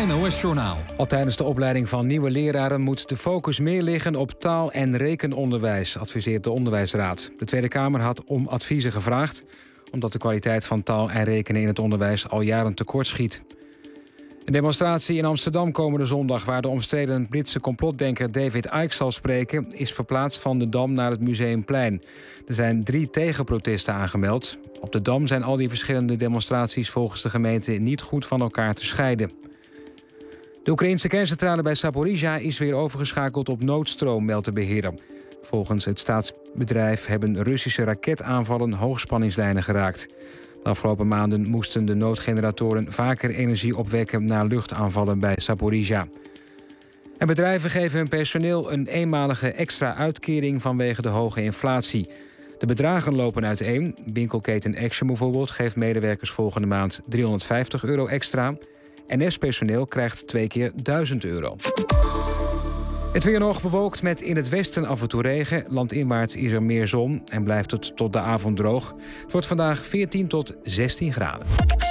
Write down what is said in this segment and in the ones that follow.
NOS-journaal. Al tijdens de opleiding van nieuwe leraren moet de focus meer liggen op taal- en rekenonderwijs, adviseert de Onderwijsraad. De Tweede Kamer had om adviezen gevraagd, omdat de kwaliteit van taal en rekenen in het onderwijs al jaren tekortschiet. Een demonstratie in Amsterdam komende zondag, waar de omstreden Britse complotdenker David Icke zal spreken, is verplaatst van de Dam naar het Museumplein. Er zijn 3 tegenprotesten aangemeld. Op de Dam zijn al die verschillende demonstraties volgens de gemeente niet goed van elkaar te scheiden. De Oekraïnse kerncentrale bij Zaporizhzhia is weer overgeschakeld op noodstroom, meldt de beheerder. Volgens het staatsbedrijf hebben Russische raketaanvallen hoogspanningslijnen geraakt. De afgelopen maanden moesten de noodgeneratoren vaker energie opwekken na luchtaanvallen bij Zaporizhzhia. En bedrijven geven hun personeel een eenmalige extra uitkering vanwege de hoge inflatie. De bedragen lopen uiteen. Winkelketen Action bijvoorbeeld geeft medewerkers volgende maand €350 extra. NS-personeel krijgt 2 keer €1000. Het weer nog bewolkt met in het westen af en toe regen. Landinwaarts is er meer zon en blijft het tot de avond droog. Het wordt vandaag 14 tot 16 graden.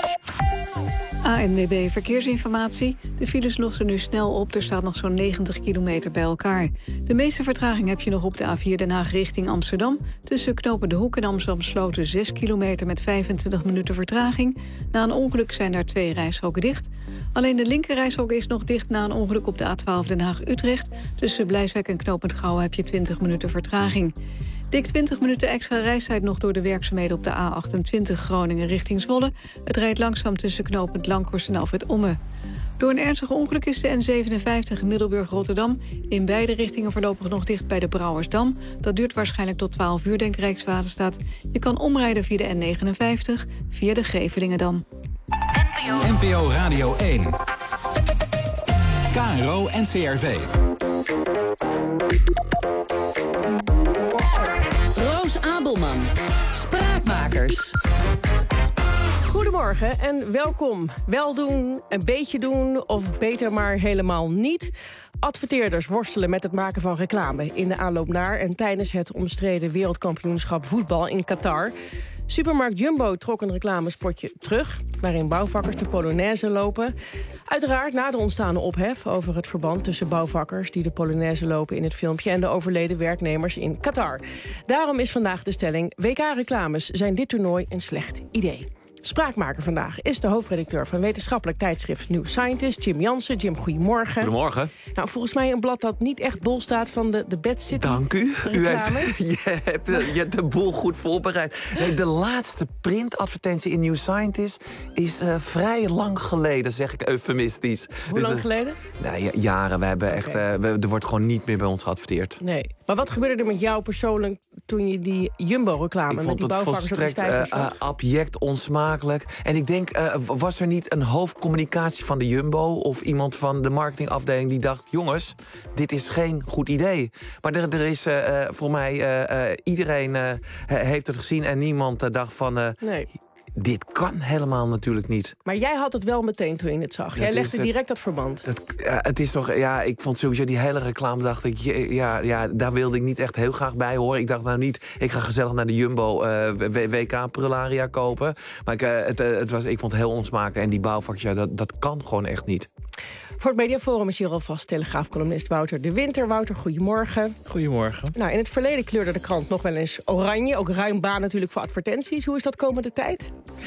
ANWB Verkeersinformatie. De files lossen nu snel op. Er staat nog zo'n 90 kilometer bij elkaar. De meeste vertraging heb je nog op de A4 Den Haag richting Amsterdam. Tussen Knopen de Hoek en Amsterdam-Sloten 6 kilometer met 25 minuten vertraging. Na een ongeluk zijn daar 2 rijstroken dicht. Alleen de linkerrijstrook is nog dicht na een ongeluk op de A12 Den Haag-Utrecht. Tussen Blijswijk en Knopend Gouwen heb je 20 minuten vertraging. Dik 20 minuten extra reistijd nog door de werkzaamheden op de A28 Groningen richting Zwolle. Het rijdt langzaam tussen knooppunt Lankhorst en Alfred Omme. Door een ernstig ongeluk is de N57 Middelburg-Rotterdam in beide richtingen voorlopig nog dicht bij de Brouwersdam. Dat duurt waarschijnlijk tot 12 uur, denkt Rijkswaterstaat. Je kan omrijden via de N59 via de Grevelingedam. NPO Radio 1. KRO NCRV. Roos Abelman. Spraakmakers. Goedemorgen en welkom. Wel doen, een beetje doen of beter maar helemaal niet. Adverteerders worstelen met het maken van reclame in de aanloop naar en tijdens het omstreden wereldkampioenschap voetbal in Qatar. Supermarkt Jumbo trok een reclamespotje terug, waarin bouwvakkers de Polonaise lopen. Uiteraard na de ontstane ophef over het verband tussen bouwvakkers die de Polonaise lopen in het filmpje en de overleden werknemers in Qatar. Daarom is vandaag de stelling: WK-reclames zijn dit toernooi een slecht idee. Spraakmaker vandaag is de hoofdredacteur van wetenschappelijk tijdschrift New Scientist, Jim Jansen. Jim, goedemorgen. Goedemorgen. Nou, volgens mij een blad dat niet echt bol staat van de Bad City. Dank u. Je hebt de boel goed voorbereid. Nee, de laatste printadvertentie in New Scientist is vrij lang geleden, zeg ik eufemistisch. Hoe lang geleden? Nou, jaren. We hebben echt, er wordt gewoon niet meer bij ons geadverteerd. Nee. Maar wat gebeurde er met jou persoonlijk toen je die Jumbo-reclame met die bouwvakkers op de stijgers zag? Abject, onsmakelijk. En ik denk, was er niet een hoofdcommunicatie van de Jumbo of iemand van de marketingafdeling die dacht: jongens, dit is geen goed idee. Maar er is voor mij, iedereen heeft het gezien en niemand dacht van: nee. Dit kan helemaal natuurlijk niet. Maar jij had het wel meteen toen je het zag. Jij legde direct dat verband. Het is toch, ja, ik vond sowieso die hele reclame, dacht ik, ja, daar wilde ik niet echt heel graag bij horen. Ik dacht nou niet, ik ga gezellig naar de Jumbo WK Prularia kopen. Maar ik vond het heel onsmakelijk. En die bouwvakkers, dat kan gewoon echt niet. Voor het Mediaforum is hier alvast Telegraaf-columnist Wouter de Winter. Wouter, goedemorgen. Goedemorgen. Nou, in het verleden kleurde de krant nog wel eens oranje. Ook ruim baan natuurlijk voor advertenties. Hoe is dat komende tijd?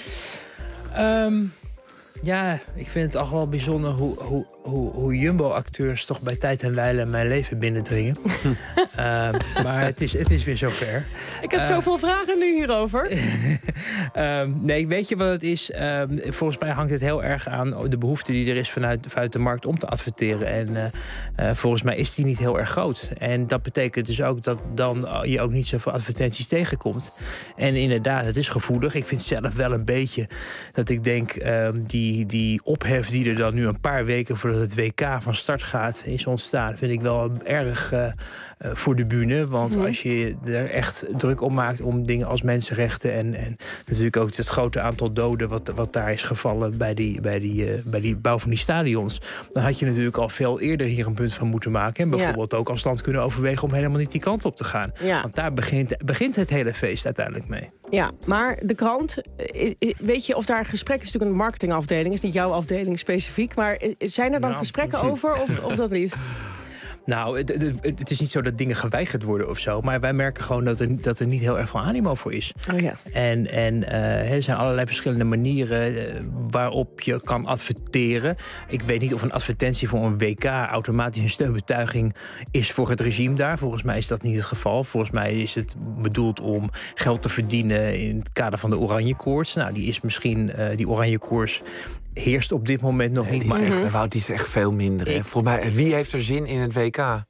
Ja, ik vind het toch wel bijzonder hoe Jumbo-acteurs toch bij tijd en wijle mijn leven binnendringen. Maar het is weer zover. Ik heb zoveel vragen nu hierover. Nee, weet je wat het is? Volgens mij hangt het heel erg aan de behoefte die er is vanuit de markt om te adverteren. En volgens mij is die niet heel erg groot. En dat betekent dus ook dat dan je ook niet zoveel advertenties tegenkomt. En inderdaad, het is gevoelig. Ik vind zelf wel een beetje dat ik denk, die ophef die er dan nu een paar weken voordat het WK van start gaat is ontstaan, vind ik wel erg voor de bühne. Want als je er echt druk om maakt om dingen als mensenrechten... en natuurlijk ook het grote aantal doden wat daar is gevallen... bij die bouw van die stadions... dan had je natuurlijk al veel eerder hier een punt van moeten maken. En bijvoorbeeld ook als land kunnen overwegen om helemaal niet die kant op te gaan. Ja. Want daar begint het hele feest uiteindelijk mee. Ja, maar de krant, weet je of daar gesprek is? Natuurlijk een marketingafdeling, is niet jouw afdeling specifiek. Maar zijn er dan gesprekken over of dat niet? Nou, het is niet zo dat dingen geweigerd worden of zo. Maar wij merken gewoon dat er niet heel erg veel animo voor is. Oh ja. En er zijn allerlei verschillende manieren waarop je kan adverteren. Ik weet niet of een advertentie voor een WK automatisch een steunbetuiging is voor het regime daar. Volgens mij is dat niet het geval. Volgens mij is het bedoeld om geld te verdienen in het kader van de Oranje Koorts. Nou, die is misschien, die Oranje Koorts heerst op dit moment nog niet. Maar die is echt veel minder. Volgens mij, wie heeft er zin in het WK?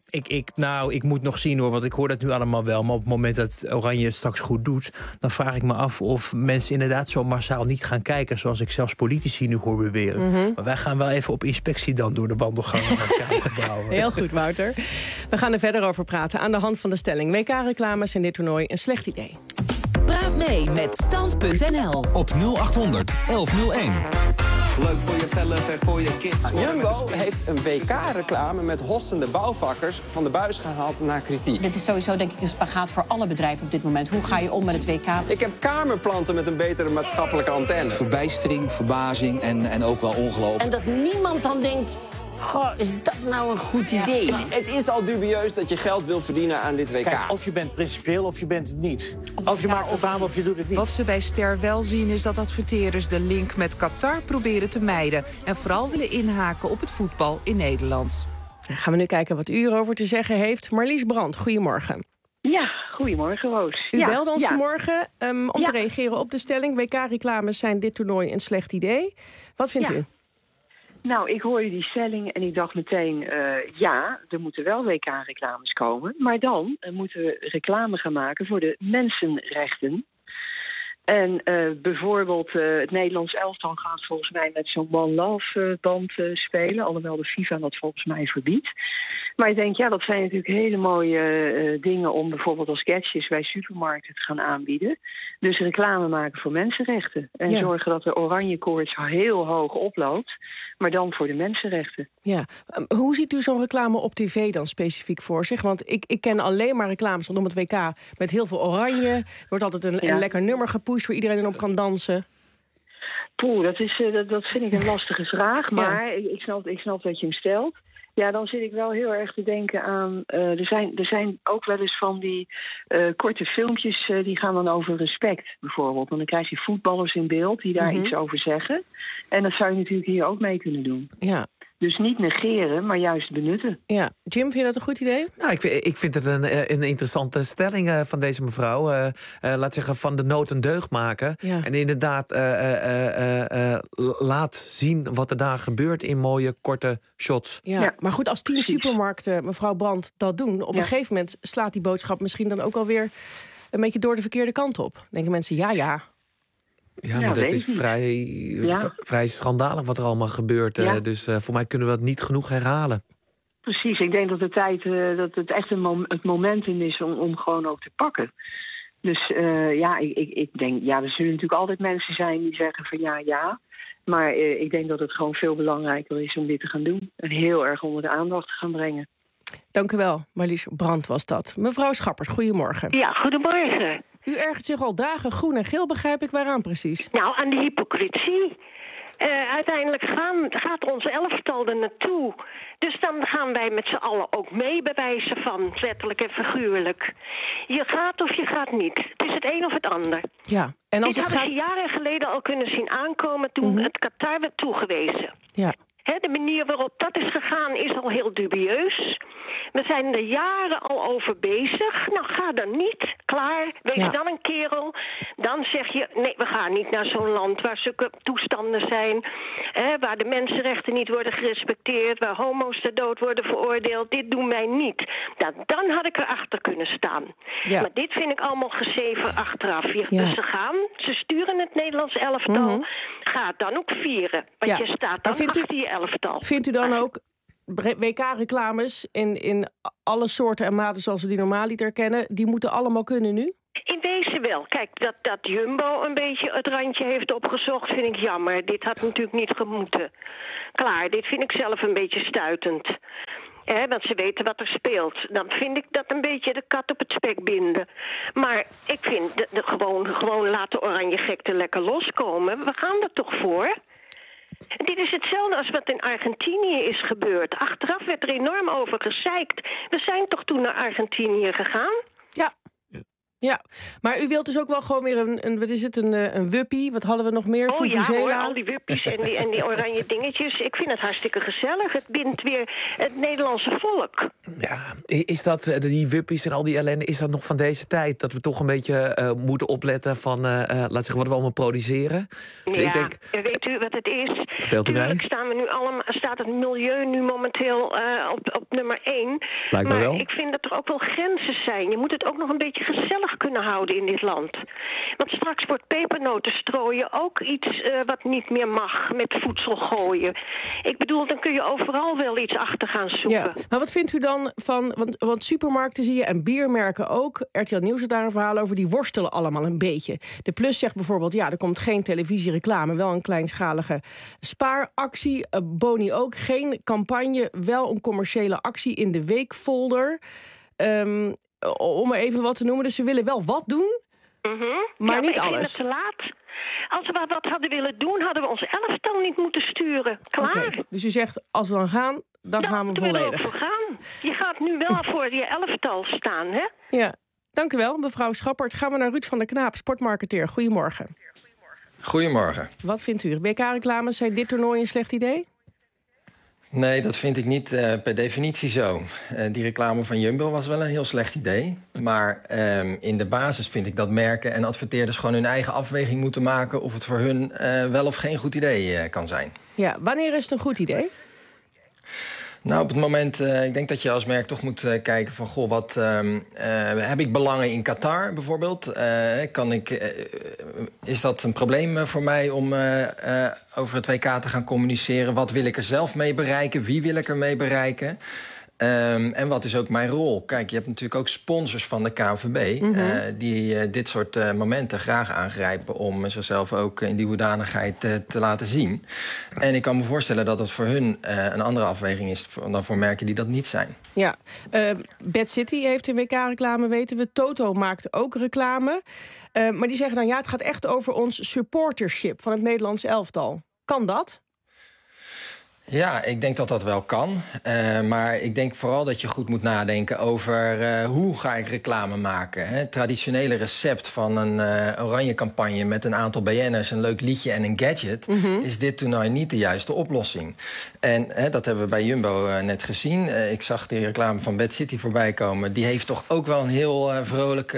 Ik moet nog zien hoor, want ik hoor dat nu allemaal wel. Maar op het moment dat Oranje het straks goed doet... dan vraag ik me af of mensen inderdaad zo massaal niet gaan kijken... zoals ik zelfs politici nu hoor beweren. Maar wij gaan wel even op inspectie dan door de wandelgang gaan kijken. Heel goed, Wouter. We gaan er verder over praten aan de hand van de stelling. WK-reclames in dit toernooi een slecht idee. Praat mee met Stand.nl op 0800 1101. Leuk voor jezelf en voor je kids. Jumbo heeft een WK-reclame met hossende bouwvakkers van de buis gehaald na kritiek. Dit is sowieso denk ik een spagaat voor alle bedrijven op dit moment. Hoe ga je om met het WK? Ik heb kamerplanten met een betere maatschappelijke antenne. Verbijstering, verbazing en ook wel ongeloof. En dat niemand dan denkt... Goh, is dat nou een goed idee? Het is al dubieus dat je geld wil verdienen aan dit WK. Kijk, of je bent principieel of je bent het niet. Of je maakt opname of je doet het niet. Wat ze bij Ster wel zien is dat adverteerders de link met Qatar proberen te mijden. En vooral willen inhaken op het voetbal in Nederland. Dan gaan we nu kijken wat u erover te zeggen heeft. Marlies Brandt, goedemorgen. Ja, goedemorgen Roos. U belde ons vanmorgen om te reageren op de stelling. WK-reclames zijn dit toernooi een slecht idee. Wat vindt u? Nou, ik hoorde die stelling en ik dacht meteen... er moeten wel WK-reclames komen. Maar dan moeten we reclame gaan maken voor de mensenrechten. En bijvoorbeeld het Nederlands elftal gaat volgens mij met zo'n One Love band spelen. Alhoewel de FIFA dat volgens mij verbiedt. Maar ik denk, dat zijn natuurlijk hele mooie dingen om bijvoorbeeld als gadgets bij supermarkten te gaan aanbieden. Dus reclame maken voor mensenrechten. En zorgen dat de oranje koorts heel hoog oploopt. Maar dan voor de mensenrechten. Ja. Hoe ziet u zo'n reclame op tv dan specifiek voor zich? Want ik ken alleen maar reclames rondom het WK met heel veel oranje. Er wordt altijd een lekker nummer gepusht waar iedereen op kan dansen. Poeh, dat vind ik een lastige vraag. Maar ik snap dat je hem stelt. Ja, dan zit ik wel heel erg te denken aan... Er zijn ook wel eens van die korte filmpjes... die gaan dan over respect, bijvoorbeeld. En dan krijg je voetballers in beeld die daar iets over zeggen. En dat zou je natuurlijk hier ook mee kunnen doen. Ja. Dus niet negeren, maar juist benutten. Ja. Jim, vind je dat een goed idee? Nou, ik vind het een interessante stelling van deze mevrouw. Laat zeggen, van de nood een deugd maken. Ja. En inderdaad, laat zien wat er daar gebeurt in mooie, korte shots. Ja. Maar goed, als 10 supermarkten, mevrouw Brandt, dat doen... op een gegeven moment slaat die boodschap misschien dan ook alweer... een beetje door de verkeerde kant op. Dan denken mensen, ja... Ja, maar dat is vrij schandalig wat er allemaal gebeurt. Ja. Dus voor mij kunnen we dat niet genoeg herhalen. Precies, ik denk dat de tijd dat het echt het momentum is om gewoon ook te pakken. Dus ik denk, er zullen natuurlijk altijd mensen zijn die zeggen van ja. Maar ik denk dat het gewoon veel belangrijker is om dit te gaan doen. En heel erg onder de aandacht te gaan brengen. Dank u wel, Marlies Brandt was dat. Mevrouw Schappers, goedemorgen. Ja, goedemorgen. U ergert zich al dagen groen en geel, begrijp ik. Waaraan precies? Nou, aan de hypocrisie. Uiteindelijk gaat ons elftal er naartoe. Dus dan gaan wij met z'n allen ook mee bewijzen van, letterlijk en figuurlijk. Je gaat of je gaat niet. Het is het een of het ander. Ja. En als dit hadden ze jaren geleden al kunnen zien aankomen toen het Qatar werd toegewezen. Ja. De manier waarop dat is gegaan is al heel dubieus. We zijn er jaren al over bezig. Nou, ga dan niet. Klaar. Wees dan een kerel. Dan zeg je, nee, we gaan niet naar zo'n land waar zulke toestanden zijn. Waar de mensenrechten niet worden gerespecteerd. Waar homo's ter dood worden veroordeeld. Dit doen wij niet. Nou, dan had ik erachter kunnen staan. Ja. Maar dit vind ik allemaal gezever achteraf. Dus ze sturen het Nederlands elftal. Ga het dan ook vieren. Want je staat dan achter je elftal. Vindt u dan ook WK-reclames in alle soorten en maten zoals we die normaal niet herkennen, die moeten allemaal kunnen nu? In wezen wel. Kijk, dat Jumbo een beetje het randje heeft opgezocht, vind ik jammer. Dit had natuurlijk niet gemoeten. Klaar, dit vind ik zelf een beetje stuitend. Want ze weten wat er speelt. Dan vind ik dat een beetje de kat op het spek binden. Maar ik vind gewoon laten oranje gekte lekker loskomen. We gaan er toch voor? Dit is hetzelfde als wat in Argentinië is gebeurd. Achteraf werd er enorm over gezeikt. We zijn toch toen naar Argentinië gegaan? Ja, maar u wilt dus ook wel gewoon weer een wuppie? Wat hadden we nog meer? Oh ja hoor, al die wuppies en die oranje dingetjes. Ik vind het hartstikke gezellig. Het bindt weer het Nederlandse volk. Ja, is dat, die wuppies en al die ellende, is dat nog van deze tijd? Dat we toch een beetje moeten opletten van, laat zeggen, wat we allemaal produceren? Dus ja, ik denk, weet u wat het is? Vertelt u mij? Staat het milieu nu momenteel op nummer 1. Blijkbaar maar wel. Ik vind dat er ook wel grenzen zijn. Je moet het ook nog een beetje gezellig kunnen houden in dit land. Want straks wordt pepernoten strooien ook iets wat niet meer mag, met voedsel gooien. Ik bedoel, dan kun je overal wel iets achter gaan zoeken. Ja, maar wat vindt u dan van, want supermarkten zie je en biermerken ook, RTL Nieuws heeft daar een verhaal over, die worstelen allemaal een beetje. De Plus zegt bijvoorbeeld, ja, er komt geen televisiereclame, wel een kleinschalige spaaractie. Boni ook, geen campagne, wel een commerciële actie in de weekfolder. Om er even wat te noemen, dus ze willen wel wat doen, maar niet alles. Ik vind het te laat. Als we wat hadden willen doen, hadden we ons elftal niet moeten sturen. Klaar. Okay, dus u zegt, als we dan gaan, dan gaan we volledig. Ook voor gaan. Je gaat nu wel voor je elftal staan, hè? Ja, dank u wel, mevrouw Schappert. Gaan we naar Ruud van der Knaap, sportmarketeer. Goedemorgen. Goedemorgen. Wat vindt u? WK-reclames, zijn dit toernooi een slecht idee? Nee, dat vind ik niet per definitie zo. Die reclame van Jumbo was wel een heel slecht idee. Maar in de basis vind ik dat merken en adverteerders gewoon hun eigen afweging moeten maken of het voor hun wel of geen goed idee kan zijn. Ja, wanneer is het een goed idee? Nou, op het moment, ik denk dat je als merk toch moet kijken van, goh, wat heb ik belangen in Qatar bijvoorbeeld? Is dat een probleem voor mij om over het WK te gaan communiceren? Wat wil ik er zelf mee bereiken? Wie wil ik er mee bereiken? En wat is ook mijn rol? Kijk, je hebt natuurlijk ook sponsors van de KNVB... die dit soort momenten graag aangrijpen om zichzelf ook in die hoedanigheid te laten zien. En ik kan me voorstellen dat het voor hun een andere afweging is dan voor merken die dat niet zijn. Ja, Bad City heeft een WK-reclame, weten we. Toto maakt ook reclame. Maar die zeggen dan, ja, het gaat echt over ons supportership van het Nederlands elftal. Kan dat? Ja, ik denk dat dat wel kan. Maar ik denk vooral dat je goed moet nadenken over hoe ga ik reclame maken. Het traditionele recept van een oranje-campagne met een aantal BN'ers, een leuk liedje en een gadget, is dit toernooi niet de juiste oplossing. En dat hebben we bij Jumbo net gezien. Ik zag die reclame van Bad City voorbij komen. Die heeft toch ook wel een heel vrolijke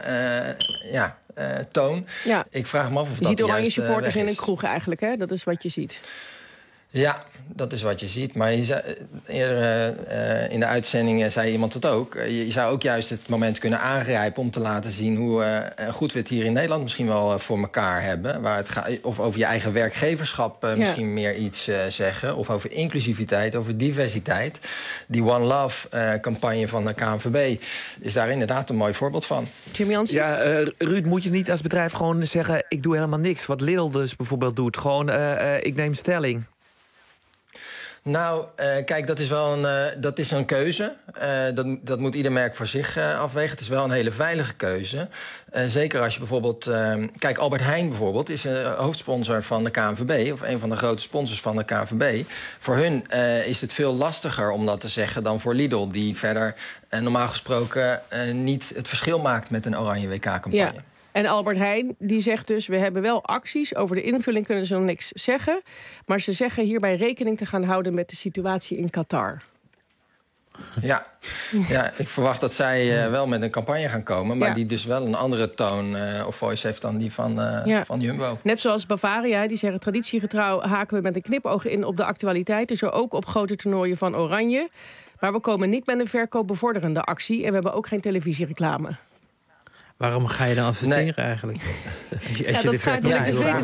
toon. Ja. Ik vraag me af of je dat ziet oranje supporters in is. een kroeg eigenlijk, hè? Dat is wat je ziet. Ja, dat is wat je ziet. Maar je zei, eerder in de uitzending zei iemand het ook. Je zou ook juist het moment kunnen aangrijpen om te laten zien hoe goed we het hier in Nederland misschien wel voor elkaar hebben. Waar het of over je eigen werkgeverschap misschien meer iets zeggen. Of over inclusiviteit, over diversiteit. Die One Love campagne van de KNVB is daar inderdaad een mooi voorbeeld van. Jim Jansen? Ja, Ruud, moet je niet als bedrijf gewoon zeggen, ik doe helemaal niks. Wat Lidl dus bijvoorbeeld doet. Gewoon, ik neem stelling. Nou, kijk, dat is wel een keuze. Dat moet ieder merk voor zich afwegen. Het is wel een hele veilige keuze. Zeker als je bijvoorbeeld... kijk, Albert Heijn bijvoorbeeld is hoofdsponsor van de KNVB... of een van de grote sponsors van de KNVB. Voor hun is het veel lastiger om dat te zeggen dan voor Lidl... die verder normaal gesproken niet het verschil maakt met een oranje WK-campagne. Ja. En Albert Heijn die zegt dus, we hebben wel acties. Over de invulling kunnen ze nog niks zeggen. Maar ze zeggen hierbij rekening te gaan houden met de situatie in Qatar. Ja, ik verwacht dat zij wel met een campagne gaan komen... maar die dus wel een andere toon of voice heeft dan die van Jumbo. Net zoals Bavaria, die zeggen traditiegetrouw... haken we met een knipoog in op de actualiteiten... zo ook op grote toernooien van Oranje. Maar we komen niet met een verkoopbevorderende actie... en we hebben ook geen televisiereclame. Waarom ga je dan adverteren eigenlijk? Als je de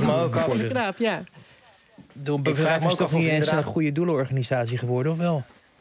verkoop Bavaria is toch niet eens een goede doelenorganisatie geworden, of wel?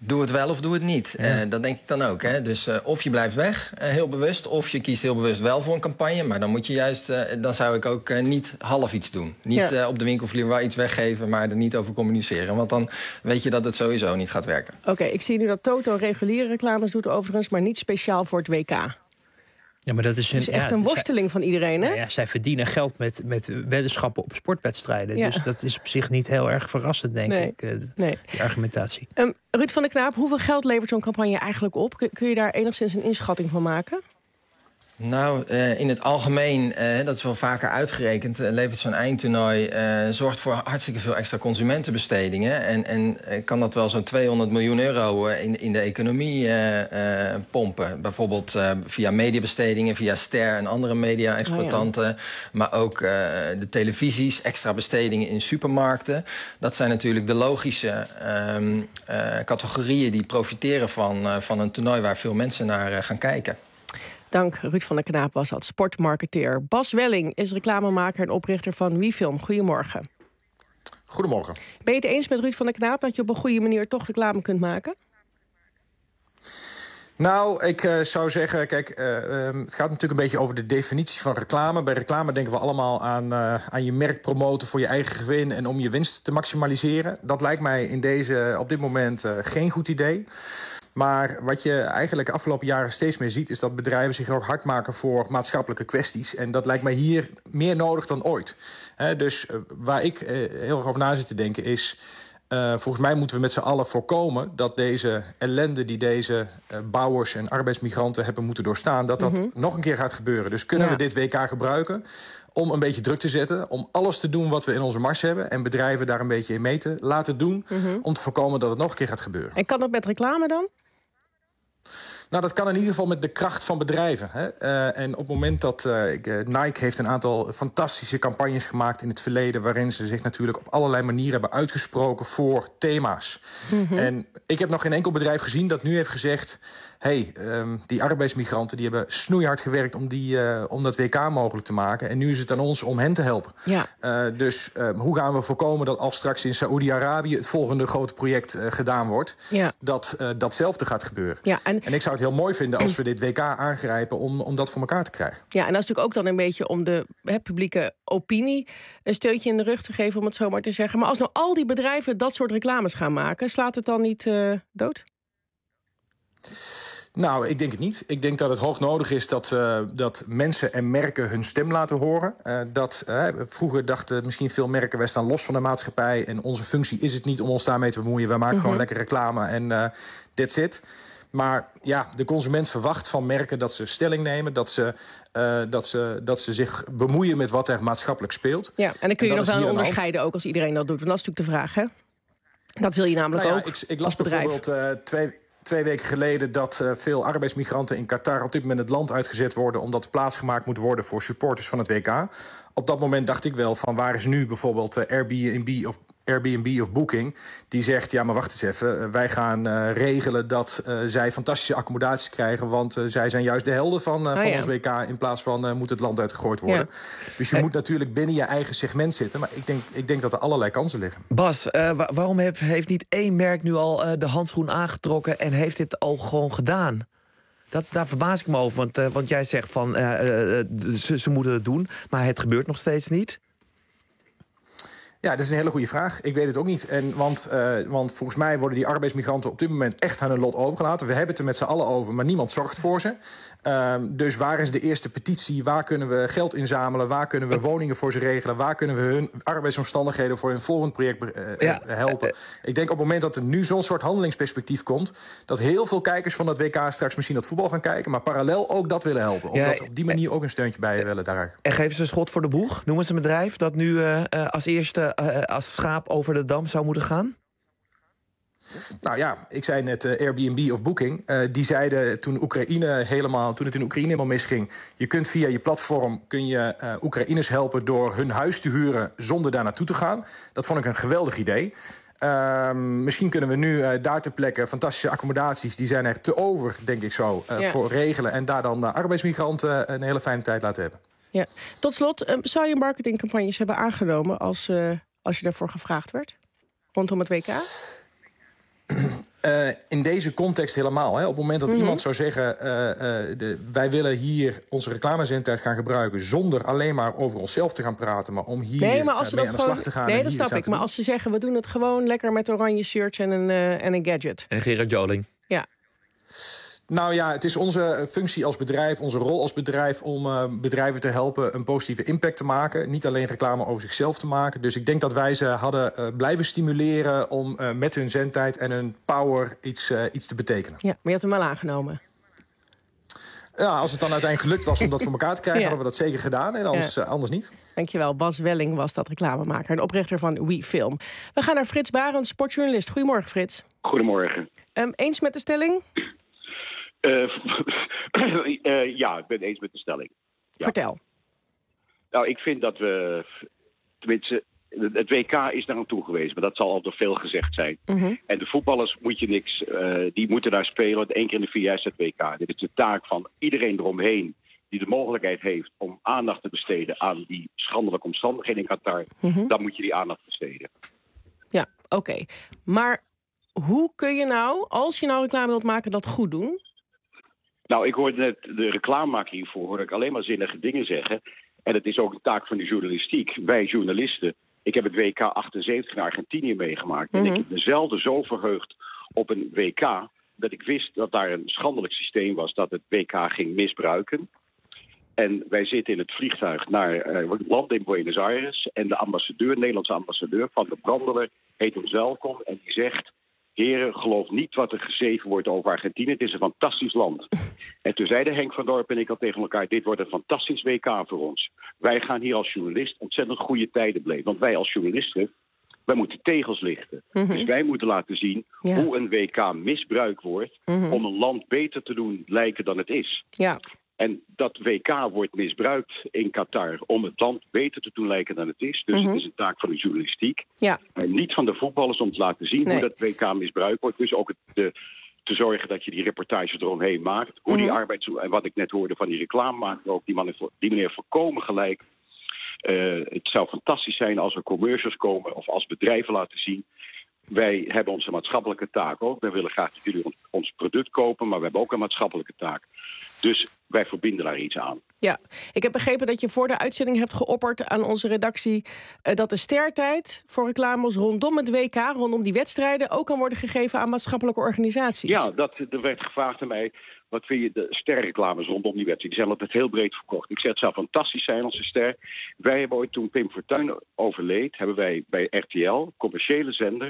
Doe het wel of doe het niet. Dat denk ik dan ook. Hè. Dus of je blijft weg, heel bewust... of je kiest heel bewust wel voor een campagne. Maar dan moet je juist... dan zou ik ook niet half iets doen. Niet op de winkelvloer wel iets weggeven... maar er niet over communiceren. Want dan weet je dat het sowieso niet gaat werken. Oké, ik zie nu dat Toto reguliere reclames doet overigens... maar niet speciaal voor het WK. Ja, maar dat is echt een worsteling van iedereen, hè? Nou ja, zij verdienen geld met weddenschappen op sportwedstrijden. Ja. Dus dat is op zich niet heel erg verrassend, denk ik, die argumentatie. Ruud van der Knaap, hoeveel geld levert zo'n campagne eigenlijk op? Kun je daar enigszins een inschatting van maken? Nou, in het algemeen, dat is wel vaker uitgerekend... levert zo'n eindtoernooi, zorgt voor hartstikke veel extra consumentenbestedingen... en kan dat wel zo'n 200 miljoen euro in de economie pompen. Bijvoorbeeld via mediabestedingen, via Ster en andere media-exploitanten... maar ook de televisies, extra bestedingen in supermarkten. Dat zijn natuurlijk de logische categorieën die profiteren van een toernooi... waar veel mensen naar gaan kijken. Dank, Ruud van der Knaap was dat, sportmarketeer. Bas Welling is reclamemaker en oprichter van WeFilm. Goedemorgen. Goedemorgen. Ben je het eens met Ruud van der Knaap dat je op een goede manier toch reclame kunt maken? Nou, ik zou zeggen, kijk, het gaat natuurlijk een beetje over de definitie van reclame. Bij reclame denken we allemaal aan je merk promoten voor je eigen gewin... en om je winst te maximaliseren. Dat lijkt mij op dit moment geen goed idee. Maar wat je eigenlijk de afgelopen jaren steeds meer ziet... is dat bedrijven zich ook hard maken voor maatschappelijke kwesties. En dat lijkt mij hier meer nodig dan ooit. Dus waar ik heel erg over na zit te denken is... volgens mij moeten we met z'n allen voorkomen dat deze ellende... die deze bouwers en arbeidsmigranten hebben moeten doorstaan... dat nog een keer gaat gebeuren. Dus kunnen we dit WK gebruiken om een beetje druk te zetten... om alles te doen wat we in onze mars hebben... en bedrijven daar een beetje in mee te laten doen... om te voorkomen dat het nog een keer gaat gebeuren. En kan dat met reclame dan? Nou, dat kan in ieder geval met de kracht van bedrijven. Hè. En op het moment dat Nike heeft een aantal fantastische campagnes gemaakt in het verleden... waarin ze zich natuurlijk op allerlei manieren hebben uitgesproken voor thema's. En ik heb nog geen enkel bedrijf gezien dat nu heeft gezegd... die arbeidsmigranten die hebben snoeihard gewerkt om dat WK mogelijk te maken. En nu is het aan ons om hen te helpen. Ja. Dus hoe gaan we voorkomen dat als straks in Saoedi-Arabië... het volgende grote project gedaan wordt... dat datzelfde gaat gebeuren. Ja, en ik zou het heel mooi vinden als we dit WK aangrijpen... om dat voor elkaar te krijgen. Ja, en dat is natuurlijk ook dan een beetje om de publieke opinie... een steuntje in de rug te geven, om het zo maar te zeggen. Maar als nou al die bedrijven dat soort reclames gaan maken... slaat het dan niet dood? Nou, ik denk het niet. Ik denk dat het hoog nodig is dat mensen en merken hun stem laten horen. Vroeger dachten misschien veel merken... wij staan los van de maatschappij... en onze functie is het niet om ons daarmee te bemoeien. Wij maken gewoon lekker reclame en that's it. Maar ja, de consument verwacht van merken dat ze stelling nemen... dat ze zich bemoeien met wat er maatschappelijk speelt. Ja, en dan kun je nog wel onderscheiden ook als iedereen dat doet. Want dat is natuurlijk de vraag, hè? Dat wil je namelijk ook ik las bijvoorbeeld 2 weken geleden dat veel arbeidsmigranten in Qatar... op dit moment het land uitgezet worden... omdat er plaats gemaakt moet worden voor supporters van het WK. Op dat moment dacht ik wel van waar is nu bijvoorbeeld Airbnb of Booking... die zegt, ja, maar wacht eens even. Wij gaan regelen dat zij fantastische accommodaties krijgen... want zij zijn juist de helden van ons WK... in plaats van moet het land uitgegooid worden. Ja. Dus je moet natuurlijk binnen je eigen segment zitten. Maar ik denk dat er allerlei kansen liggen. Bas, waarom heeft niet één merk nu al de handschoen aangetrokken... en heeft dit al gewoon gedaan? Daar verbaas ik me over, want jij zegt van ze moeten het doen... maar het gebeurt nog steeds niet. Ja, dat is een hele goede vraag. Ik weet het ook niet. Want volgens mij worden die arbeidsmigranten op dit moment echt aan hun lot overgelaten. We hebben het er met z'n allen over, maar niemand zorgt voor ze. Dus waar is de eerste petitie? Waar kunnen we geld inzamelen? Waar kunnen we woningen voor ze regelen? Waar kunnen we hun arbeidsomstandigheden voor hun volgend project helpen? Ik denk op het moment dat er nu zo'n soort handelingsperspectief komt... dat heel veel kijkers van dat WK straks misschien dat voetbal gaan kijken... maar parallel ook dat willen helpen. Omdat op die manier ook een steuntje bij willen dragen. En geven ze een schot voor de boeg? Noemen ze een bedrijf dat nu als eerste... als schaap over de dam zou moeten gaan? Nou ja, ik zei net Airbnb of Booking. Die zeiden toen het in Oekraïne helemaal misging... je kunt via je platform Oekraïners helpen door hun huis te huren... zonder daar naartoe te gaan. Dat vond ik een geweldig idee. Misschien kunnen we nu daar ter plekke fantastische accommodaties... die zijn er te over, denk ik zo, voor regelen... en daar dan arbeidsmigranten een hele fijne tijd laten hebben. Ja. Tot slot, zou je marketingcampagnes hebben aangenomen... als je daarvoor gevraagd werd? Rondom het WK? In deze context helemaal. Hè. Op het moment dat iemand zou zeggen... wij willen hier onze reclamezendtijd gaan gebruiken... zonder alleen maar over onszelf te gaan praten... maar om hier mee aan de slag te gaan. Nee, dat snap ik. Maar als ze zeggen, we doen het gewoon lekker met oranje shirts en een gadget. En Gerard Joling. Ja. Nou ja, het is onze functie als bedrijf, onze rol als bedrijf... om bedrijven te helpen een positieve impact te maken. Niet alleen reclame over zichzelf te maken. Dus ik denk dat wij ze hadden blijven stimuleren... om met hun zendtijd en hun power iets te betekenen. Ja, maar je had hem wel aangenomen. Ja, als het dan uiteindelijk gelukt was om dat voor elkaar te krijgen... hadden we dat zeker gedaan en anders niet. Dankjewel, Bas Welling was dat reclamemaker... en oprichter van WeFilm. We gaan naar Frits Barend, sportjournalist. Goedemorgen, Frits. Goedemorgen. Eens met de stelling? Ja, ik ben eens met de stelling. Ja. Vertel. Nou, ik vind dat we... Tenminste, het WK is daar aan toe geweest, maar dat zal al door veel gezegd zijn. En de voetballers moet je niks... die moeten daar spelen. 1 keer in de 4 jaar is het WK. Dit is de taak van iedereen eromheen... die de mogelijkheid heeft om aandacht te besteden... aan die schandelijke omstandigheden in Qatar. Dan moet je die aandacht besteden. Ja, oké. Maar hoe kun je nou, als je nou reclame wilt maken, dat goed doen? Nou, ik hoorde net de reclamemaker hiervoor... hoorde ik alleen maar zinnige dingen zeggen... En het is ook de taak van de journalistiek. Wij journalisten. Ik heb het WK 78 in Argentinië meegemaakt. En ik heb mezelf zo verheugd op een WK... dat ik wist dat daar een schandelijk systeem was... dat het WK ging misbruiken. En wij zitten in het vliegtuig naar het land in Buenos Aires... en de ambassadeur, Nederlandse ambassadeur van de Brandeler... heet ons welkom en die zegt... Heren, geloof niet wat er geschreven wordt over Argentinië. Het is een fantastisch land. En toen zeiden Henk van Dorp en ik al tegen elkaar... dit wordt een fantastisch WK voor ons. Wij gaan hier als journalist ontzettend goede tijden beleven. Want wij als journalisten, wij moeten tegels lichten. Dus wij moeten laten zien hoe een WK misbruikt wordt... om een land beter te doen lijken dan het is. Ja. En dat WK wordt misbruikt in Qatar om het land beter te doen lijken dan het is. Dus het is een taak van de journalistiek. Ja. En niet van de voetballers om te laten zien hoe dat WK misbruikt wordt. Dus ook te zorgen dat je die reportages eromheen maakt. Hoe die en wat ik net hoorde van die reclamemaker ook, die meneer volkomen gelijk. Het zou fantastisch zijn als er commercials komen of als bedrijven laten zien. Wij hebben onze maatschappelijke taak ook. Wij willen graag dat jullie ons product kopen, maar we hebben ook een maatschappelijke taak. Dus wij verbinden daar iets aan. Ja, ik heb begrepen dat je voor de uitzending hebt geopperd aan onze redactie... dat de stertijd voor reclames rondom het WK, rondom die wedstrijden... ook kan worden gegeven aan maatschappelijke organisaties. Ja, er werd gevraagd aan mij... wat vind je de sterreclames rondom die wedstrijd? Die zijn altijd heel breed verkocht. Ik zeg, het zou fantastisch zijn als een ster. Wij hebben ooit, toen Pim Fortuyn overleed... hebben wij bij RTL, commerciële zender...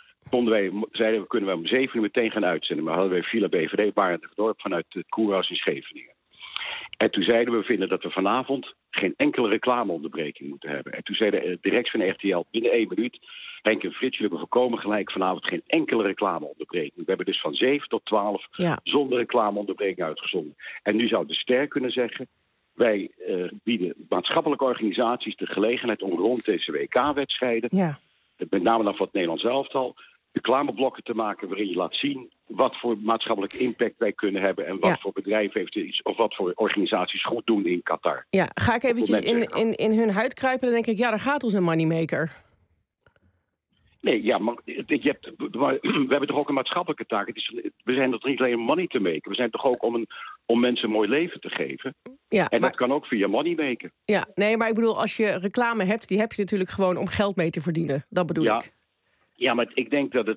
zeiden we, kunnen we om 7 uur meteen gaan uitzenden. Maar hadden wij Villa BVD, Barend en Dorp vanuit het Koerhuis in Scheveningen. En toen zeiden we vinden dat we vanavond geen enkele reclameonderbreking moeten hebben. En toen zei de directie van RTL binnen 1 minuut... Henk en Frits, jullie hebben voorkomen gelijk vanavond geen enkele reclameonderbreking. We hebben dus van 7 tot 12 zonder reclameonderbreking uitgezonden. En nu zou de ster kunnen zeggen... wij bieden maatschappelijke organisaties de gelegenheid om rond deze WK-wedstrijden... met name dan voor het Nederlands elftal... reclameblokken te maken waarin je laat zien... wat voor maatschappelijke impact wij kunnen hebben... en wat voor bedrijven heeft iets, of wat voor organisaties goed doen in Qatar. Ja, ga ik eventjes in hun huid kruipen... dan denk ik, ja, daar gaat ons een moneymaker. Nee, ja, maar we hebben toch ook een maatschappelijke taak. We zijn toch niet alleen om money te maken. We zijn toch ook om mensen een mooi leven te geven. Ja, en dat kan ook via money maken. Ja, nee, maar ik bedoel, als je reclame hebt... die heb je natuurlijk gewoon om geld mee te verdienen. Dat bedoel ik. Ja, maar ik denk dat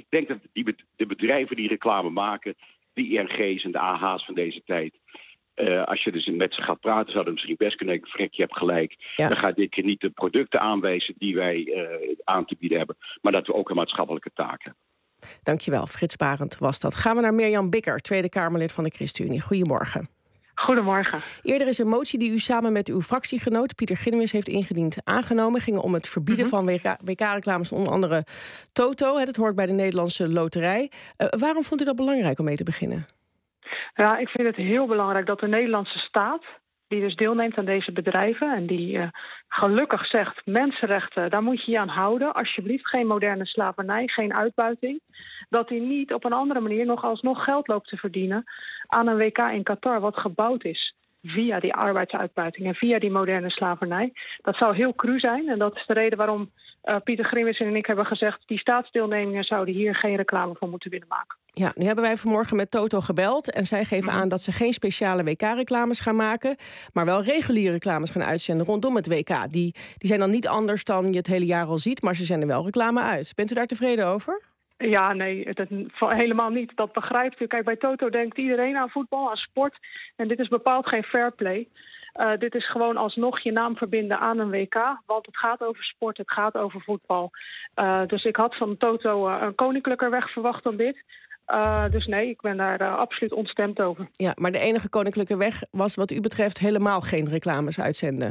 de bedrijven die reclame maken... die ING's en de AH's van deze tijd... als je dus met ze gaat praten, zouden misschien best kunnen denken... Frek, je hebt gelijk. Dan ga ik niet de producten aanwijzen die wij aan te bieden hebben... maar dat we ook een maatschappelijke taak hebben. Dankjewel, Frits Barend was dat. Gaan we naar Mirjam Bikker, Tweede Kamerlid van de ChristenUnie. Goedemorgen. Goedemorgen. Eerder is een motie die u samen met uw fractiegenoot Pieter Ginnemis heeft ingediend aangenomen. Ging om het verbieden van WK-reclames, onder andere Toto. Het hoort bij de Nederlandse Loterij. Waarom vond u dat belangrijk om mee te beginnen? Ja, ik vind het heel belangrijk dat de Nederlandse staat, die dus deelneemt aan deze bedrijven en die gelukkig zegt, mensenrechten, daar moet je je aan houden. Alsjeblieft, geen moderne slavernij, geen uitbuiting. Dat die niet op een andere manier nog alsnog geld loopt te verdienen aan een WK in Qatar wat gebouwd is via die arbeidsuitbuiting en via die moderne slavernij. Dat zou heel cru zijn en dat is de reden waarom Pieter Grimwis en ik hebben gezegd, die staatsdeelnemingen zouden hier geen reclame voor moeten willen maken. Ja, nu hebben wij vanmorgen met Toto gebeld en zij geven aan dat ze geen speciale WK-reclames gaan maken, maar wel reguliere reclames gaan uitzenden rondom het WK. Die zijn dan niet anders dan je het hele jaar al ziet, maar ze zenden wel reclame uit. Bent u daar tevreden over? Ja, nee, helemaal niet. Dat begrijpt u. Kijk, bij Toto denkt iedereen aan voetbal, aan sport. En dit is bepaald geen fair play. Dit is gewoon alsnog je naam verbinden aan een WK. Want het gaat over sport, het gaat over voetbal. Dus ik had van Toto een koninklijker weg verwacht dan dit. Dus nee, ik ben daar absoluut ontstemd over. Ja, maar de enige koninklijke weg was wat u betreft helemaal geen reclames uitzenden.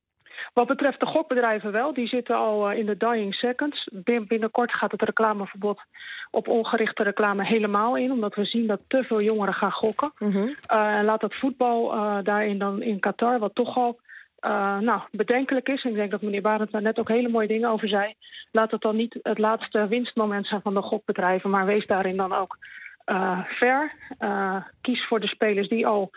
Wat betreft de gokbedrijven wel, die zitten al in de dying seconds. Binnenkort gaat het reclameverbod op ongerichte reclame helemaal in, omdat we zien dat te veel jongeren gaan gokken. En laat dat voetbal daarin dan in Qatar, wat toch al bedenkelijk is. En ik denk dat meneer Barend daar net ook hele mooie dingen over zei. Laat het dan niet het laatste winstmoment zijn van de gokbedrijven, maar wees daarin dan ook fair. Kies voor de spelers die al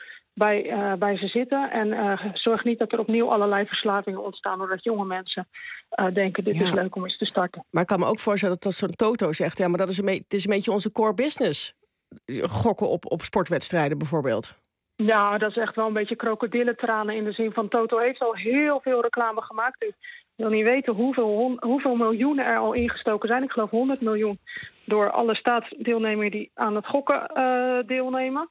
bij ze zitten. En zorg niet dat er opnieuw allerlei verslavingen ontstaan, doordat jonge mensen denken, dit is leuk om eens te starten. Maar ik kan me ook voorstellen dat zo'n Toto zegt, ja, maar het is een beetje onze core business. Gokken op sportwedstrijden bijvoorbeeld. Ja, dat is echt wel een beetje krokodillentranen in de zin van Toto heeft al heel veel reclame gemaakt. Ik wil niet weten hoeveel miljoenen er al ingestoken zijn. Ik geloof 100 miljoen door alle staatsdeelnemers die aan het gokken deelnemen.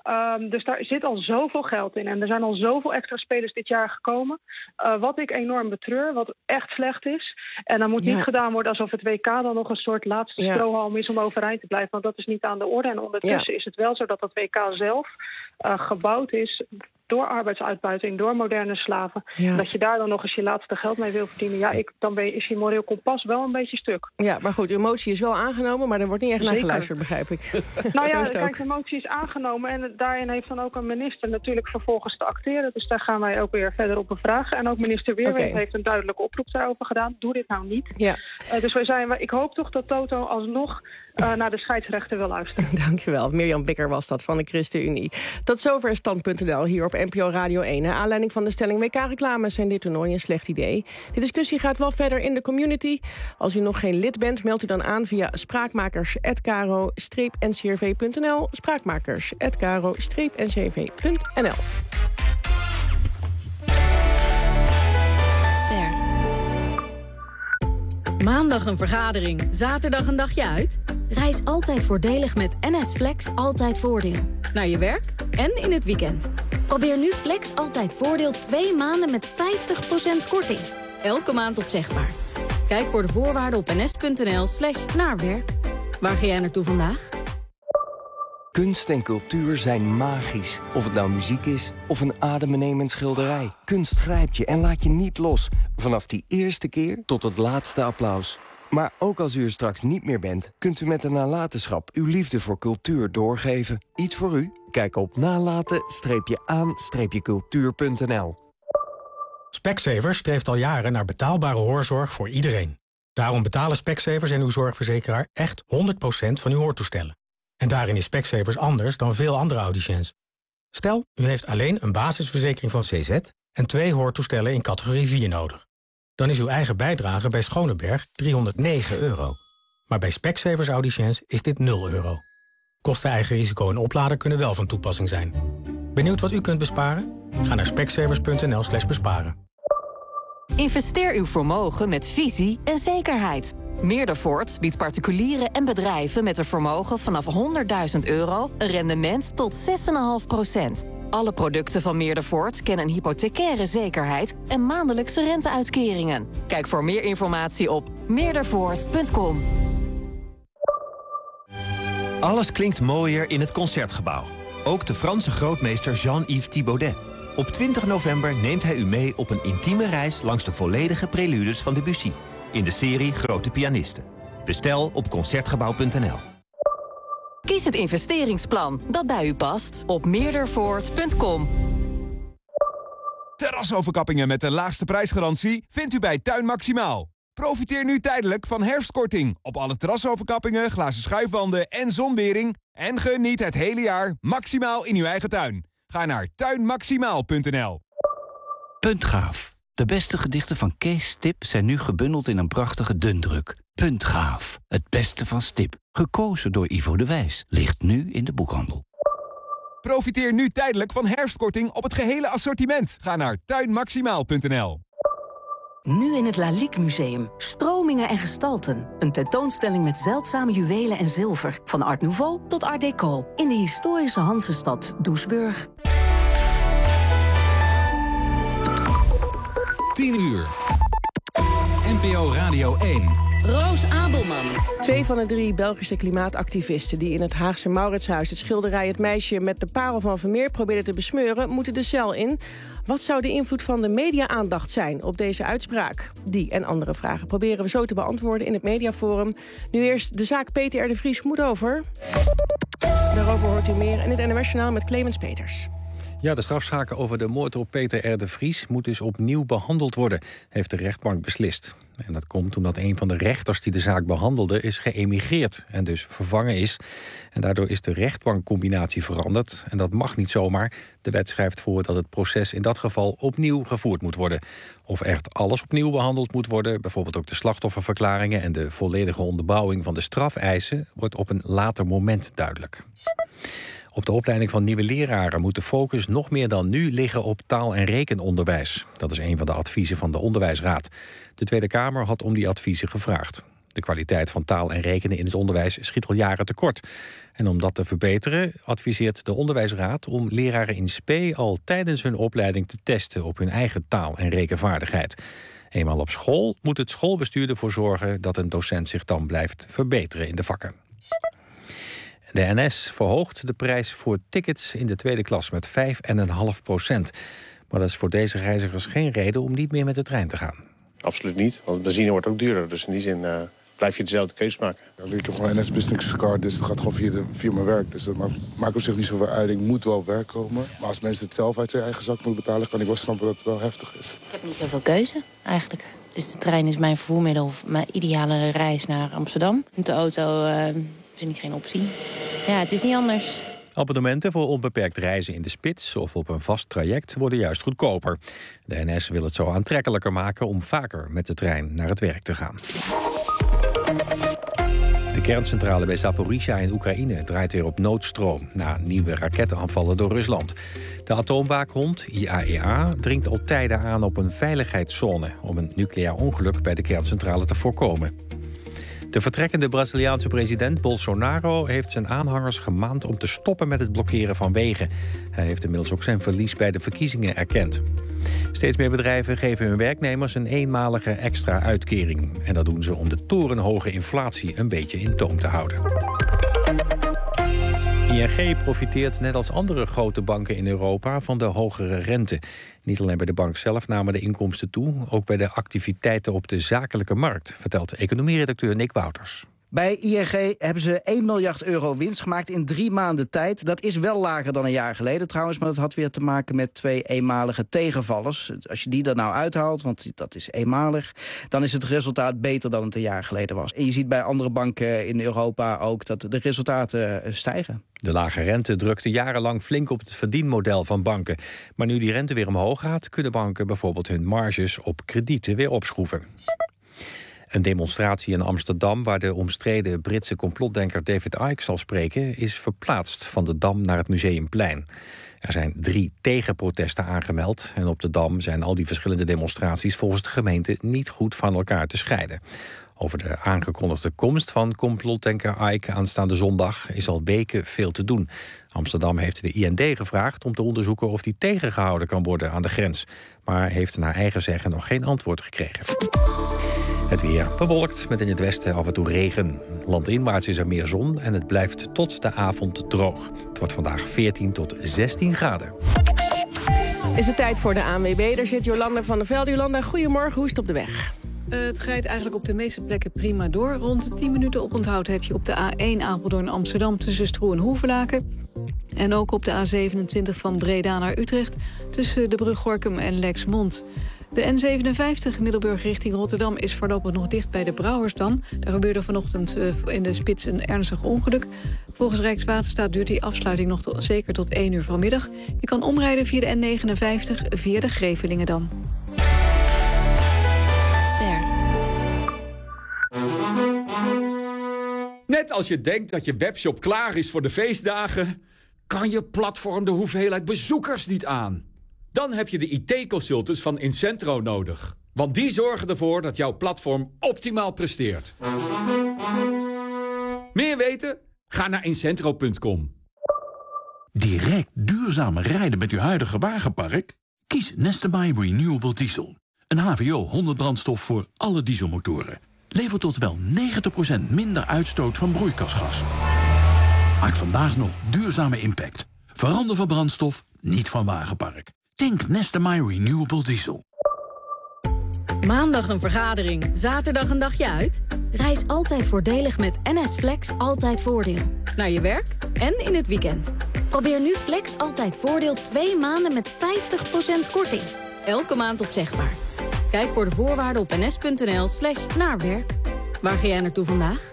Dus daar zit al zoveel geld in. En er zijn al zoveel extra spelers dit jaar gekomen. Wat ik enorm betreur, wat echt slecht is. En dan moet niet gedaan worden alsof het WK dan nog een soort laatste strohalm is om overeind te blijven. Want dat is niet aan de orde. En ondertussen is het wel zo dat het WK zelf gebouwd is door arbeidsuitbuiting, door moderne slaven. Dat je daar dan nog eens je laatste geld mee wil verdienen. Dan is je moreel kompas wel een beetje stuk. Ja, maar goed, uw motie is wel aangenomen, maar er wordt niet echt naar geluisterd, begrijp ik. Nou ja, kijk, de motie is aangenomen en daarin heeft dan ook een minister natuurlijk vervolgens te acteren. Dus daar gaan wij ook weer verder op bevragen. En ook minister Weerwind heeft een duidelijke oproep daarover gedaan. Doe dit nou niet. Ja. Dus ik hoop toch dat Toto alsnog naar de scheidsrechter wil luisteren. Dankjewel. Mirjam Bikker was dat van de ChristenUnie. Tot zover Stand.nl hier op NPO Radio 1. Naar aanleiding van de stelling WK-reclames zijn dit toernooi een slecht idee. De discussie gaat wel verder in de community. Als u nog geen lid bent, meldt u dan aan via spraakmakers@karo-ncrv.nl. Spraakmakers@karo-ncrv.nl. Maandag een vergadering, zaterdag een dagje uit? Reis altijd voordelig met NS Flex Altijd Voordeel. Naar je werk en in het weekend. Probeer nu Flex Altijd Voordeel 2 maanden met 50% korting. Elke maand opzegbaar. Kijk voor de voorwaarden op ns.nl/naarwerk. Waar ga jij naartoe vandaag? Kunst en cultuur zijn magisch. Of het nou muziek is of een adembenemend schilderij. Kunst grijpt je en laat je niet los. Vanaf die eerste keer tot het laatste applaus. Maar ook als u er straks niet meer bent, kunt u met een nalatenschap uw liefde voor cultuur doorgeven. Iets voor u? Kijk op nalaten-aan-cultuur.nl. Specsavers streeft al jaren naar betaalbare hoorzorg voor iedereen. Daarom betalen Specsavers en uw zorgverzekeraar echt 100% van uw hoortoestellen. En daarin is Specsavers anders dan veel andere audiciëns. Stel, u heeft alleen een basisverzekering van CZ en 2 hoortoestellen in categorie 4 nodig. Dan is uw eigen bijdrage bij Schoneberg €309. Maar bij Specsavers audiciëns is dit €0. Kosten, eigen risico en oplader kunnen wel van toepassing zijn. Benieuwd wat u kunt besparen? Ga naar specsavers.nl/besparen. Investeer uw vermogen met visie en zekerheid. Meerdervoort biedt particulieren en bedrijven met een vermogen vanaf €100.000 een rendement tot 6,5%. Alle producten van Meerdervoort kennen een hypothecaire zekerheid en maandelijkse renteuitkeringen. Kijk voor meer informatie op meerdervoort.com. Alles klinkt mooier in het Concertgebouw. Ook de Franse grootmeester Jean-Yves Thibaudet. Op 20 november neemt hij u mee op een intieme reis langs de volledige preludes van Debussy. In de serie Grote Pianisten. Bestel op Concertgebouw.nl. Kies het investeringsplan dat bij u past op meerdervoort.com. Terrasoverkappingen met de laagste prijsgarantie vindt u bij Tuin Maximaal. Profiteer nu tijdelijk van herfstkorting op alle terrasoverkappingen, glazen schuifwanden en zonwering. En geniet het hele jaar maximaal in uw eigen tuin. Ga naar tuinmaximaal.nl. Puntgaaf. De beste gedichten van Kees Stip zijn nu gebundeld in een prachtige dundruk. Puntgaaf. Het beste van Stip. Gekozen door Ivo de Wijs. Ligt nu in de boekhandel. Profiteer nu tijdelijk van herfstkorting op het gehele assortiment. Ga naar tuinmaximaal.nl. Nu in het Lalique Museum. Stromingen en gestalten. Een tentoonstelling met zeldzame juwelen en zilver. Van Art Nouveau tot Art Deco. In de historische Hansestad Doesburg. 10 uur. NPO Radio 1. Roos Abelman. 2 van de 3 Belgische klimaatactivisten die in het Haagse Mauritshuis het schilderij Het Meisje met de Parel van Vermeer probeerden te besmeuren, moeten de cel in. Wat zou de invloed van de media-aandacht zijn op deze uitspraak? Die en andere vragen proberen we zo te beantwoorden in het Mediaforum. Nu eerst de zaak Peter R. de Vries moet over. Daarover hoort u meer in het NOS Journaal met Clemens Peters. Ja, de strafzaken over de moord op Peter R. de Vries moet dus opnieuw behandeld worden, heeft de rechtbank beslist. En dat komt omdat een van de rechters die de zaak behandelde is geëmigreerd en dus vervangen is. En daardoor is de rechtbankcombinatie veranderd. En dat mag niet zomaar. De wet schrijft voor dat het proces in dat geval opnieuw gevoerd moet worden. Of echt alles opnieuw behandeld moet worden, bijvoorbeeld ook de slachtofferverklaringen en de volledige onderbouwing van de strafeisen, wordt op een later moment duidelijk. Op de opleiding van nieuwe leraren moet de focus nog meer dan nu liggen op taal- en rekenonderwijs. Dat is een van de adviezen van de Onderwijsraad. De Tweede Kamer had om die adviezen gevraagd. De kwaliteit van taal en rekenen in het onderwijs schiet al jaren tekort. En om dat te verbeteren adviseert de Onderwijsraad om leraren in spe al tijdens hun opleiding te testen op hun eigen taal- en rekenvaardigheid. Eenmaal op school moet het schoolbestuur ervoor zorgen dat een docent zich dan blijft verbeteren in de vakken. De NS verhoogt de prijs voor tickets in de tweede klas met 5,5%. Maar dat is voor deze reizigers geen reden om niet meer met de trein te gaan. Absoluut niet, want benzine wordt ook duurder. Dus in die zin blijf je dezelfde keus maken. Ja, ik heb gewoon NS Business Card, dus dat gaat gewoon via mijn werk. Dus dat maakt op zich niet zoveel uit. Ik moet wel op werk komen. Maar als mensen het zelf uit hun eigen zak moeten betalen, kan ik wel snappen dat het wel heftig is. Ik heb niet zoveel keuze, eigenlijk. Dus de trein is mijn vervoermiddel, mijn ideale reis naar Amsterdam. Met de auto vind ik geen optie. Ja, het is niet anders. Abonnementen voor onbeperkt reizen in de spits of op een vast traject worden juist goedkoper. De NS wil het zo aantrekkelijker maken om vaker met de trein naar het werk te gaan. De kerncentrale bij Zaporizhzhia in Oekraïne draait weer op noodstroom na nieuwe raketaanvallen door Rusland. De atoomwaakhond, IAEA, dringt al tijden aan op een veiligheidszone om een nucleair ongeluk bij de kerncentrale te voorkomen. De vertrekkende Braziliaanse president Bolsonaro heeft zijn aanhangers gemaand om te stoppen met het blokkeren van wegen. Hij heeft inmiddels ook zijn verlies bij de verkiezingen erkend. Steeds meer bedrijven geven hun werknemers een eenmalige extra uitkering. En dat doen ze om de torenhoge inflatie een beetje in toom te houden. ING profiteert net als andere grote banken in Europa van de hogere rente. Niet alleen bij de bank zelf namen de inkomsten toe, ook bij de activiteiten op de zakelijke markt, vertelt economieredacteur Nick Wouters. Bij ING hebben ze 1 miljard euro winst gemaakt in 3 maanden tijd. Dat is wel lager dan een jaar geleden trouwens, maar dat had weer te maken met 2 eenmalige tegenvallers. Als je die er nou uithaalt, want dat is eenmalig, dan is het resultaat beter dan het een jaar geleden was. En je ziet bij andere banken in Europa ook dat de resultaten stijgen. De lage rente drukte jarenlang flink op het verdienmodel van banken. Maar nu die rente weer omhoog gaat, kunnen banken bijvoorbeeld hun marges op kredieten weer opschroeven. Een demonstratie in Amsterdam waar de omstreden Britse complotdenker David Icke zal spreken is verplaatst van de Dam naar het Museumplein. Er zijn 3 tegenprotesten aangemeld en op de Dam zijn al die verschillende demonstraties volgens de gemeente niet goed van elkaar te scheiden. Over de aangekondigde komst van complotdenker Icke aanstaande zondag is al weken veel te doen. Amsterdam heeft de IND gevraagd om te onderzoeken of die tegengehouden kan worden aan de grens, maar heeft naar eigen zeggen nog geen antwoord gekregen. Het weer bewolkt met in het westen af en toe regen. Landinwaarts is er meer zon en het blijft tot de avond droog. Het wordt vandaag 14 tot 16 graden. Is het tijd voor de ANWB. Daar zit Jolanda van der Velde. Jolanda, goedemorgen. Hoe is het op de weg? Het rijdt eigenlijk op de meeste plekken prima door. Rond 10 minuten oponthoud heb je op de A1 Apeldoorn-Amsterdam tussen Stroe en Hoevelaken. En ook op de A27 van Breda naar Utrecht tussen de brug Gorinchem en Lexmond. De N57 Middelburg richting Rotterdam is voorlopig nog dicht bij de Brouwersdam. Daar gebeurde vanochtend in de spits een ernstig ongeluk. Volgens Rijkswaterstaat duurt die afsluiting nog zeker tot 1 uur vanmiddag. Je kan omrijden via de N59 via de Grevelingendam. Net als je denkt dat je webshop klaar is voor de feestdagen, kan je platform de hoeveelheid bezoekers niet aan. Dan heb je de IT-consultants van Incentro nodig. Want die zorgen ervoor dat jouw platform optimaal presteert. Meer weten? Ga naar incentro.com. Direct duurzamer rijden met uw huidige wagenpark? Kies Neste-MY Renewable Diesel. Een HVO 100 brandstof voor alle dieselmotoren. Levert tot wel 90% minder uitstoot van broeikasgassen. Maak vandaag nog duurzame impact. Verander van brandstof, niet van wagenpark. Tank Neste-MY Renewable Diesel. Maandag een vergadering, zaterdag een dagje uit? Reis altijd voordelig met NS Flex Altijd Voordeel. Naar je werk en in het weekend. Probeer nu Flex Altijd Voordeel 2 maanden met 50% korting. Elke maand opzegbaar. Kijk voor de voorwaarden op ns.nl/naarwerk. Waar ga jij naartoe vandaag?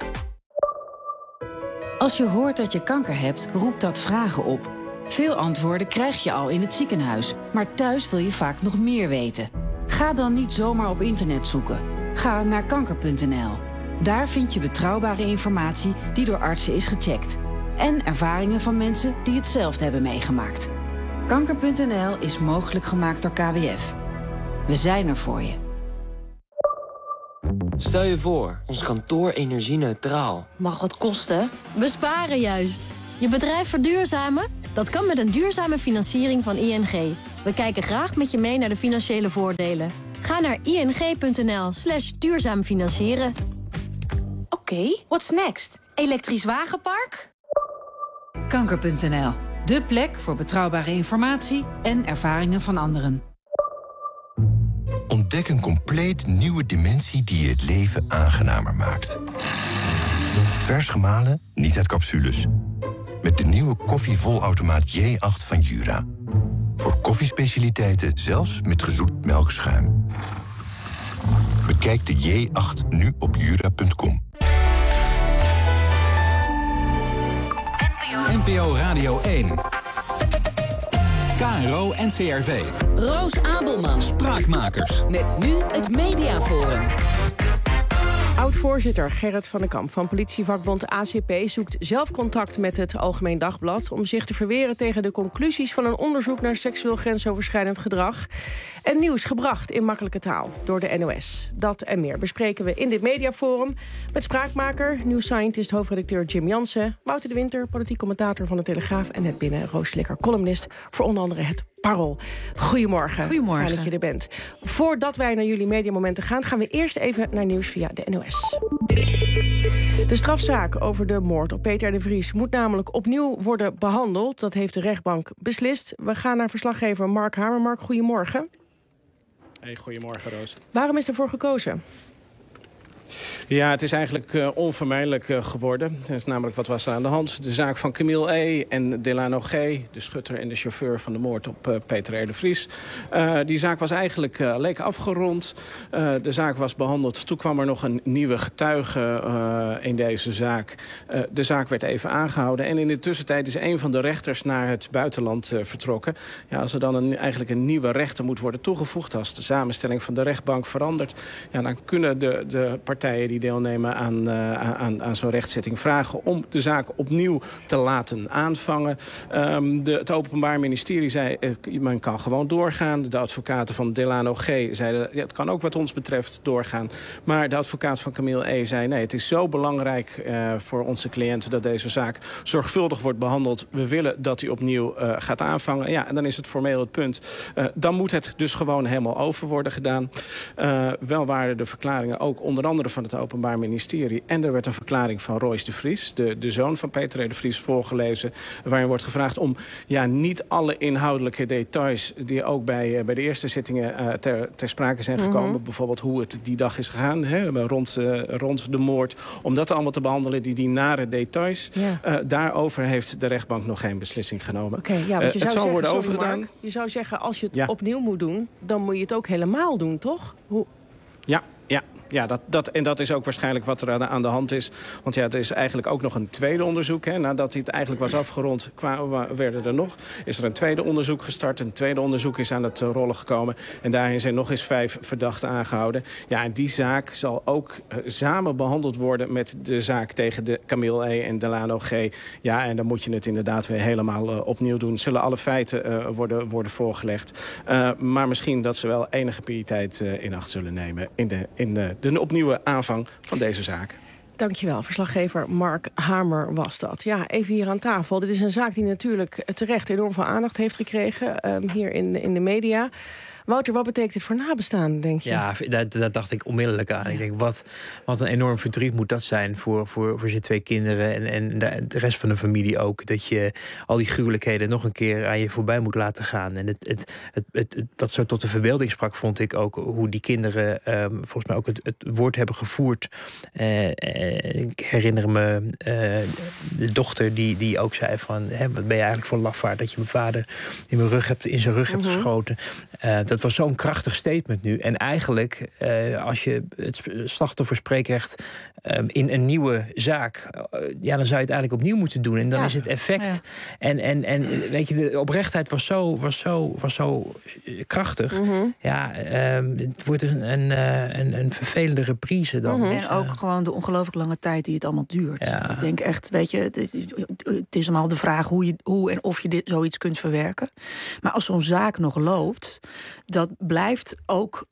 Als je hoort dat je kanker hebt, roept dat vragen op. Veel antwoorden krijg je al in het ziekenhuis, maar thuis wil je vaak nog meer weten. Ga dan niet zomaar op internet zoeken. Ga naar kanker.nl. Daar vind je betrouwbare informatie die door artsen is gecheckt. En ervaringen van mensen die hetzelfde hebben meegemaakt. Kanker.nl is mogelijk gemaakt door KWF. We zijn er voor je. Stel je voor, ons kantoor energie-neutraal. Mag wat kosten? Besparen juist. Je bedrijf verduurzamen? Dat kan met een duurzame financiering van ING. We kijken graag met je mee naar de financiële voordelen. Ga naar ing.nl/duurzaam financieren. Oké, what's next? Elektrisch wagenpark? Kanker.nl. De plek voor betrouwbare informatie en ervaringen van anderen. Ontdek een compleet nieuwe dimensie die je het leven aangenamer maakt. Vers gemalen, niet uit capsules. Met de nieuwe koffievolautomaat J8 van Jura. Voor koffiespecialiteiten zelfs met gezoet melkschuim. Bekijk de J8 nu op jura.com. NPO Radio 1. KRO NCRV. Roos Abelman. Spraakmakers. Met nu het Mediaforum. Oud-voorzitter Gerrit van den Kamp van politievakbond ACP zoekt zelf contact met het Algemeen Dagblad om zich te verweren tegen de conclusies van een onderzoek naar seksueel grensoverschrijdend gedrag. En nieuws gebracht in makkelijke taal door de NOS. Dat en meer bespreken we in dit Mediaforum met spraakmaker, nieuws scientist, hoofdredacteur Jim Jansen, Wouter de Winter, politiek commentator van de Telegraaf en net binnen Roos Slikker, columnist voor onder andere het Parool. Goedemorgen. Goedemorgen. Fijn dat je er bent. Voordat wij naar jullie mediamomenten gaan we eerst even naar nieuws via de NOS. De strafzaak over de moord op Peter R. de Vries moet namelijk opnieuw worden behandeld. Dat heeft de rechtbank beslist. We gaan naar verslaggever Mark Hamer. Mark, goedemorgen. Hey, goedemorgen, Roos. Waarom is ervoor gekozen? Ja, het is eigenlijk onvermijdelijk geworden. Er is namelijk wat was er aan de hand. De zaak van Camille E. en Delano G., de schutter en de chauffeur van de moord op Peter R. de Vries. Die zaak was eigenlijk leek afgerond. De zaak was behandeld. Toen kwam er nog een nieuwe getuige in deze zaak. De zaak werd even aangehouden. En in de tussentijd is een van de rechters naar het buitenland vertrokken. Ja, als er dan eigenlijk een nieuwe rechter moet worden toegevoegd, als de samenstelling van de rechtbank verandert, ja, dan kunnen de partijen die deelnemen aan zo'n rechtszitting vragen om de zaak opnieuw te laten aanvangen. Het Openbaar Ministerie zei, men kan gewoon doorgaan. De advocaten van Delano G. zeiden, ja, het kan ook wat ons betreft doorgaan. Maar de advocaat van Camille E. zei, nee, het is zo belangrijk voor onze cliënten dat deze zaak zorgvuldig wordt behandeld. We willen dat hij opnieuw gaat aanvangen. Ja, en dan is het formeel het punt. Dan moet het dus gewoon helemaal over worden gedaan. Wel waren de verklaringen ook onder andere van het Openbaar Ministerie. En er werd een verklaring van Royce de Vries, de zoon van Peter R. de Vries, voorgelezen, waarin wordt gevraagd om niet alle inhoudelijke details die ook bij de eerste zittingen ter sprake zijn gekomen. Bijvoorbeeld hoe het die dag is gegaan, rond de moord. Om dat allemaal te behandelen, die nare details. Ja. Daarover heeft de rechtbank nog geen beslissing genomen. Okay, ja, want het zal worden overgedaan. Mark, je zou zeggen, als je het opnieuw moet doen, dan moet je het ook helemaal doen, toch? Ja, Ja, dat is ook waarschijnlijk wat er aan de hand is. Want er is eigenlijk ook nog een tweede onderzoek. Hè. Nadat hij het eigenlijk was afgerond, is er een tweede onderzoek gestart. Een tweede onderzoek is aan het rollen gekomen. En daarin zijn nog eens 5 verdachten aangehouden. Ja, en die zaak zal ook samen behandeld worden met de zaak tegen de Camille E. en Delano G. Ja, en dan moet je het inderdaad weer helemaal opnieuw doen. Zullen alle feiten worden voorgelegd. Maar misschien dat ze wel enige prioriteit in acht zullen nemen in de opnieuwe aanvang van deze zaak. Dankjewel, verslaggever Mark Hamer was dat. Ja, even hier aan tafel. Dit is een zaak die natuurlijk terecht enorm veel aandacht heeft gekregen hier in de media. Wouter, wat betekent dit voor nabestaanden, denk je? Ja, daar dacht ik onmiddellijk aan. Ik denk, wat een enorm verdriet moet dat zijn voor zijn 2 kinderen... en de rest van de familie ook. Dat je al die gruwelijkheden nog een keer aan je voorbij moet laten gaan. En wat zo tot de verbeelding sprak, vond ik ook... hoe die kinderen volgens mij ook het woord hebben gevoerd. Ik herinner me de dochter die ook zei van... wat ben je eigenlijk voor lafaard dat je mijn vader in zijn rug hebt geschoten... Dat was zo'n krachtig statement nu. En eigenlijk, als je het slachtofferspreekrecht in een nieuwe zaak... dan zou je het eigenlijk opnieuw moeten doen. En dan is het effect... Ja. En weet je, de oprechtheid was zo krachtig. Ja, het wordt een vervelende reprise dan. En ook gewoon de ongelooflijk lange tijd die het allemaal duurt. Ja. Ik denk echt, weet je, het is allemaal de vraag hoe en of je zoiets kunt verwerken. Maar als zo'n zaak nog loopt... dat blijft ook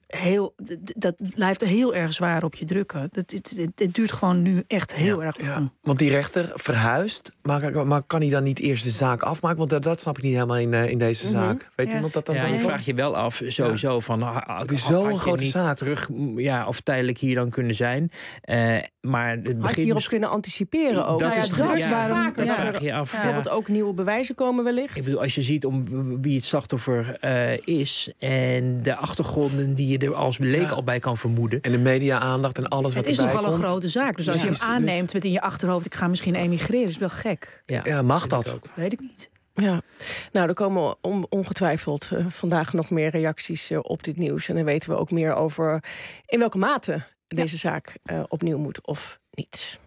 heel erg zwaar op je drukken. Het duurt gewoon nu echt heel erg lang. Ja. Want die rechter verhuist, maar kan hij dan niet eerst de zaak afmaken? Want dat snap ik niet helemaal in deze zaak. Weet iemand dat dan? Ja, je vraagt je wel af, sowieso, van... Het is zo'n grote zaak. Terug, of tijdelijk hier dan kunnen zijn. Maar het had je hierop kunnen anticiperen ook? Dat vraag je af. Bijvoorbeeld ook nieuwe bewijzen komen wellicht. Ik bedoel, als je ziet wie het slachtoffer is... en de achtergronden die je er als leek al bij kan vermoeden. En de media-aandacht en alles wat erbij komt. Het is nogal een grote zaak. Dus als je hem aanneemt met in je achterhoofd... ik ga misschien emigreren, is wel gek. Ja, mag dat? Weet ik niet. Ja, nou, er komen ongetwijfeld vandaag nog meer reacties op dit nieuws. En dan weten we ook meer over in welke mate deze zaak opnieuw moet of niet.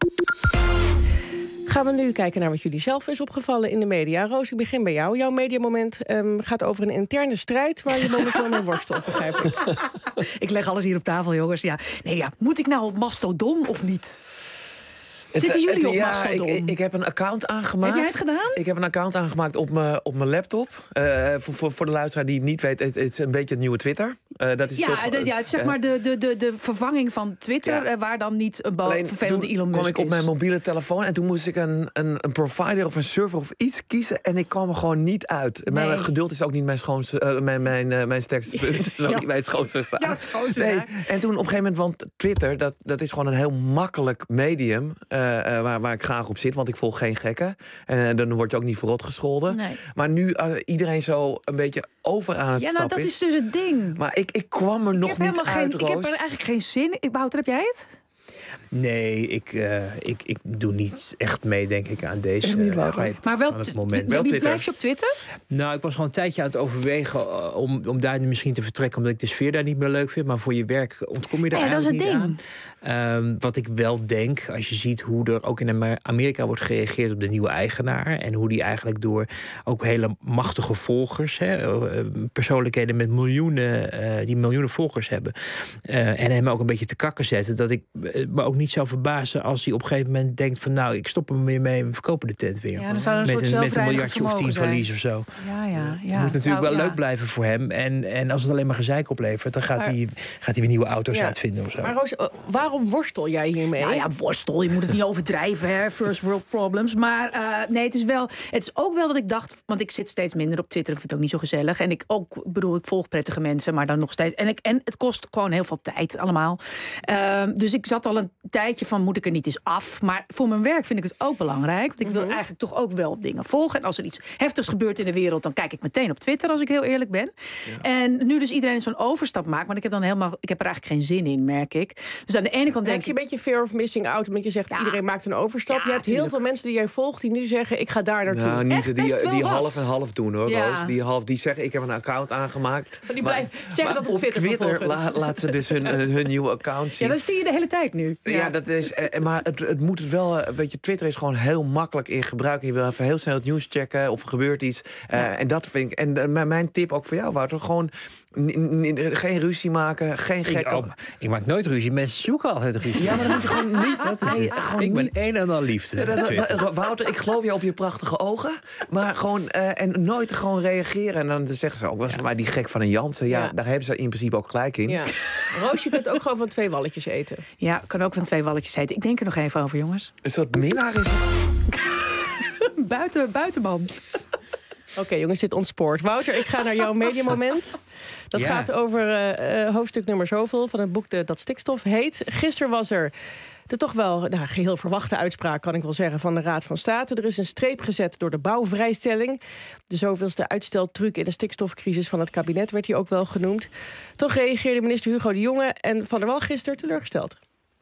Gaan we nu kijken naar wat jullie zelf is opgevallen in de media. Roos, ik begin bij jou. Jouw mediamoment gaat over een interne strijd... waar je momenteel mee worstelt, begrijp ik. Ik leg alles hier op tafel, jongens. Moet ik nou op Mastodon of niet? Zitten jullie op Mastodon? Ik heb een account aangemaakt. Heb jij het gedaan? Ik heb een account aangemaakt op mijn laptop. Voor de luisteraar die het niet weet, het is een beetje het nieuwe Twitter. Dat is het is zeg maar de vervanging van Twitter... waar dan niet een vervelende Elon Musk is. Toen kwam ik op mijn mobiele telefoon... en toen moest ik een provider of een server of iets kiezen... en ik kwam er gewoon niet uit. Nee. Mijn geduld is ook niet mijn schoonste, mijn sterkste punt. Het is ook niet mijn schoonste zaak. Ja, schoonste zaak. En toen op een gegeven moment... want Twitter, dat is gewoon een heel makkelijk medium... waar ik graag op zit, want ik volg geen gekken. En dan word je ook niet verrot gescholden. Nee. Maar nu iedereen zo een beetje over aan het stappen dat is dus het ding. Maar ik kwam er nog niet uit, Roos. Ik heb er eigenlijk geen zin in. Wouter, heb jij het? Nee, ik doe niet echt mee, denk ik, aan deze maar wel het moment. Blijf je op Twitter? Nou, ik was gewoon een tijdje aan het overwegen om daar misschien te vertrekken... omdat ik de sfeer daar niet meer leuk vind. Maar voor je werk ontkom je daar eigenlijk niet aan. Wat ik wel denk, als je ziet hoe er ook in Amerika wordt gereageerd... op de nieuwe eigenaar... en hoe die eigenlijk door ook hele machtige volgers... persoonlijkheden met miljoenen volgers hebben... en hem ook een beetje te kakken zetten... dat ik me ook niet zou verbazen als hij op een gegeven moment denkt van... nou, ik stop er weer mee en we verkopen de tent weer. Ja, met een miljardje of 10 verlies of zo. Ja. Het moet natuurlijk wel leuk blijven voor hem. En als het alleen maar gezeik oplevert... dan gaat hij weer nieuwe auto's uitvinden of zo. Maar Roos, waarom worstel jij hiermee? Nou ja, worstel. Je moet het niet overdrijven, hè. First world problems. Maar nee, het is ook wel dat ik dacht... want ik zit steeds minder op Twitter. Ik vind het ook niet zo gezellig. En ik volg prettige mensen, maar dan nog steeds... En het kost gewoon heel veel tijd allemaal. Dus ik zat had al een tijdje van, moet ik er niet eens af? Maar voor mijn werk vind ik het ook belangrijk. Want ik wil eigenlijk toch ook wel dingen volgen. En als er iets heftigs gebeurt in de wereld, dan kijk ik meteen op Twitter, als ik heel eerlijk ben. Ja. En nu dus iedereen zo'n overstap maakt, maar ik heb er eigenlijk geen zin in, merk ik. Dus aan de ene kant denk je een beetje fear of missing out, omdat je zegt, iedereen maakt een overstap. Je hebt heel veel mensen die jij volgt die nu zeggen, ik ga daar naartoe. Nou, niet die half en half doen, hoor, Roos. Die zeggen, ik heb een account aangemaakt. Maar zeggen dat op Twitter laat ze dus hun nieuwe account zien. Ja, dat zie je de hele tijd nu. Ja, dat is. Maar het moet het wel. Weet je, Twitter is gewoon heel makkelijk in gebruik. Je wil even heel snel het nieuws checken of er gebeurt iets. En dat vind ik. En mijn tip ook voor jou, Wouter, gewoon geen ruzie maken, geen gekke. Ik maak nooit ruzie. Mensen zoeken altijd ruzie. Ja, maar dan moet je gewoon niet. Ik ben één en al liefde. Wouter, ik geloof je op je prachtige ogen, maar gewoon en nooit gewoon reageren. En dan zeggen ze ook, was voor mij die gek van een Jansen. Ja, daar hebben ze in principe ook gelijk in. Ja. Roos, je kunt ook gewoon van 2 walletjes eten. Ja, ik kan ook van 2 walletjes eten. Ik denk er nog even over, jongens. Is dat minnaar? Buitenman. Oké, jongens, dit ontspoort. Wouter, ik ga naar jouw mediamoment. Dat gaat over hoofdstuk nummer zoveel van het boek Dat Stikstof Heet. Gisteren was er de toch wel geheel verwachte uitspraak, kan ik wel zeggen, van de Raad van State. Er is een streep gezet door de bouwvrijstelling. De zoveelste uitsteltruc in de stikstofcrisis van het kabinet werd hier ook wel genoemd. Toch reageerde minister Hugo de Jonge en Van der Wal gisteren teleurgesteld.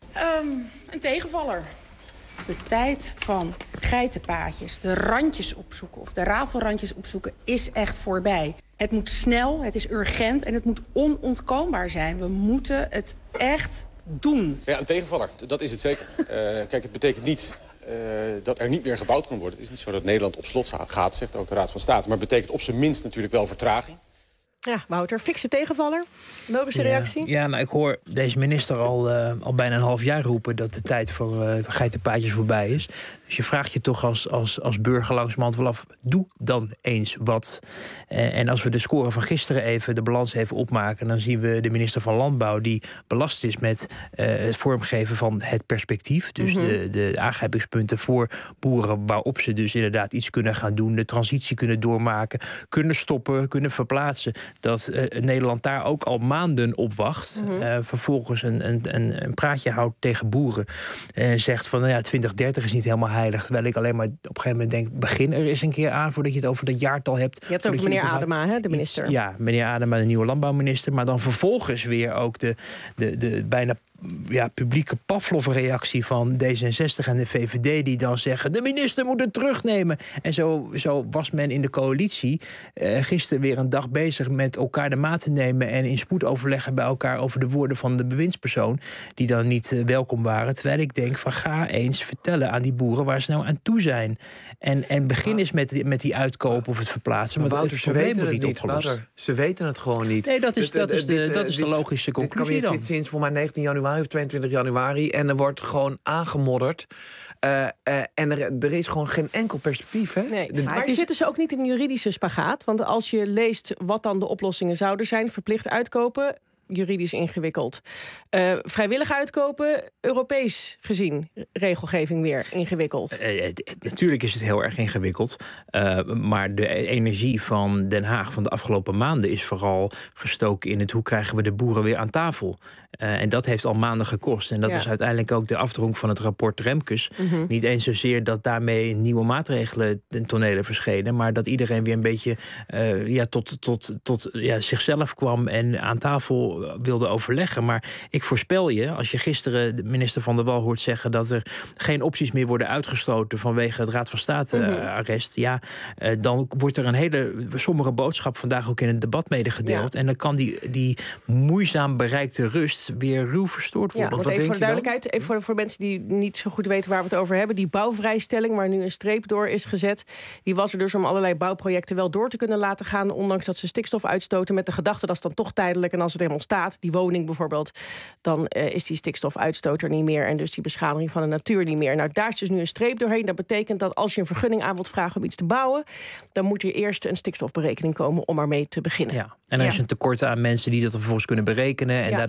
Een tegenvaller. De tijd van geitenpaadjes, de randjes opzoeken of de rafelrandjes opzoeken is echt voorbij. Het moet snel, het is urgent en het moet onontkoombaar zijn. We moeten het echt doen. Ja, een tegenvaller, dat is het zeker. Kijk, het betekent niet dat er niet meer gebouwd kan worden. Het is niet zo dat Nederland op slot gaat, zegt ook de Raad van State. Maar het betekent op zijn minst natuurlijk wel vertraging. Ja, Wouter, fikse tegenvaller. Logische reactie? Ja, nou, ik hoor deze minister al bijna een half jaar roepen dat de tijd voor geitenpaadjes voorbij is. Dus je vraagt je toch als burger langzamerhand wel af, doe dan eens wat. En als we de score van gisteren even, de balans even opmaken, dan zien we de minister van Landbouw die belast is met het vormgeven van het perspectief. Dus de aangrijpingspunten voor boeren waarop ze dus inderdaad iets kunnen gaan doen, de transitie kunnen doormaken, kunnen stoppen, kunnen verplaatsen. Dat Nederland daar ook al maanden op wacht. Vervolgens een praatje houdt tegen boeren. Zegt van, 2030 is niet helemaal heilig. Terwijl ik alleen maar op een gegeven moment denk, begin er eens een keer aan voordat je het over dat jaartal hebt. Je hebt het over meneer Adema, hè, de minister. Ja, meneer Adema, de nieuwe landbouwminister. Maar dan vervolgens weer ook de bijna publieke Pavlov-reactie van D66 en de VVD die dan zeggen, de minister moet het terugnemen. En zo was men in de coalitie gisteren weer een dag bezig met elkaar de maat te nemen en in spoedoverleggen bij elkaar over de woorden van de bewindspersoon die dan niet welkom waren. Terwijl ik denk van, ga eens vertellen aan die boeren waar ze nou aan toe zijn. En begin eens met die uitkopen of het verplaatsen. Maar Wouter, ze weten het niet. Wouter, ze weten het gewoon niet. Nee, dat is de logische conclusie dan. Dit zit sinds voor mij 19 januari of 22 januari en er wordt gewoon aangemodderd. En er is gewoon geen enkel perspectief. Hè? Nee, maar zitten ze ook niet in een juridische spagaat? Want als je leest wat dan de oplossingen zouden zijn, verplicht uitkopen, juridisch ingewikkeld. Vrijwillig uitkopen, Europees gezien, regelgeving weer ingewikkeld. Natuurlijk is het heel erg ingewikkeld. Maar de energie van Den Haag van de afgelopen maanden is vooral gestoken in het hoe krijgen we de boeren weer aan tafel. En dat heeft al maanden gekost. En dat was uiteindelijk ook de afdronk van het rapport Remkes. Niet eens zozeer dat daarmee nieuwe maatregelen ten tonele verschenen, maar dat iedereen weer een beetje tot zichzelf kwam en aan tafel wilde overleggen. Maar ik voorspel je, als je gisteren de minister Van der Wal hoort zeggen dat er geen opties meer worden uitgesloten vanwege het Raad van State-arrest, dan wordt er een hele sombere boodschap vandaag ook in het debat medegedeeld. Ja. En dan kan die moeizaam bereikte rust weer ruw verstoord worden. Ja, want even voor de duidelijkheid, even voor mensen die niet zo goed weten waar we het over hebben, die bouwvrijstelling waar nu een streep door is gezet, die was er dus om allerlei bouwprojecten wel door te kunnen laten gaan, ondanks dat ze stikstof uitstoten, met de gedachte dat is dan toch tijdelijk en als het helemaal staat, die woning bijvoorbeeld, dan is die stikstofuitstoot er niet meer en dus die beschadiging van de natuur niet meer. Nou, daar is dus nu een streep doorheen. Dat betekent dat als je een vergunning aan wilt vragen om iets te bouwen, dan moet er eerst een stikstofberekening komen om ermee te beginnen. Ja. En er is een tekort aan mensen die dat vervolgens kunnen berekenen en daardoor loopt de hele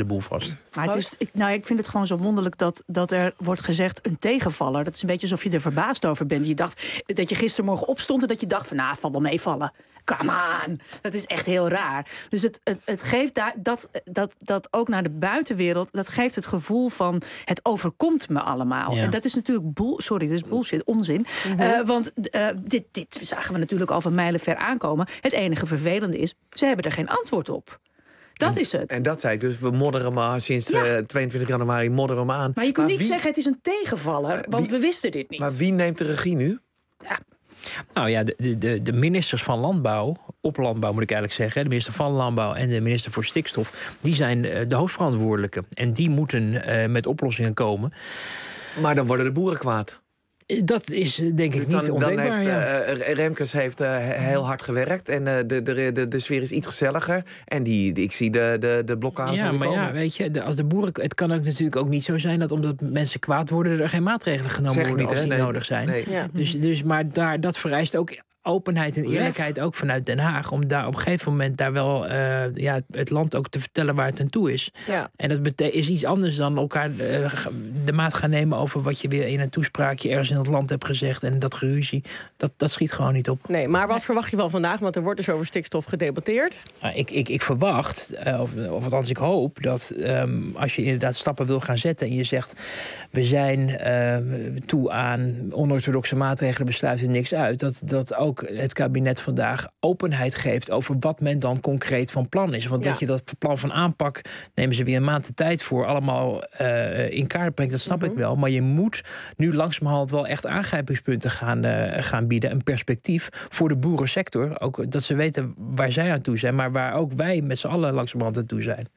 boel vast. Maar ik vind het gewoon zo wonderlijk dat er wordt gezegd een tegenvaller. Dat is een beetje alsof je er verbaasd over bent. Je dacht dat je gistermorgen opstond en dat je dacht van val wel meevallen. Come on! Dat is echt heel raar. Dus het geeft dat ook naar de buitenwereld, dat geeft het gevoel van het overkomt me allemaal. Ja. En dat is natuurlijk bullshit, onzin. Want dit zagen we natuurlijk al van mijlenver aankomen. Het enige vervelende is, ze hebben er geen antwoord op. Dat is het. En dat zei ik dus, we modderen maar sinds 22 januari modderen we aan. Maar je kunt niet zeggen het is een tegenvaller, want we wisten dit niet. Maar wie neemt de regie nu? Ja. Nou ja, de ministers van Landbouw, op Landbouw moet ik eigenlijk zeggen, de minister van Landbouw en de minister voor Stikstof, die zijn de hoofdverantwoordelijke. En die moeten met oplossingen komen. Maar dan worden de boeren kwaad. Dat is denk ik niet ondenkbaar. Remkes heeft heel hard gewerkt en de sfeer is iets gezelliger. En ik zie de blokkades komen. Ja, weet je, als de boeren, het kan ook natuurlijk ook niet zo zijn dat omdat mensen kwaad worden er geen maatregelen genomen worden als die nodig zijn. Nee. Ja. Maar dat vereist ook openheid en eerlijkheid ook vanuit Den Haag. Om daar op een gegeven moment daar wel het land ook te vertellen waar het aan toe is. Ja. En dat is iets anders dan elkaar de maat gaan nemen over wat je weer in een toespraakje ergens in het land hebt gezegd. En dat geruzie, dat schiet gewoon niet op. Nee, maar wat verwacht je wel vandaag? Want er wordt dus over stikstof gedebatteerd. Ik verwacht, of althans ik hoop, dat als je inderdaad stappen wil gaan zetten en je zegt, we zijn toe aan onorthodoxe maatregelen, besluiten niks uit, dat ook het kabinet vandaag openheid geeft over wat men dan concreet van plan is. Want dat je dat plan van aanpak, nemen ze weer een maand de tijd voor, allemaal in kaart brengt, dat snap ik wel. Maar je moet nu langzamerhand wel echt aangrijpingspunten gaan bieden, een perspectief voor de boerensector. Ook dat ze weten waar zij aan toe zijn, maar waar ook wij met z'n allen langzamerhand aan toe zijn.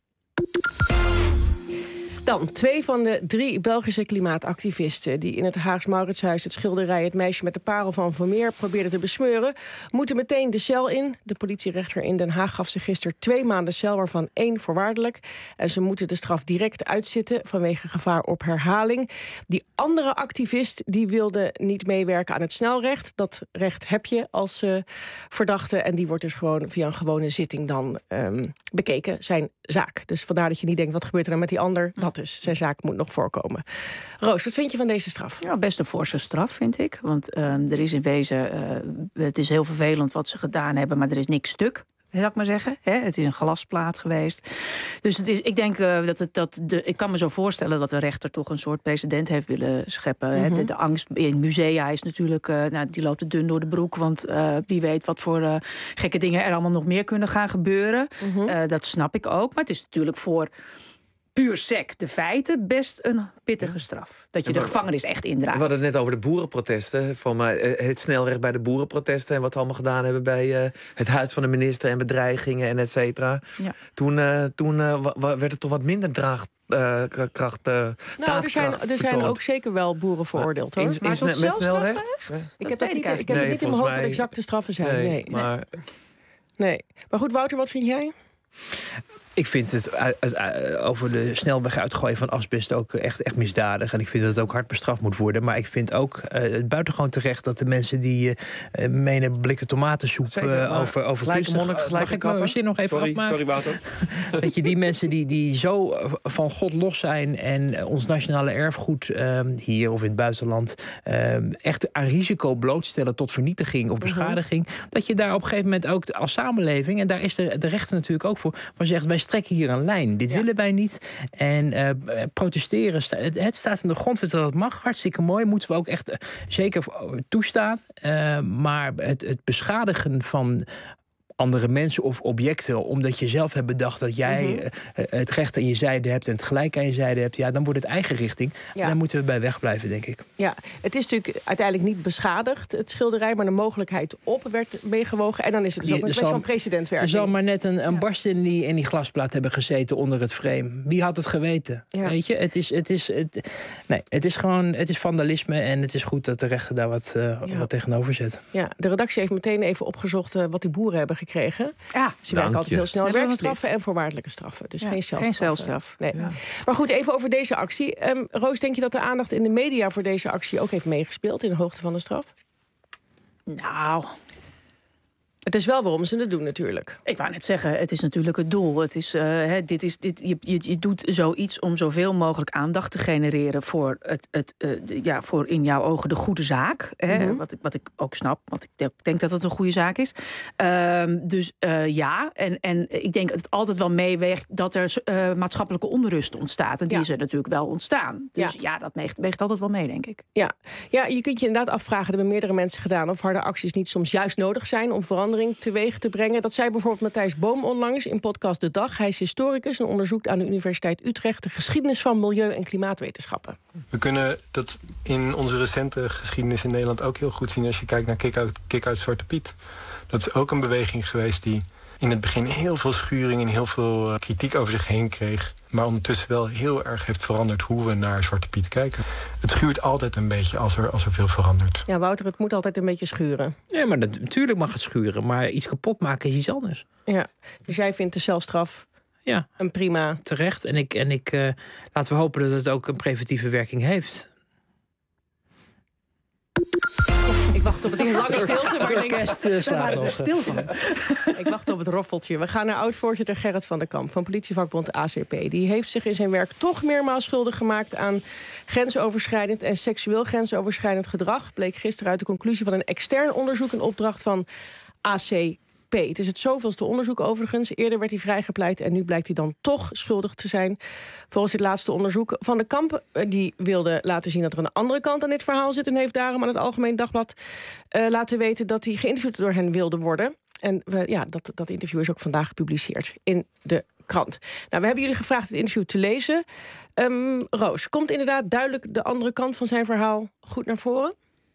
Dan 2 van de 3 Belgische klimaatactivisten die in het Haags Mauritshuis het schilderij Het meisje met de parel van Vermeer probeerden te besmeuren, moeten meteen de cel in. De politierechter in Den Haag gaf ze gisteren 2 maanden cel, waarvan 1 voorwaardelijk. En ze moeten de straf direct uitzitten vanwege gevaar op herhaling. Die andere activist die wilde niet meewerken aan het snelrecht. Dat recht heb je als verdachte. En die wordt dus gewoon via een gewone zitting dan bekeken, zijn zaak. Dus vandaar dat je niet denkt, wat gebeurt er dan met die ander? Dat dus, zijn zaak moet nog voorkomen. Roos, wat vind je van deze straf? Ja, best een forse straf, vind ik. Want er is in wezen, het is heel vervelend wat ze gedaan hebben, maar er is niks stuk. Zal ik maar zeggen. Het is een glasplaat geweest. Dus ik denk ik kan me zo voorstellen dat de rechter toch een soort precedent heeft willen scheppen. De angst in musea is natuurlijk, die loopt het dun door de broek. Want wie weet wat voor gekke dingen er allemaal nog meer kunnen gaan gebeuren. Dat snap ik ook. Maar het is natuurlijk voor puur sec de feiten best een pittige straf. Dat je de gevangenis echt indraait. We hadden het net over de boerenprotesten. Van het snelrecht bij de boerenprotesten en wat we allemaal gedaan hebben bij het huis van de minister en bedreigingen en et cetera. Ja. Toen werd het toch wat minder draagkracht. Er zijn ook zeker wel boeren veroordeeld, hoor. Maar tot zelfstrafrecht? Ik heb het niet in mijn hoofd wat exacte straffen zijn. Nee. Maar goed, Wouter, wat vind jij? Ik vind het over de snelweg uitgooien van asbest ook echt misdadig. En ik vind dat het ook hard bestraft moet worden. Maar ik vind ook het buitengewoon terecht dat de mensen die menen blikken tomatensoep over gelijke kapper. Nog even afmaken? Sorry, Wouter. Weet je, die mensen die zo van God los zijn en ons nationale erfgoed hier of in het buitenland echt aan risico blootstellen tot vernietiging of beschadiging, dat je daar op een gegeven moment ook als samenleving, en daar is de rechter natuurlijk ook voor, maar zegt, wij strekken hier een lijn. Dit willen wij niet. En protesteren, het staat in de grondwet dat het mag. Hartstikke mooi. Moeten we ook echt zeker toestaan. Maar het beschadigen van andere mensen of objecten, omdat je zelf hebt bedacht dat jij het recht aan je zijde hebt en het gelijk aan je zijde hebt, ja, dan wordt het eigen richting. Ja. En daar moeten we bij wegblijven, denk ik. Ja, het is natuurlijk uiteindelijk niet beschadigd, het schilderij, maar de mogelijkheid op werd meegewogen. En dan is het dus ook best wel een precedentwerking. Er zal maar net een barst in die glasplaat hebben gezeten onder het frame. Wie had het geweten? Ja. Weet je, het is vandalisme en het is goed dat de rechter daar wat tegenover zet. Ja, de redactie heeft meteen even opgezocht wat die boeren hebben gekregen. Ze werken altijd heel snel werkstraffen en voorwaardelijke straffen. Dus geen celstraf. Nee. Ja. Maar goed, even over deze actie. Roos, denk je dat de aandacht in de media voor deze actie ook heeft meegespeeld in de hoogte van de straf? Nou, Het is wel waarom ze het doen natuurlijk. Ik wou net zeggen, het is natuurlijk het doel. Het is, je doet zoiets om zoveel mogelijk aandacht te genereren voor voor in jouw ogen de goede zaak. Wat ik ook snap, want ik denk dat het een goede zaak is. En ik denk dat het altijd wel meeweegt dat er maatschappelijke onrust ontstaat. En die is er natuurlijk wel ontstaan. Dus dat weegt altijd wel mee, denk ik. Ja, je kunt je inderdaad afvragen, dat hebben meerdere mensen gedaan, of harde acties niet soms juist nodig zijn om verandering teweeg te brengen. Dat zei bijvoorbeeld Matthijs Boom onlangs in podcast De Dag. Hij is historicus en onderzoekt aan de Universiteit Utrecht de geschiedenis van milieu- en klimaatwetenschappen. We kunnen dat in onze recente geschiedenis in Nederland ook heel goed zien als je kijkt naar Kick-Out Zwarte Piet. Dat is ook een beweging geweest die in het begin heel veel schuring en heel veel kritiek over zich heen kreeg, maar ondertussen wel heel erg heeft veranderd hoe we naar Zwarte Piet kijken. Het schuurt altijd een beetje als er veel verandert. Ja, Wouter, het moet altijd een beetje schuren. Ja, maar natuurlijk mag het schuren, maar iets kapot maken is iets anders. Ja, dus jij vindt de celstraf een prima... Terecht. En ik laten we hopen dat het ook een preventieve werking heeft. Ik wacht op het lange stilte. Het orkest slaat nog. Stil van. Ik wacht op het roffeltje. We gaan naar oud-voorzitter Gerrit van der Kamp van politievakbond ACP. Die heeft zich in zijn werk toch meermaals schuldig gemaakt aan grensoverschrijdend en seksueel grensoverschrijdend gedrag. Bleek gisteren uit de conclusie van een extern onderzoek in opdracht van ACP. Het is het zoveelste onderzoek overigens. Eerder werd hij vrijgepleit en nu blijkt hij dan toch schuldig te zijn. Volgens dit laatste onderzoek. Van der Kamp die wilde laten zien dat er een andere kant aan dit verhaal zit en heeft daarom aan het Algemeen Dagblad laten weten dat hij geïnterviewd door hen wilde worden. En dat interview is ook vandaag gepubliceerd in de krant. Nou, we hebben jullie gevraagd het interview te lezen. Roos, komt inderdaad duidelijk de andere kant van zijn verhaal goed naar voren?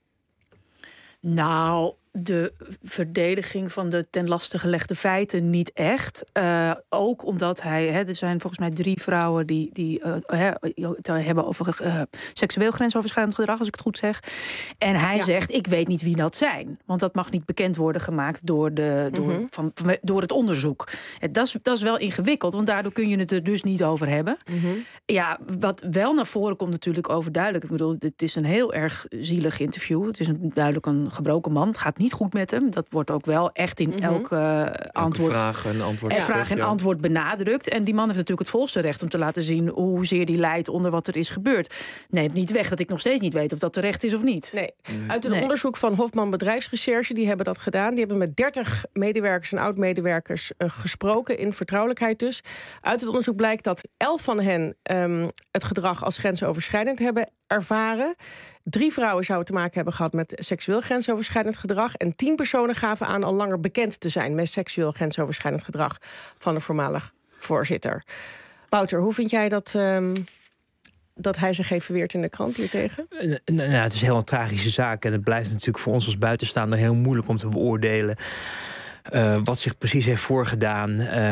Nou, de verdediging van de ten laste gelegde feiten niet echt. Ook omdat er zijn volgens mij 3 vrouwen die het hebben over seksueel grensoverschrijdend gedrag, als ik het goed zeg. En hij zegt, ik weet niet wie dat zijn. Want dat mag niet bekend worden gemaakt door het onderzoek. Dat is wel ingewikkeld, want daardoor kun je het er dus niet over hebben. Mm-hmm. Ja, wat wel naar voren komt natuurlijk overduidelijk. Ik bedoel, het is een heel erg zielig interview. Het is duidelijk een gebroken man. Het gaat niet goed met hem. Dat wordt ook wel echt in elke vraag en antwoord benadrukt. En die man heeft natuurlijk het volste recht om te laten zien hoezeer die lijdt onder wat er is gebeurd. Neemt niet weg dat ik nog steeds niet weet of dat terecht is of niet. Nee. Uit een onderzoek van Hofman Bedrijfsrecherche, die hebben dat gedaan. Die hebben met 30 medewerkers en oud-medewerkers gesproken, in vertrouwelijkheid dus. Uit het onderzoek blijkt dat 11 van hen het gedrag als grensoverschrijdend hebben ervaren. 3 vrouwen zouden te maken hebben gehad met seksueel grensoverschrijdend gedrag. En 10 personen gaven aan al langer bekend te zijn met seksueel grensoverschrijdend gedrag van de voormalig voorzitter. Wouter, hoe vind jij dat hij zich heeft verweerd in de krant hiertegen? Het is heel een tragische zaak. En het blijft natuurlijk voor ons als buitenstaander heel moeilijk om te beoordelen wat zich precies heeft voorgedaan.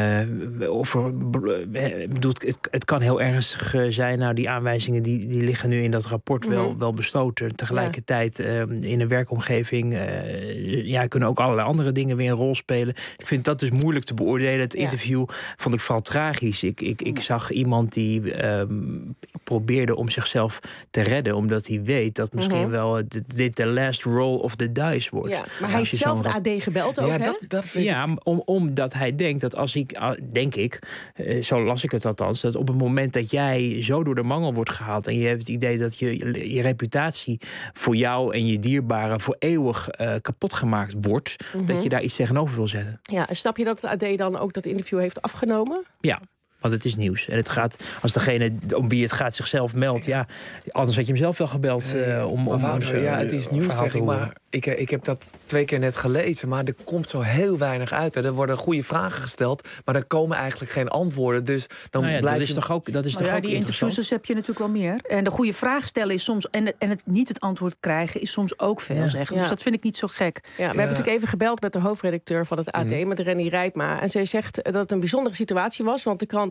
Het kan heel ernstig zijn. Nou, die aanwijzingen die liggen nu in dat rapport wel bestoten. Tegelijkertijd in een werkomgeving kunnen ook allerlei andere dingen weer een rol spelen. Ik vind dat dus moeilijk te beoordelen. Het interview vond ik vooral tragisch. Ik zag iemand die probeerde om zichzelf te redden, omdat hij weet dat misschien wel dit de last roll of the dice wordt. Ja, maar hij heeft zelf de AD gebeld ook, hè? Omdat hij denkt dat als zo las ik het althans, dat op het moment dat jij zo door de mangel wordt gehaald en je hebt het idee dat je reputatie voor jou en je dierbaren voor eeuwig kapot gemaakt wordt, dat je daar iets tegenover wil zetten. Ja, en snap je dat het AD dan ook dat interview heeft afgenomen? Ja. Want het is nieuws. En het gaat, als degene om wie het gaat zichzelf meldt, anders had je hem zelf wel gebeld het is nieuws, zeg ik, maar ik heb dat 2 keer net gelezen, maar er komt zo heel weinig uit. Er worden goede vragen gesteld, maar er komen eigenlijk geen antwoorden. Dus dan blijft dat is toch ook die interviews heb je natuurlijk wel meer. En de goede vraag stellen is soms, en het niet het antwoord krijgen is soms ook veel zeggen. Dus dat vind ik niet zo gek. Ja, we hebben natuurlijk even gebeld met de hoofdredacteur van het AD, met Renny Rijpma. En zij zegt dat het een bijzondere situatie was, want de krant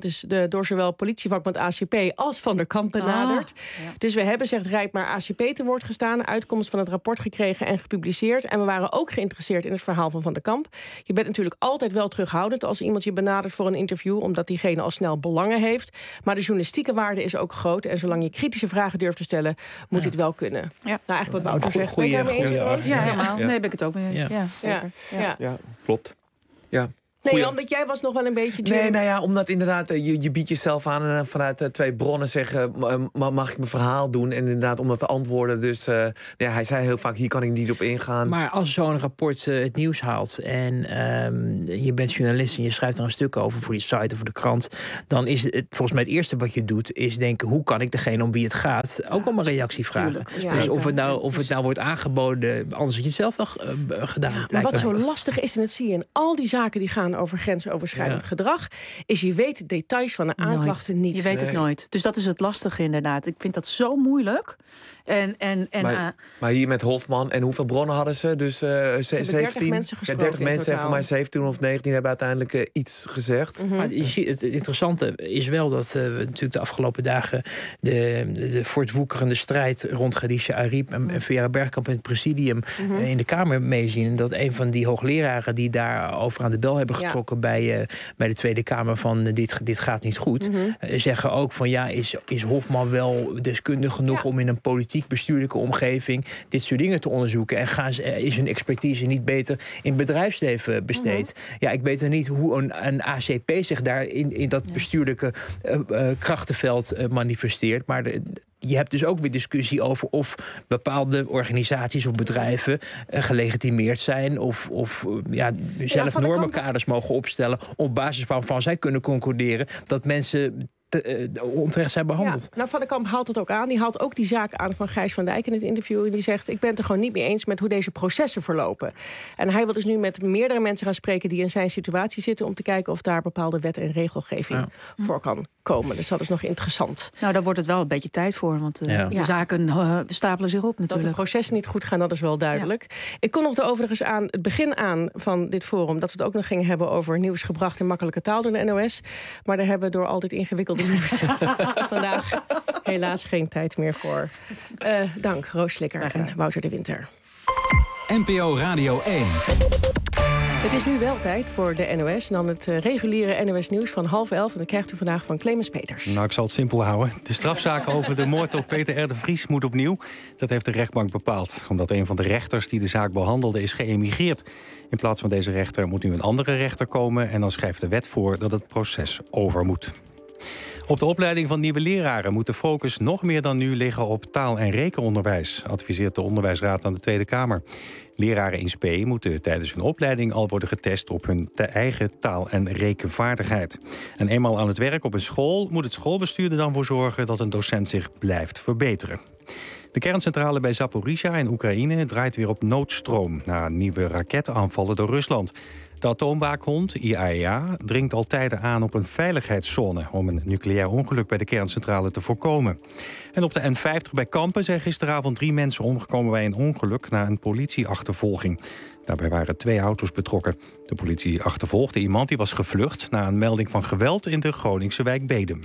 Nederland is door zowel politievakbond ACP als Van der Kamp benaderd. Dus we hebben, zegt Rijpma, ACP te woord gestaan, uitkomst van het rapport gekregen en gepubliceerd. En we waren ook geïnteresseerd in het verhaal van der Kamp. Je bent natuurlijk altijd wel terughoudend als iemand je benadert voor een interview, omdat diegene al snel belangen heeft. Maar de journalistieke waarde is ook groot. En zolang je kritische vragen durft te stellen, moet dit wel kunnen. Ja. Nou, eigenlijk wat Wouter zegt. Ben je het daarmee eens? Ja, helemaal. Nee, ben ik het ook mee eens. Ja, zeker. Ja, klopt. Ja. Nee, omdat jij was nog wel een beetje... Nee, nou ja, omdat inderdaad, je biedt jezelf aan en vanuit 2 bronnen zeggen, mag ik mijn verhaal doen? En inderdaad, omdat de antwoorden, dus hij zei heel vaak, hier kan ik niet op ingaan. Maar als zo'n rapport het nieuws haalt en je bent journalist en je schrijft er een stuk over voor die site of voor de krant, dan is het volgens mij het eerste wat je doet, is denken, hoe kan ik degene om wie het gaat ook om een reactie vragen? Dus of het nou wordt aangeboden, anders had je het zelf wel gedaan. Ja, maar wat zo lastig is, en dat zie je in al die zaken die gaan over grensoverschrijdend gedrag, is je weet de details van de aanklachten niet. Je weet het nooit. Dus dat is het lastige inderdaad. Ik vind dat zo moeilijk. Maar hier met Hofman, en hoeveel bronnen hadden ze? Dus 17? 30 mensen gesproken. 30 mensen, van mij 17 of 19 hebben uiteindelijk iets gezegd. Maar het interessante is wel dat we natuurlijk de afgelopen dagen de voortwoekerende strijd rond Khadija Arib en Vera Bergkamp in het presidium in de Kamer meezien. En dat een van die hoogleraren die daarover aan de bel hebben getrokken bij de Tweede Kamer van dit gaat niet goed, zeggen ook van is Hofman wel deskundig genoeg om in een politiek-bestuurlijke omgeving dit soort dingen te onderzoeken? En is hun expertise niet beter in het bedrijfsleven besteed? Ja, ik weet niet hoe een ACP zich daar in dat bestuurlijke krachtenveld manifesteert. Maar je hebt dus ook weer discussie over of bepaalde organisaties of bedrijven gelegitimeerd zijn of zelf normenkaders mogen opstellen op basis waarvan zij kunnen concluderen dat mensen onterecht zijn behandeld. Ja, Van der Kamp haalt het ook aan. Die haalt ook die zaak aan van Gijs van Dijk in het interview. En die zegt, ik ben het er gewoon niet mee eens met hoe deze processen verlopen. En hij wil dus nu met meerdere mensen gaan spreken die in zijn situatie zitten, om te kijken of daar bepaalde wet en regelgeving voor kan komen. Dus dat is nog interessant. Nou, daar wordt het wel een beetje tijd voor, want de zaken stapelen zich op natuurlijk. Dat de processen niet goed gaan, dat is wel duidelijk. Ja. Ik kon nog overigens aan het begin aan van dit forum dat we het ook nog gingen hebben over nieuws gebracht in makkelijke taal door de NOS. Maar daar hebben we door altijd ingewikkelde nieuws vandaag helaas geen tijd meer voor. Dank, Roos Slikker en Wouter de Winter. NPO Radio 1. Het is nu wel tijd voor de NOS. En dan het reguliere NOS-nieuws van 10:30. En dat krijgt u vandaag van Clemens Peters. Nou, ik zal het simpel houden. De strafzaak over de moord op Peter R. de Vries moet opnieuw. Dat heeft de rechtbank bepaald. Omdat een van de rechters die de zaak behandelde is geëmigreerd. In plaats van deze rechter moet nu een andere rechter komen. En dan schrijft de wet voor dat het proces over moet. Op de opleiding van nieuwe leraren moet de focus nog meer dan nu liggen op taal- en rekenonderwijs, adviseert de Onderwijsraad aan de Tweede Kamer. Leraren in SP moeten tijdens hun opleiding al worden getest op hun eigen taal- en rekenvaardigheid. En eenmaal aan het werk op een school moet het schoolbestuur er dan voor zorgen dat een docent zich blijft verbeteren. De kerncentrale bij Zaporizhzhia in Oekraïne draait weer op noodstroom na nieuwe raketaanvallen door Rusland. De atoomwaakhond, IAEA, dringt al tijden aan op een veiligheidszone om een nucleair ongeluk bij de kerncentrale te voorkomen. En op de N50 bij Kampen zijn gisteravond 3 mensen omgekomen bij een ongeluk na een politieachtervolging. Daarbij waren 2 auto's betrokken. De politie achtervolgde iemand die was gevlucht na een melding van geweld in de Groningse wijk Bedum.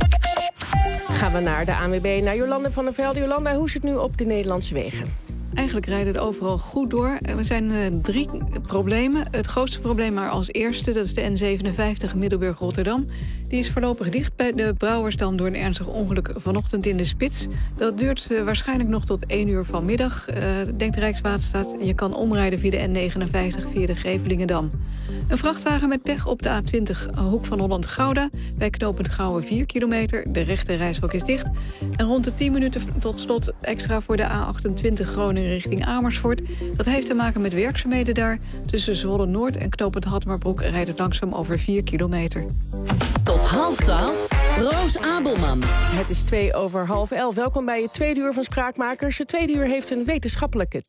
Gaan we naar de ANWB, naar Jolanda van der Velde. Jolanda, hoe is het nu op de Nederlandse wegen? Eigenlijk rijdt het overal goed door. Er zijn 3 problemen. Het grootste probleem maar als eerste, dat is de N57 Middelburg-Rotterdam. Die is voorlopig dicht bij de Brouwersdam door een ernstig ongeluk vanochtend in de spits. Dat duurt waarschijnlijk nog tot 1 uur vanmiddag, denkt de Rijkswaterstaat. Je kan omrijden via de N59 via de Grevelingendam. Een vrachtwagen met pech op de A20 Hoek van Holland-Gouda. Bij knooppunt Gouwen 4 kilometer. De rechte reishok is dicht. En rond de 10 minuten tot slot extra voor de A28 Groningen richting Amersfoort. Dat heeft te maken met werkzaamheden daar. Tussen Zwolle-Noord en knooppunt Hatmaarbroek rijdt het langzaam over 4 kilometer. Tot 11:30, Roos Abelman. Het is 11:02. Welkom bij het tweede uur van Spraakmakers. Het tweede uur heeft een wetenschappelijke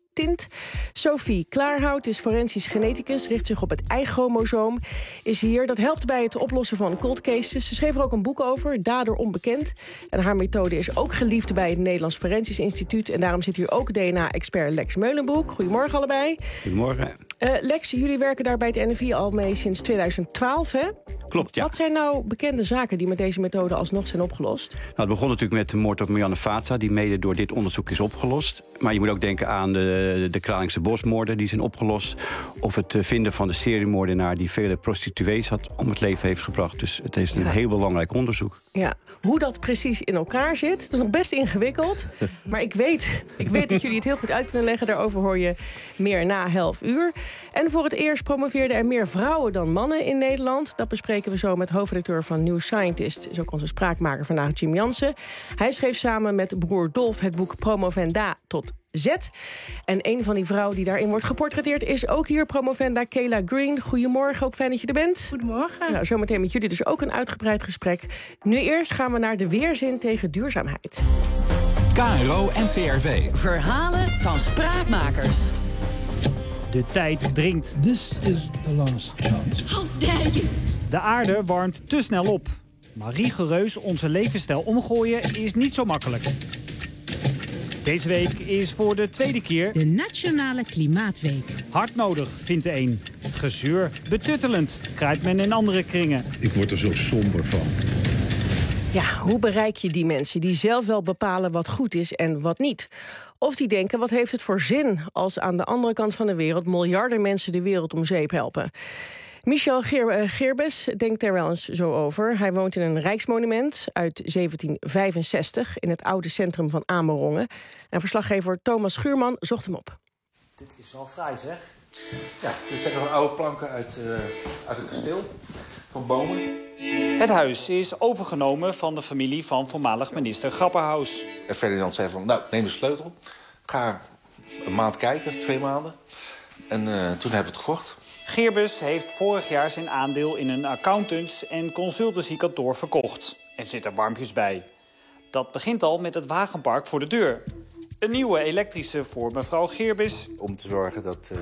tint. Sophie Klaarhout is forensisch geneticus, richt zich op het Y-chromosoom. Is hier, dat helpt bij het oplossen van cold cases. Ze schreef er ook een boek over, Dader onbekend. En haar methode is ook geliefd bij het Nederlands Forensisch Instituut. En daarom zit hier ook DNA-expert Lex Meulenbroek. Goedemorgen allebei. Goedemorgen. Lex, jullie werken daar bij het NFI al mee sinds 2012, hè? Klopt, ja. Wat zijn nou bekende zaken die met deze methode alsnog zijn opgelost? Nou, het begon natuurlijk met de moord op Marianne Vaatstra, die mede door dit onderzoek is opgelost. Maar je moet ook denken aan de Kralingse bosmoorden, die zijn opgelost. Of het vinden van de seriemoordenaar die vele prostituees had om het leven heeft gebracht. Dus het heeft een heel belangrijk onderzoek. Ja, hoe dat precies in elkaar zit, dat is nog best ingewikkeld. Maar ik weet dat jullie het heel goed uit kunnen leggen. Daarover hoor je meer na 11:00. En voor het eerst promoveerden er meer vrouwen dan mannen in Nederland. Dat bespreken we zo met hoofdredacteur van New Scientist. Is ook onze spraakmaker vandaag, Jim Jansen. Hij schreef samen met broer Dolf het boek Promovenda tot Z. En een van die vrouwen die daarin wordt geportretteerd is ook hier Promovenda Kayla Green. Goedemorgen, ook fijn dat je er bent. Goedemorgen. Nou, zometeen met jullie dus ook een uitgebreid gesprek. Nu eerst gaan we naar de weerzin tegen duurzaamheid. KRO NCRV. Verhalen van spraakmakers. De tijd dringt. This is the last chance. How dare you? De aarde warmt te snel op. Maar rigoureus onze levensstijl omgooien is niet zo makkelijk. Deze week is voor de tweede keer de Nationale Klimaatweek. Hard nodig, vindt de een. Gezeur, betuttelend, krijgt men in andere kringen. Ik word er zo somber van. Ja, hoe bereik je die mensen die zelf wel bepalen wat goed is en wat niet? Of die denken, wat heeft het voor zin als aan de andere kant van de wereld miljarden mensen de wereld om zeep helpen? Michel Geerbes denkt er wel eens zo over. Hij woont in een rijksmonument uit 1765 in het oude centrum van Amerongen. En verslaggever Thomas Schuurman zocht hem op. Dit is wel fraai, zeg. Ja, dit zijn nog oude planken uit het kasteel van bomen. Het huis is overgenomen van de familie van voormalig minister Grapperhaus. En Ferdinand zei van, nou, neem de sleutel. Ga een maand kijken, 2 maanden. En toen hebben we het gekocht. Geerbes heeft vorig jaar zijn aandeel in een accountants- en consultancykantoor verkocht. En zit er warmpjes bij. Dat begint al met het wagenpark voor de deur. Een nieuwe elektrische voor mevrouw Geerbes. Om te zorgen dat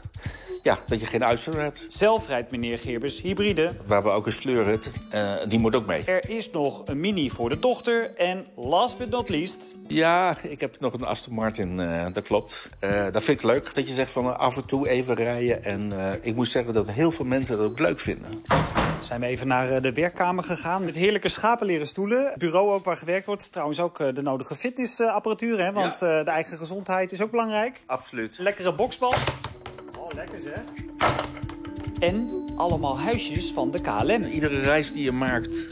je geen uitstoot hebt. Zelf rijdt meneer Geerbes hybride. We hebben ook een sleurhut, die moet ook mee. Er is nog een mini voor de dochter. En last but not least... Ja, ik heb nog een Aston Martin, dat klopt. Dat vind ik leuk, dat je zegt van af en toe even rijden. En ik moet zeggen dat heel veel mensen dat ook leuk vinden. Zijn we even naar de werkkamer gegaan met heerlijke schapenleren stoelen. Bureau ook waar gewerkt wordt. Trouwens ook de nodige fitnessapparatuur, hè? Want de eigen gezondheid is ook belangrijk. Absoluut. Lekkere boksbal. Oh, lekker zeg. En allemaal huisjes van de KLM. Iedere reis die je maakt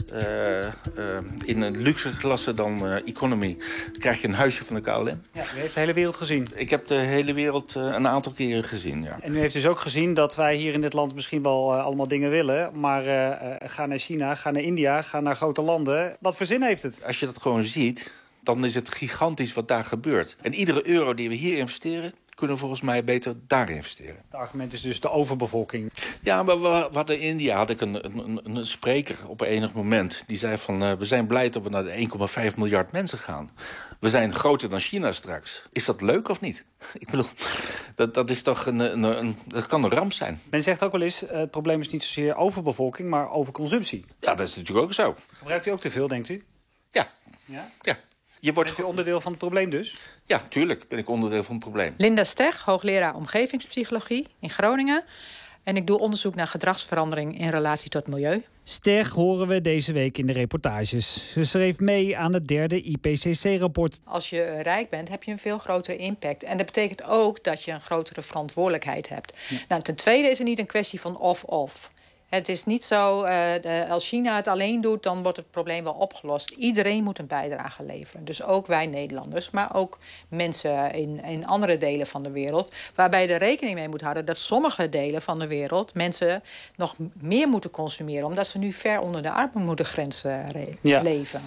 in een luxe klasse dan economy, krijg je een huisje van de KLM. Ja, u heeft de hele wereld gezien. Ik heb de hele wereld een aantal keren gezien, ja. En u heeft dus ook gezien dat wij hier in dit land misschien wel allemaal dingen willen. Maar ga naar China, ga naar India, ga naar grote landen. Wat voor zin heeft het? Als je dat gewoon ziet, dan is het gigantisch wat daar gebeurt. En iedere euro die we hier investeren, kunnen we volgens mij beter daar investeren. Het argument is dus de overbevolking. Ja, maar we hadden in India had ik een spreker op enig moment. Die zei van, we zijn blij dat we naar de 1,5 miljard mensen gaan. We zijn groter dan China straks. Is dat leuk of niet? Ik bedoel, dat is toch dat kan een ramp zijn. Men zegt ook wel eens, het probleem is niet zozeer overbevolking, maar overconsumptie. Ja, dat is natuurlijk ook zo. Gebruikt u ook te veel, denkt u? Ja. Ja. Bent u onderdeel van het probleem dus? Ja, tuurlijk ben ik onderdeel van het probleem. Linda Steg, hoogleraar omgevingspsychologie in Groningen. En ik doe onderzoek naar gedragsverandering in relatie tot milieu. Steg horen we deze week in de reportages. Ze schreef mee aan het 3e IPCC-rapport. Als je rijk bent, heb je een veel grotere impact. En dat betekent ook dat je een grotere verantwoordelijkheid hebt. Ja. Nou, ten tweede is het niet een kwestie van of-of. Het is niet zo, als China het alleen doet, dan wordt het probleem wel opgelost. Iedereen moet een bijdrage leveren. Dus ook wij Nederlanders, maar ook mensen in andere delen van de wereld. Waarbij je er rekening mee moet houden dat sommige delen van de wereld mensen nog meer moeten consumeren. Omdat ze nu ver onder de armoedegrens leven.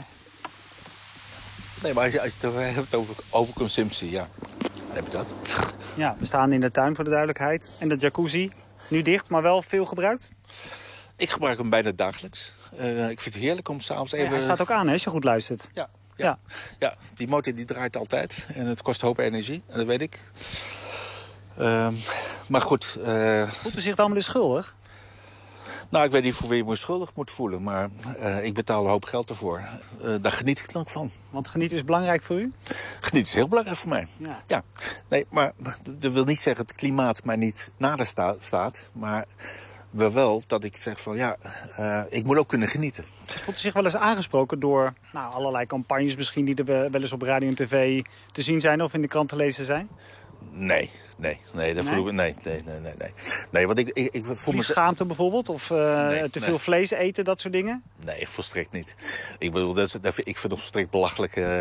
Nee, maar als je het hebt over overconsumptie, ja, dan heb je dat. Ja, we staan in de tuin voor de duidelijkheid. En de jacuzzi, nu dicht, maar wel veel gebruikt? Ik gebruik hem bijna dagelijks. Ik vind het heerlijk om s'avonds even... Ja, hij staat ook aan, hè, als je goed luistert. Ja, die motor die draait altijd. En het kost een hoop energie, en dat weet ik. Maar goed... Voelt u zich dan wel eens schuldig? Nou, ik weet niet voor wie je me schuldig moet voelen. Maar ik betaal een hoop geld ervoor. Daar geniet ik dan ook van. Want genieten is belangrijk voor u? Genieten is heel belangrijk voor mij. Ja. Nee, maar dat wil niet zeggen dat het klimaat mij niet nader staat. Maar wel dat ik zeg van ik moet ook kunnen genieten. Voelt u zich wel eens aangesproken door allerlei campagnes misschien die er wel eens op radio en tv te zien zijn of in de krant te lezen zijn? Nee, dat voel ik. Nee, want ik voel me schaamte bijvoorbeeld? Of te veel vlees eten, dat soort dingen? Nee, volstrekt niet. Ik bedoel, ik vind het volstrekt belachelijke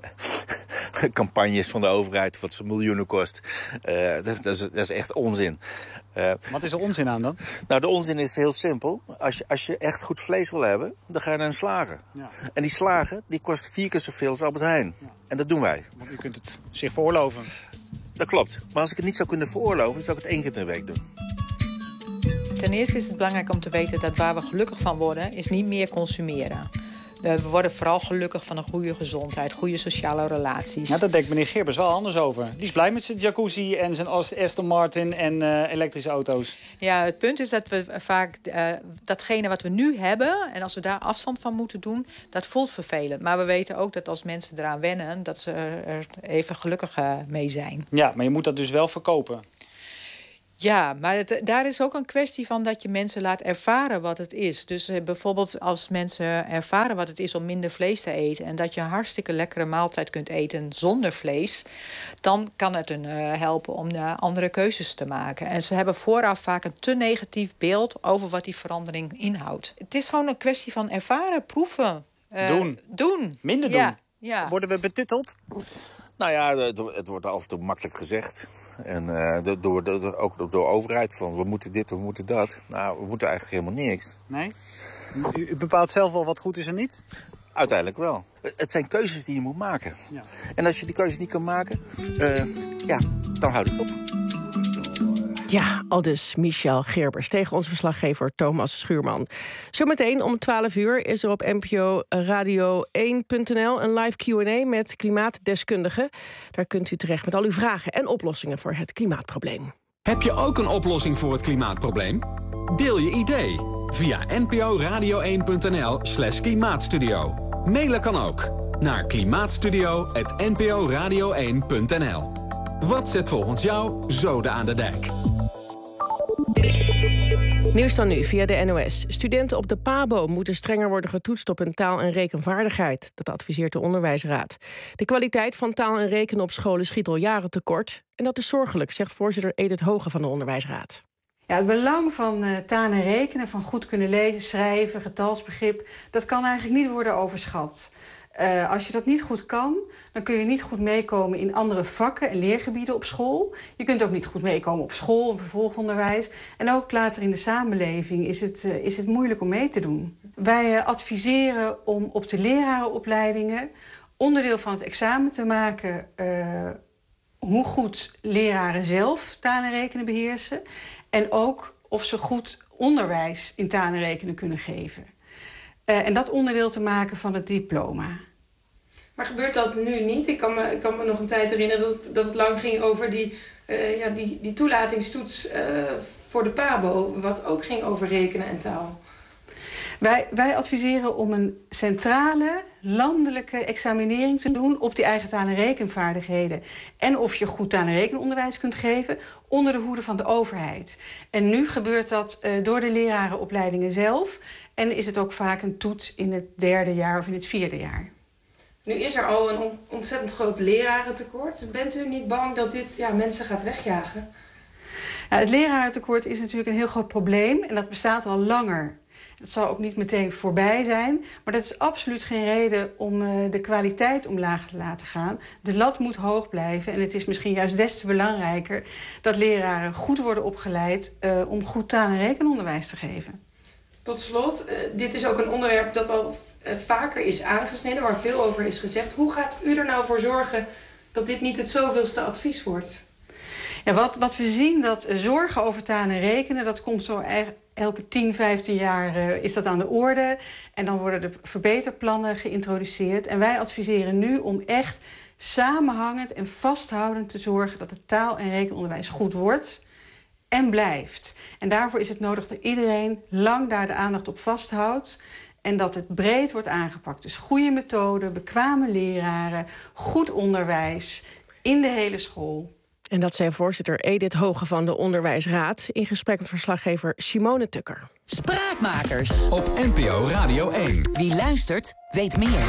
campagnes van de overheid, wat ze miljoenen kost. Dat is echt onzin. Wat is er onzin aan dan? Nou, de onzin is heel simpel. Als je echt goed vlees wil hebben, dan ga je naar een slager. Ja. En die slager, die kost 4 keer zoveel als Albert Heijn. Ja. En dat doen wij. Want u kunt het zich veroorloven. Dat klopt. Maar als ik het niet zou kunnen veroorloven, zou ik het 1 keer in de week doen. Ten eerste is het belangrijk om te weten dat waar we gelukkig van worden, is niet meer consumeren. We worden vooral gelukkig van een goede gezondheid, goede sociale relaties. Nou, daar denkt meneer Gerbers wel anders over. Die is blij met zijn jacuzzi en zijn Aston Martin en elektrische auto's. Ja, het punt is dat we vaak datgene wat we nu hebben, en als we daar afstand van moeten doen, dat voelt vervelend. Maar we weten ook dat als mensen eraan wennen, dat ze er even gelukkig mee zijn. Ja, maar je moet dat dus wel verkopen. Ja, maar daar is ook een kwestie van dat je mensen laat ervaren wat het is. Dus bijvoorbeeld als mensen ervaren wat het is om minder vlees te eten, en dat je een hartstikke lekkere maaltijd kunt eten zonder vlees, dan kan het hun helpen om andere keuzes te maken. En ze hebben vooraf vaak een te negatief beeld over wat die verandering inhoudt. Het is gewoon een kwestie van ervaren, proeven. Doen. Minder doen. Ja. Worden we betiteld? Nou ja, het wordt af en toe makkelijk gezegd. En ook door de overheid van we moeten dit, we moeten dat. Nou, we moeten eigenlijk helemaal niks. Nee? U bepaalt zelf wel wat goed is en niet? Uiteindelijk wel. Het zijn keuzes die je moet maken. Ja. En als je die keuzes niet kan maken, dan houd ik op. Ja, aldus Michel Gerbers tegen onze verslaggever Thomas Schuurman. Zometeen om 12 uur is er op NPO Radio 1.nl een live Q&A met klimaatdeskundigen. Daar kunt u terecht met al uw vragen en oplossingen voor het klimaatprobleem. Heb je ook een oplossing voor het klimaatprobleem? Deel je idee via nporadio1.nl/klimaatstudio. Mailen kan ook naar klimaatstudio@nporadio1.nl. Wat zet volgens jou zoden aan de dijk? Nieuws dan nu via de NOS. Studenten op de PABO moeten strenger worden getoetst op hun taal- en rekenvaardigheid. Dat adviseert de Onderwijsraad. De kwaliteit van taal en rekenen op scholen schiet al jaren tekort. En dat is zorgelijk, zegt voorzitter Edith Hoge van de Onderwijsraad. Ja, het belang van taal en rekenen, van goed kunnen lezen, schrijven, getalsbegrip, dat kan eigenlijk niet worden overschat. Als je dat niet goed kan, dan kun je niet goed meekomen in andere vakken en leergebieden op school. Je kunt ook niet goed meekomen op school, vervolgonderwijs. En ook later in de samenleving is het moeilijk om mee te doen. Wij adviseren om op de lerarenopleidingen onderdeel van het examen te maken hoe goed leraren zelf taal en rekenen beheersen. En ook of ze goed onderwijs in taal en rekenen kunnen geven. En dat onderdeel te maken van het diploma. Maar gebeurt dat nu niet? Ik kan me nog een tijd herinneren dat het lang ging over die toelatingstoets voor de PABO, wat ook ging over rekenen en taal. Wij adviseren om een centrale, landelijke examinering te doen op die eigen taal- en rekenvaardigheden. En of je goed taal- en rekenonderwijs kunt geven onder de hoede van de overheid. En nu gebeurt dat door de lerarenopleidingen zelf. En is het ook vaak een toets in het 3e jaar of in het 4e jaar. Nu is er al een ontzettend groot lerarentekort. Bent u niet bang dat dit mensen gaat wegjagen? Nou, het lerarentekort is natuurlijk een heel groot probleem. En dat bestaat al langer. Het zal ook niet meteen voorbij zijn. Maar dat is absoluut geen reden om de kwaliteit omlaag te laten gaan. De lat moet hoog blijven. En het is misschien juist des te belangrijker dat leraren goed worden opgeleid om goed taal- en rekenonderwijs te geven. Tot slot, dit is ook een onderwerp dat al vaker is aangesneden, waar veel over is gezegd. Hoe gaat u er nou voor zorgen dat dit niet het zoveelste advies wordt? Ja, wat we zien, dat zorgen over taal en rekenen, dat komt zo elke 10, 15 jaar is dat aan de orde. En dan worden er verbeterplannen geïntroduceerd. En wij adviseren nu om echt samenhangend en vasthoudend te zorgen dat het taal- en rekenonderwijs goed wordt en blijft. En daarvoor is het nodig dat iedereen lang daar de aandacht op vasthoudt en dat het breed wordt aangepakt. Dus goede methoden, bekwame leraren, goed onderwijs in de hele school. En dat zei voorzitter Edith Hoge van de Onderwijsraad in gesprek met verslaggever Simone Tukker. Spraakmakers. Op NPO Radio 1. Wie luistert, weet meer.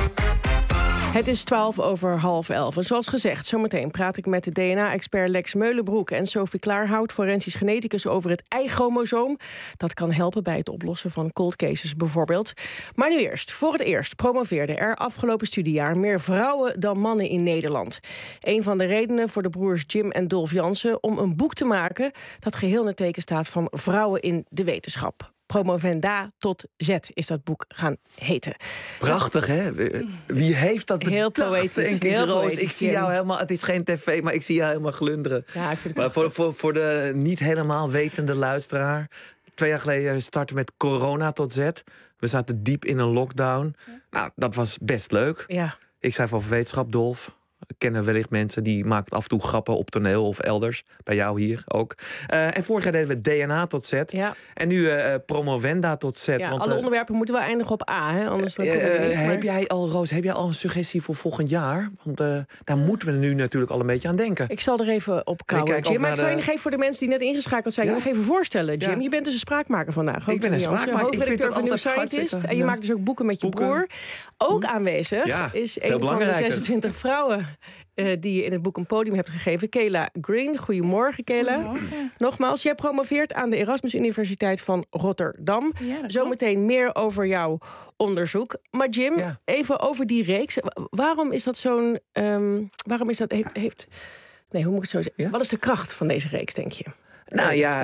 Het is 11:12. En zoals gezegd, zometeen praat ik met de DNA-expert Lex Meulenbroek en Sophie Klaarhout, forensisch geneticus, over het Y-chromosoom. Dat kan helpen bij het oplossen van cold cases bijvoorbeeld. Maar nu eerst. Voor het eerst promoveerden er afgelopen studiejaar meer vrouwen dan mannen in Nederland. Een van de redenen voor de broers Jim en Dolf Jansen om een boek te maken dat geheel in het teken staat van vrouwen in de wetenschap. Promovenda tot Z is dat boek gaan heten. Prachtig, hè? Wie heeft dat bedacht, heel poëtisch, denk ik, heel Roos? poëtisch, Ik zie jou helemaal... Het is geen tv, maar ik zie jou helemaal glunderen. Ja, ik vind het maar voor de niet helemaal wetende luisteraar... 2 jaar geleden starten met Corona tot Z. We zaten diep in een lockdown. Nou, dat was best leuk. Ja. Ik schrijf over wetenschap, Dolf. Kennen wellicht mensen die maken af en toe grappen op toneel of elders. Bij jou hier ook. En vorig jaar deden we DNA tot Z. Ja. En nu Promovenda tot Z. Ja, want, alle onderwerpen moeten wel eindigen op A, hè? Anders dan kunnen we niet, maar... Heb jij al een suggestie voor volgend jaar? Want daar moeten we nu natuurlijk al een beetje aan denken. Ik zal er even op kouwen, Jim. Maar ik zal je nog even voor de mensen die net ingeschakeld zijn... nog even voorstellen, Jim. Ja. Je bent dus een spraakmaker vandaag. Ik ben een spraakmaker. Hoofdredacteur van New Scientist. En je maakt dus ook boeken met je broer. Ook aanwezig is een van de 26 vrouwen... die je in het boek een podium hebt gegeven. Kayla Green. Goedemorgen, Kayla. Goedemorgen. Nogmaals, jij promoveert aan de Erasmus Universiteit van Rotterdam. Ja, zometeen meer over jouw onderzoek. Maar Jim, even over die reeks. Waarom is dat zo'n... waarom is dat... Nee, hoe moet ik het zo zeggen? Ja? Wat is de kracht van deze reeks, denk je? Nou ja,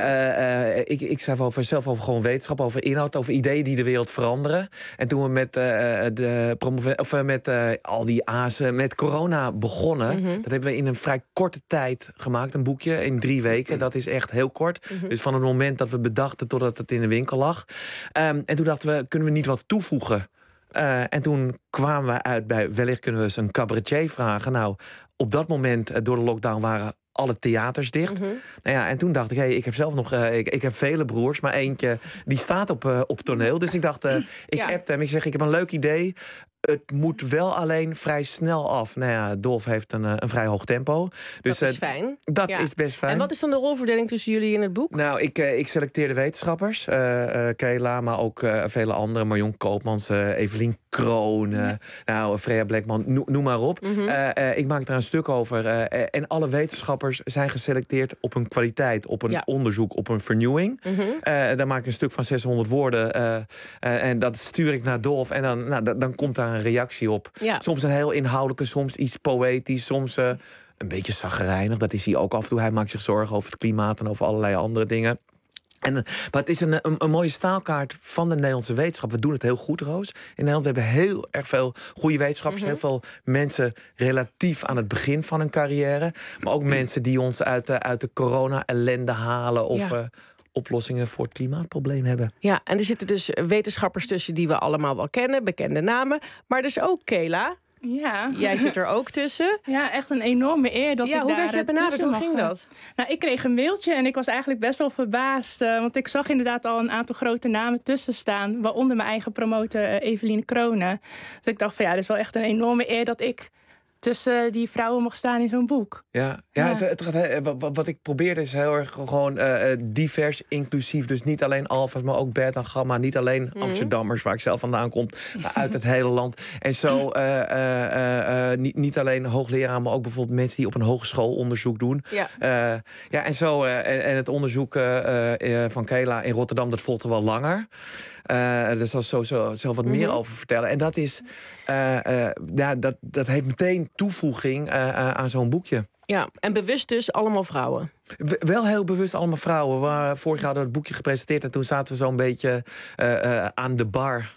ik schrijf zelf over gewoon wetenschap, over inhoud, over ideeën die de wereld veranderen. En toen we met al die azen, met corona begonnen, dat hebben we in een vrij korte tijd gemaakt, een boekje in 3 weken. Dat is echt heel kort. Dus van het moment dat we bedachten totdat het in de winkel lag. En toen dachten we, kunnen we niet wat toevoegen? En toen kwamen we uit bij, wellicht kunnen we eens een cabaretier vragen. Nou, op dat moment, door de lockdown, waren alle theaters dicht. Nou ja, en toen dacht ik, ik heb zelf nog... ik heb vele broers, maar eentje die staat op toneel. Dus ik dacht, ik appte hem. Ik zeg, ik heb een leuk idee. Het moet wel alleen vrij snel af. Nou ja, Dolf heeft een vrij hoog tempo. Dus, dat is fijn. Dat is best fijn. En wat is dan de rolverdeling tussen jullie in het boek? Nou, ik selecteerde wetenschappers. Kayla, maar ook vele anderen. Marion Koopmans, Evelien Kroon, Freya Blackman, noem maar op. Ik maak daar een stuk over. En alle wetenschappers zijn geselecteerd op hun kwaliteit, op een onderzoek, op een vernieuwing. Daar maak ik een stuk van 600 woorden. En dat stuur ik naar Dolf. En dan komt daar een reactie op. Ja. Soms een heel inhoudelijke, soms iets poëtisch, soms een beetje chagrijnig. Dat is hij ook af en toe. Hij maakt zich zorgen over het klimaat en over allerlei andere dingen. Maar het is een mooie staalkaart van de Nederlandse wetenschap. We doen het heel goed, Roos. In Nederland we hebben heel erg veel goede wetenschappers. Heel veel mensen relatief aan het begin van hun carrière. Maar ook mensen die ons uit de corona-ellende halen of... oplossingen voor het klimaatprobleem hebben. Ja, en er zitten dus wetenschappers tussen die we allemaal wel kennen, bekende namen. Maar dus ook Kayla. Ja. Jij zit er ook tussen. Ja, echt een enorme eer dat ik daar hoe werd je benaderd? Hoe ging dat? Nou, ik kreeg een mailtje en ik was eigenlijk best wel verbaasd. Want ik zag inderdaad al een aantal grote namen tussen staan. Waaronder mijn eigen promotor Evelien Kronen. Dus ik dacht van dit is wel echt een enorme eer dat ik tussen die vrouwen mocht staan in zo'n boek. Ja. Wat ik probeerde is heel erg gewoon divers, inclusief. Dus niet alleen alfa's, maar ook beta, gamma. Niet alleen Amsterdammers, waar ik zelf vandaan kom, maar uit het hele land. En zo niet alleen hoogleraar, maar ook bijvoorbeeld mensen die op een hogeschool onderzoek doen. En zo. En het onderzoek van Kayla in Rotterdam, dat volgde wel langer. Daar zal sowieso zelf wat meer over vertellen. En dat is, dat heeft meteen toevoeging aan zo'n boekje. Ja, en bewust dus allemaal vrouwen. Wel heel bewust allemaal vrouwen. Vorig jaar hadden we het boekje gepresenteerd en toen zaten we zo'n beetje aan de bar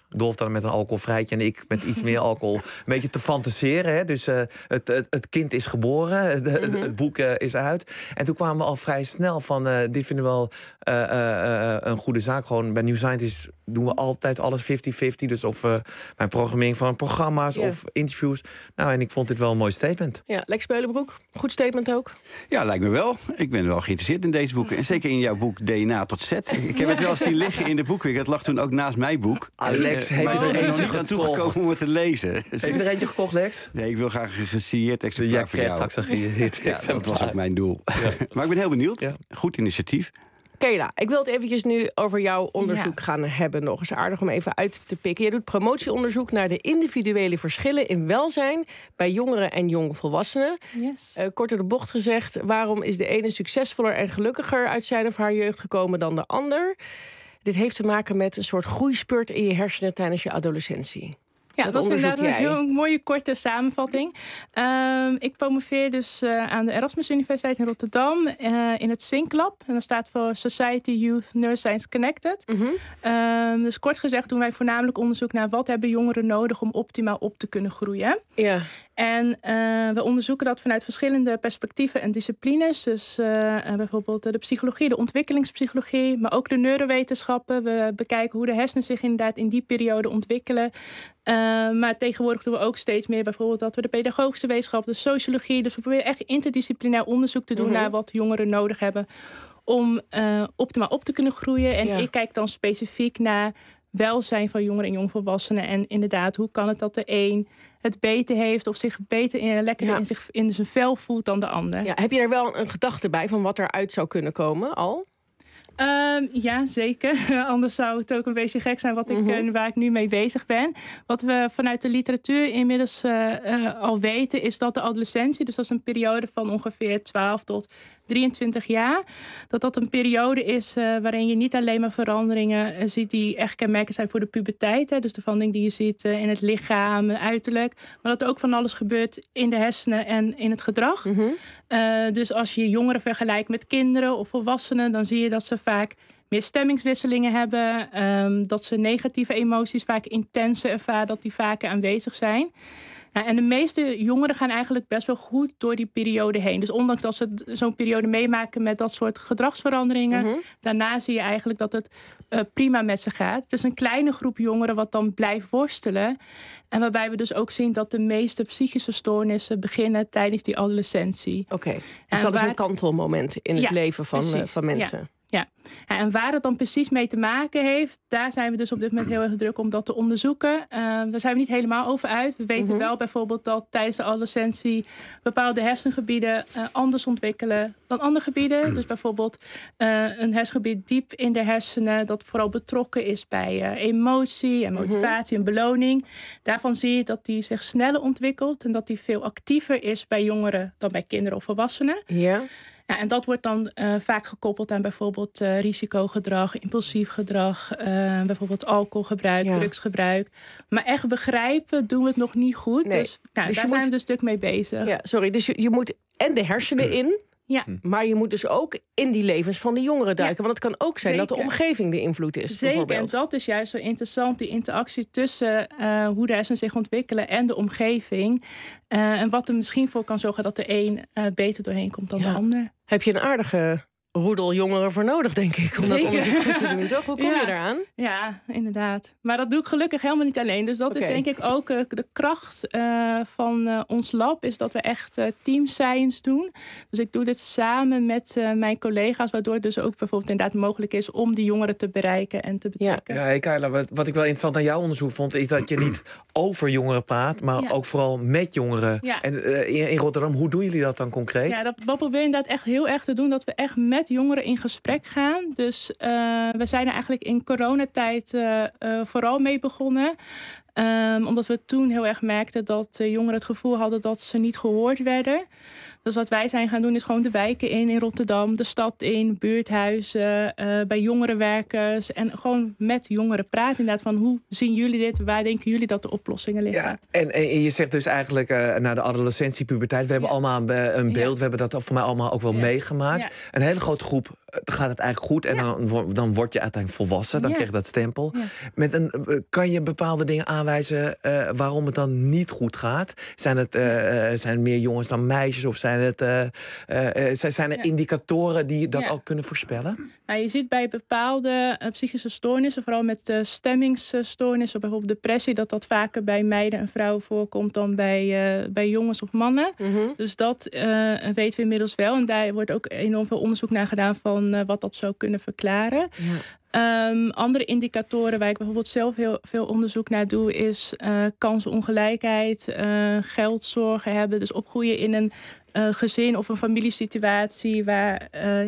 Dolf dan met een alcoholvrijtje en ik met iets meer alcohol. Een beetje te fantaseren. Hè? Dus het kind is geboren, het boek is uit. En toen kwamen we al vrij snel van... dit vinden we wel een goede zaak. Gewoon bij New Scientist doen we altijd alles 50-50. Dus of mijn programmering van programma's of interviews. Nou, en ik vond dit wel een mooi statement. Ja, Lex Beulenbroek, goed statement ook. Ja, lijkt me wel. Ik ben wel geïnteresseerd in deze boeken. En zeker in jouw boek DNA tot Z. Ik heb het wel zien liggen in de boekweek. Het lag toen ook naast mijn boek. Lex, heb je er eentje nog naartoe gekomen om het te lezen. Heb je er eentje gekocht, Lex? Nee, ik wil graag een gesigneerd exemplaar voor jou. Straks een gesigneerd dat was ook mijn doel. Maar ik ben heel benieuwd. Ja. Goed initiatief. Kayla, ik wil het eventjes nu over jouw onderzoek gaan hebben. Nog eens aardig om even uit te pikken. Je doet promotieonderzoek naar de individuele verschillen in welzijn bij jongeren en jongvolwassenen. Yes. Kort door de bocht gezegd, waarom is de ene succesvoller en gelukkiger uit zijn of haar jeugd gekomen dan de ander? Dit heeft te maken met een soort groeispurt in je hersenen tijdens je adolescentie. Ja, dat is inderdaad een heel mooie korte samenvatting. Ik promoveer dus aan de Erasmus Universiteit in Rotterdam in het SYNC Lab. En dat staat voor Society, Youth, Neuroscience Connected. Dus kort gezegd doen wij voornamelijk onderzoek naar wat hebben jongeren nodig om optimaal op te kunnen groeien. Ja. En we onderzoeken dat vanuit verschillende perspectieven en disciplines. Dus bijvoorbeeld de psychologie, de ontwikkelingspsychologie, maar ook de neurowetenschappen. We bekijken hoe de hersenen zich inderdaad in die periode ontwikkelen. Maar tegenwoordig doen we ook steeds meer bijvoorbeeld dat we de pedagogische wetenschap, de sociologie. Dus we proberen echt interdisciplinair onderzoek te doen naar wat jongeren nodig hebben om optimaal op te kunnen groeien. En ik kijk dan specifiek naar welzijn van jongeren en jongvolwassenen. En inderdaad, hoe kan het dat de een het beter heeft of zich beter lekkerder in zijn vel voelt dan de ander. Ja, heb je er wel een gedachte bij van wat eruit zou kunnen komen al? Ja, zeker. Anders zou het ook een beetje gek zijn waar ik nu mee bezig ben. Wat we vanuit de literatuur inmiddels al weten is dat de adolescentie, dus dat is een periode van ongeveer 12 tot 23 jaar, dat een periode is waarin je niet alleen maar veranderingen ziet die echt kenmerkend zijn voor de puberteit. Hè, dus de verandering die je ziet in het lichaam, uiterlijk. Maar dat er ook van alles gebeurt in de hersenen en in het gedrag. Dus als je jongeren vergelijkt met kinderen of volwassenen, dan zie je dat ze vaak meer stemmingswisselingen hebben. Dat ze negatieve emoties vaak intenser ervaren, dat die vaker aanwezig zijn. Nou, en de meeste jongeren gaan eigenlijk best wel goed door die periode heen. Dus ondanks dat ze zo'n periode meemaken met dat soort gedragsveranderingen, daarna zie je eigenlijk dat het prima met ze gaat. Het is een kleine groep jongeren wat dan blijft worstelen. En waarbij we dus ook zien dat de meeste psychische stoornissen beginnen tijdens die adolescentie. Oké. Dus dat is een kantelmoment in het leven van mensen. Ja, en waar het dan precies mee te maken heeft, daar zijn we dus op dit moment heel erg druk om dat te onderzoeken. Daar zijn we niet helemaal over uit. We weten wel bijvoorbeeld dat tijdens de adolescentie bepaalde hersengebieden anders ontwikkelen dan andere gebieden. Dus bijvoorbeeld een hersengebied diep in de hersenen dat vooral betrokken is bij emotie en motivatie en beloning. Daarvan zie je dat die zich sneller ontwikkelt en dat die veel actiever is bij jongeren dan bij kinderen of volwassenen. Ja. Ja, en dat wordt dan vaak gekoppeld aan bijvoorbeeld risicogedrag, impulsief gedrag, bijvoorbeeld alcoholgebruik, drugsgebruik. Maar echt begrijpen doen we het nog niet goed. Nee. Dus daar zijn we dus een stuk mee bezig. Ja, sorry, dus je moet en de hersenen in. Ja. Maar je moet dus ook in die levens van die jongeren duiken. Want het kan ook zijn dat de omgeving de invloed is. Zeker, en dat is juist zo interessant. Die interactie tussen hoe de hersenen zich ontwikkelen en de omgeving. En wat er misschien voor kan zorgen dat de een beter doorheen komt dan de ander. Heb je een aardige roedel jongeren voor nodig, denk ik, om dat onderzoek goed te doen, toch? Hoe kom je eraan? Ja, inderdaad. Maar dat doe ik gelukkig helemaal niet alleen. Dus dat is denk ik ook de kracht van ons lab, is dat we echt team science doen. Dus ik doe dit samen met mijn collega's, waardoor het dus ook bijvoorbeeld inderdaad mogelijk is om die jongeren te bereiken en te betrekken. Ja, Kayla, wat ik wel interessant aan jouw onderzoek vond, is dat je niet over jongeren praat, maar ook vooral met jongeren. Ja. En in Rotterdam, hoe doen jullie dat dan concreet? Ja, dat proberen we inderdaad echt heel erg te doen, dat we echt met jongeren in gesprek gaan. Dus we zijn er eigenlijk in coronatijd vooral mee begonnen. Omdat we toen heel erg merkten dat jongeren het gevoel hadden dat ze niet gehoord werden. Dus wat wij zijn gaan doen is gewoon de wijken in Rotterdam, de stad in, buurthuizen, bij jongerenwerkers. En gewoon met jongeren praten inderdaad van hoe zien jullie dit? Waar denken jullie dat de oplossingen liggen? Ja, en je zegt dus eigenlijk naar de adolescentie, puberteit. We hebben allemaal een beeld. We hebben dat voor mij allemaal ook wel meegemaakt. Ja. Een hele grote groep gaat het eigenlijk goed. En dan word je uiteindelijk volwassen. Dan krijg je dat stempel. Ja. Kan je bepaalde dingen aanwijzen waarom het dan niet goed gaat? Zijn het meer jongens dan meisjes? Of zijn er indicatoren die dat al kunnen voorspellen? Nou, je ziet bij bepaalde psychische stoornissen, vooral met stemmingsstoornissen, bijvoorbeeld depressie, dat vaker bij meiden en vrouwen voorkomt dan bij jongens of mannen. Mm-hmm. Dus dat weten we inmiddels wel. En daar wordt ook enorm veel onderzoek naar gedaan van wat dat zou kunnen verklaren. Ja. Andere indicatoren waar ik bijvoorbeeld zelf heel veel onderzoek naar doe, is kansenongelijkheid, geldzorgen hebben. Dus opgroeien in een gezin of een familiesituatie waar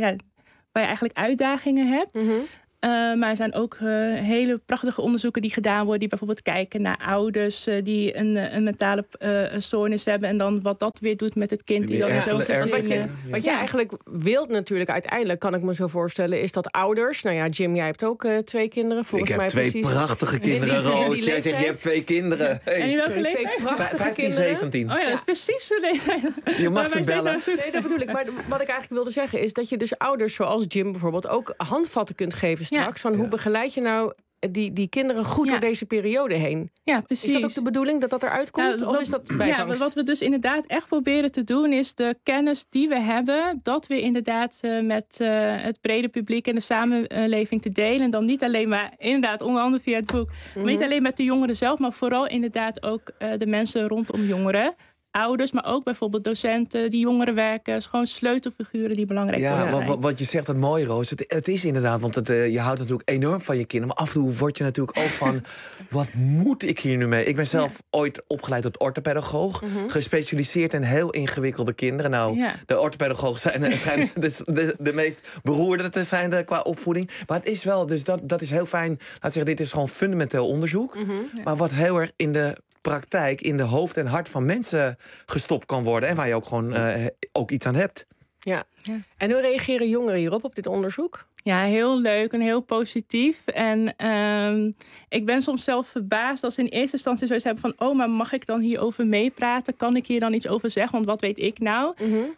je eigenlijk uitdagingen hebt. Mm-hmm. Maar er zijn ook hele prachtige onderzoeken die gedaan worden, die bijvoorbeeld kijken naar ouders die een mentale stoornis hebben en dan wat dat weer doet met het kind die dan in zo'n gezin... Wat je eigenlijk wilt natuurlijk uiteindelijk, kan ik me zo voorstellen, is dat ouders... Nou ja, Jim, jij hebt ook 2 kinderen, volgens mij precies. Ik heb 2 prachtige kinderen, Rood. Jij zegt, je hebt 2 kinderen. Hey. En welke leeftijd? 15, 17. Oh ja, dat is precies de leeftijd. Je mag ze bellen. Nee, dat bedoel ik. Maar wat ik eigenlijk wilde zeggen is dat je dus ouders zoals Jim bijvoorbeeld ook handvatten kunt geven straks. Van hoe begeleid je nou die kinderen goed door deze periode heen? Ja, precies. Is dat ook de bedoeling dat eruit komt? Of is dat bijvangst? Ja, wat we dus inderdaad echt proberen te doen is de kennis die we hebben, dat we inderdaad met het brede publiek en de samenleving te delen. En dan niet alleen maar, inderdaad, onder andere via het boek, maar niet alleen met de jongeren zelf, maar vooral inderdaad ook de mensen rondom jongeren. Ouders, maar ook bijvoorbeeld docenten, die jongerenwerkers, gewoon sleutelfiguren die belangrijk zijn. Ja, wat je zegt, dat mooie, Roos. Het is inderdaad, want je houdt natuurlijk enorm van je kinderen. Maar af en toe word je natuurlijk ook van, wat moet ik hier nu mee? Ik ben zelf ooit opgeleid tot orthopedagoog. Mm-hmm. Gespecialiseerd in heel ingewikkelde kinderen. Nou, de orthopedagogen zijn de meest beroerde te zijn qua opvoeding. Maar het is wel, dus dat is heel fijn. Laat zeggen, dit is gewoon fundamenteel onderzoek. Mm-hmm. Maar wat heel erg in de praktijk, in de hoofd en hart van mensen gestopt kan worden. En waar je ook gewoon ook iets aan hebt. Ja. En hoe reageren jongeren hierop, op dit onderzoek? Ja, heel leuk en heel positief. En ik ben soms zelf verbaasd als ze in eerste instantie zoiets hebben van, oh, maar mag ik dan hierover meepraten? Kan ik hier dan iets over zeggen? Want wat weet ik nou? Mm-hmm.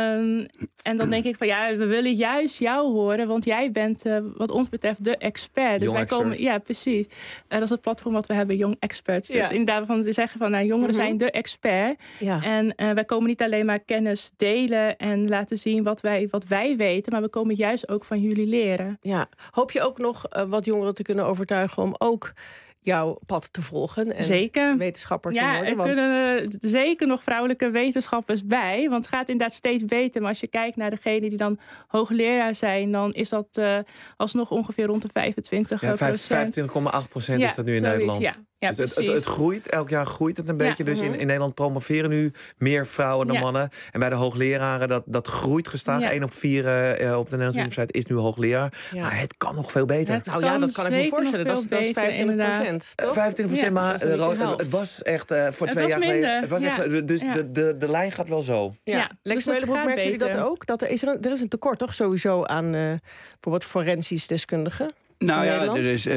En dan denk ik van, we willen juist jou horen, want jij bent wat ons betreft de expert. Dus wij komen, ja, precies. Dat is het platform wat we hebben, Young Experts. Dus inderdaad van te zeggen van, jongeren zijn de expert. Ja. En wij komen niet alleen maar kennis delen en laten zien wat wij weten, maar we komen juist ook van jullie leren. Ja. Hoop je ook nog wat jongeren te kunnen overtuigen om ook jouw pad te volgen en zeker wetenschapper te worden? Ja, er kunnen zeker nog vrouwelijke wetenschappers bij, want het gaat inderdaad steeds beter. Maar als je kijkt naar degenen die dan hoogleraar zijn, dan is dat alsnog ongeveer rond de 25%. Ja, 25,8% is dat nu in Nederland. Ja, dus het groeit, elk jaar groeit het een beetje. Dus in Nederland promoveren nu meer vrouwen dan mannen. En bij de hoogleraren, dat groeit gestaag. 1 op 4 op de Nederlandse universiteit is nu hoogleraar. Ja. Maar het kan nog veel beter. Dat kan ik me voorstellen. Dat is 25%. 25%, maar het was echt voor 2 jaar geleden. Het was echt, dus de lijn gaat wel zo. Ja. Lex Meulenbroek, merken jullie dat ook? Er is een tekort toch sowieso aan bijvoorbeeld forensisch deskundigen? Nou ja,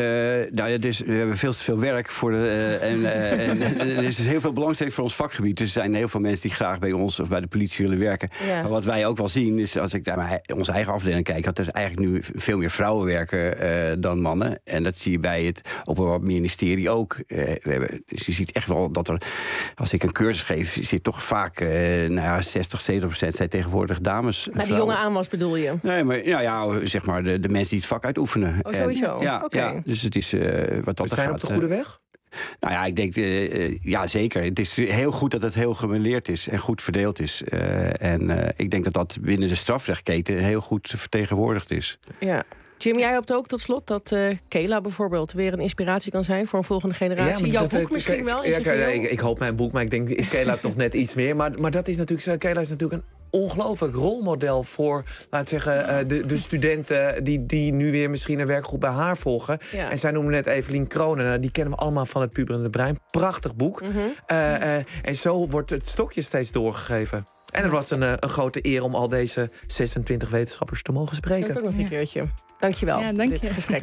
we hebben veel te veel werk voor en er is heel veel belangstelling voor ons vakgebied. Dus er zijn heel veel mensen die graag bij ons of bij de politie willen werken. Ja. Maar wat wij ook wel zien is, als ik naar onze eigen afdeling kijk, dat er eigenlijk nu veel meer vrouwen werken dan mannen. En dat zie je bij het Openbaar Ministerie ook. Dus je ziet echt wel dat er, als ik een cursus geef, zit toch vaak 60-70% zijn tegenwoordig dames. Maar die jonge aanwas bedoel je? Nee, maar zeg maar de mensen die het vak uitoefenen. Ja, dus het is wat dat zijn gaat. Op de goede weg? Nou ja, ik denk, ja zeker. Het is heel goed dat het heel gemêleerd is en goed verdeeld is. En ik denk dat dat binnen de strafrechtketen heel goed vertegenwoordigd is. Ja. Jim, jij hoopt ook tot slot dat Kela bijvoorbeeld weer een inspiratie kan zijn voor een volgende generatie. Ja, jouw boek misschien wel? Ik hoop mijn boek, maar ik denk Kela toch net iets meer. Maar dat is natuurlijk, Kela is natuurlijk een ongelooflijk rolmodel voor, laat zeggen, de studenten die nu weer misschien een werkgroep bij haar volgen. Ja. En zij noemen net Evelien Kronen. Die kennen we allemaal van Het Puberende Brein. Prachtig boek. Mm-hmm. En zo wordt het stokje steeds doorgegeven. En het was een grote eer om al deze 26 wetenschappers te mogen spreken. Dat ook nog een keertje. Dankjewel voor dit gesprek.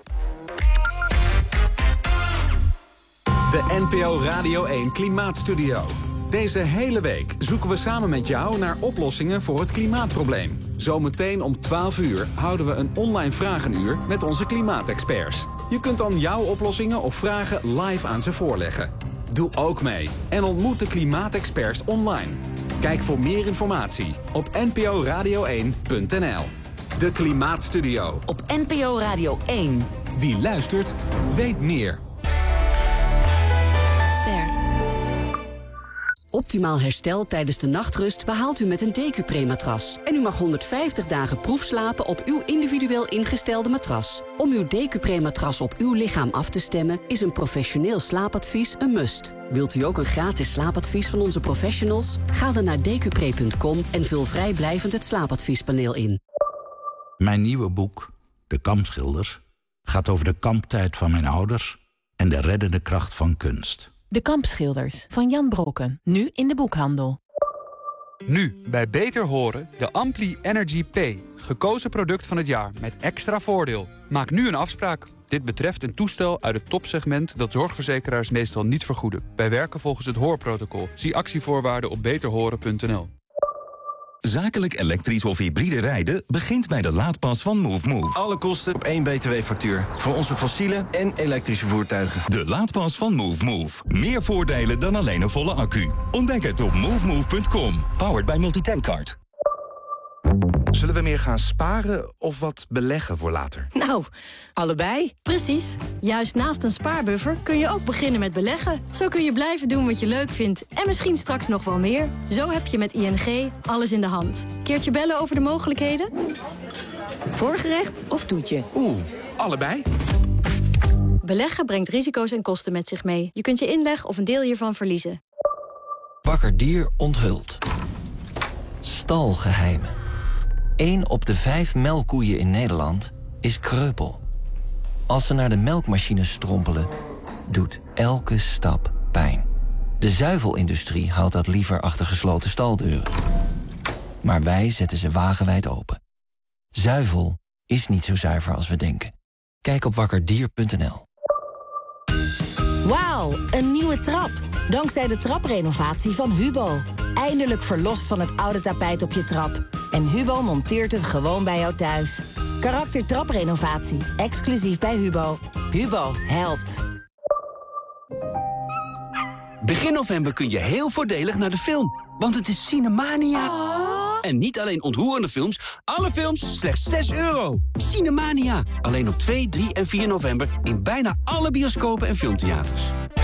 De NPO Radio 1 Klimaatstudio. Deze hele week zoeken we samen met jou naar oplossingen voor het klimaatprobleem. Zometeen om 12 uur houden we een online vragenuur met onze klimaatexperts. Je kunt dan jouw oplossingen of vragen live aan ze voorleggen. Doe ook mee en ontmoet de klimaatexperts online. Kijk voor meer informatie op nporadio1.nl. De Klimaatstudio. Op NPO Radio 1. Wie luistert, weet meer. Optimaal herstel tijdens de nachtrust behaalt u met een Decupré-matras. En u mag 150 dagen proefslapen op uw individueel ingestelde matras. Om uw Decupré-matras op uw lichaam af te stemmen is een professioneel slaapadvies een must. Wilt u ook een gratis slaapadvies van onze professionals? Ga dan naar decupré.com en vul vrijblijvend het slaapadviespaneel in. Mijn nieuwe boek, De Kampschilders, gaat over de kamptijd van mijn ouders en de reddende kracht van kunst. De Kampschilders van Jan Brokken. Nu in de boekhandel. Nu bij Beter Horen de Ampli Energy P. Gekozen product van het jaar met extra voordeel. Maak nu een afspraak. Dit betreft een toestel uit het topsegment dat zorgverzekeraars meestal niet vergoeden. Wij werken volgens het hoorprotocol. Zie actievoorwaarden op beterhoren.nl. Zakelijk elektrisch of hybride rijden begint bij de laadpas van MoveMove. Alle kosten op 1 btw-factuur. Voor onze fossiele en elektrische voertuigen. De laadpas van MoveMove. Meer voordelen dan alleen een volle accu. Ontdek het op movemove.com. Powered by Multitankcard. Zullen we meer gaan sparen of wat beleggen voor later? Nou, allebei. Precies. Juist naast een spaarbuffer kun je ook beginnen met beleggen. Zo kun je blijven doen wat je leuk vindt en misschien straks nog wel meer. Zo heb je met ING alles in de hand. Keertje bellen over de mogelijkheden? Voorgerecht of toetje? Allebei. Beleggen brengt risico's en kosten met zich mee. Je kunt je inleg of een deel hiervan verliezen. Wakker Dier onthult. Stalgeheimen. 1 op de 5 melkkoeien in Nederland is kreupel. Als ze naar de melkmachine strompelen, doet elke stap pijn. De zuivelindustrie houdt dat liever achter gesloten staldeuren. Maar wij zetten ze wagenwijd open. Zuivel is niet zo zuiver als we denken. Kijk op wakkerdier.nl. Wauw, een nieuwe trap. Dankzij de traprenovatie van Hubo. Eindelijk verlost van het oude tapijt op je trap. En Hubo monteert het gewoon bij jou thuis. Karakter traprenovatie, exclusief bij Hubo. Hubo helpt. Begin november kun je heel voordelig naar de film. Want het is Cinemania. En niet alleen ontroerende films, alle films slechts €6. Cinemania. Alleen op 2, 3 en 4 november in bijna alle bioscopen en filmtheaters.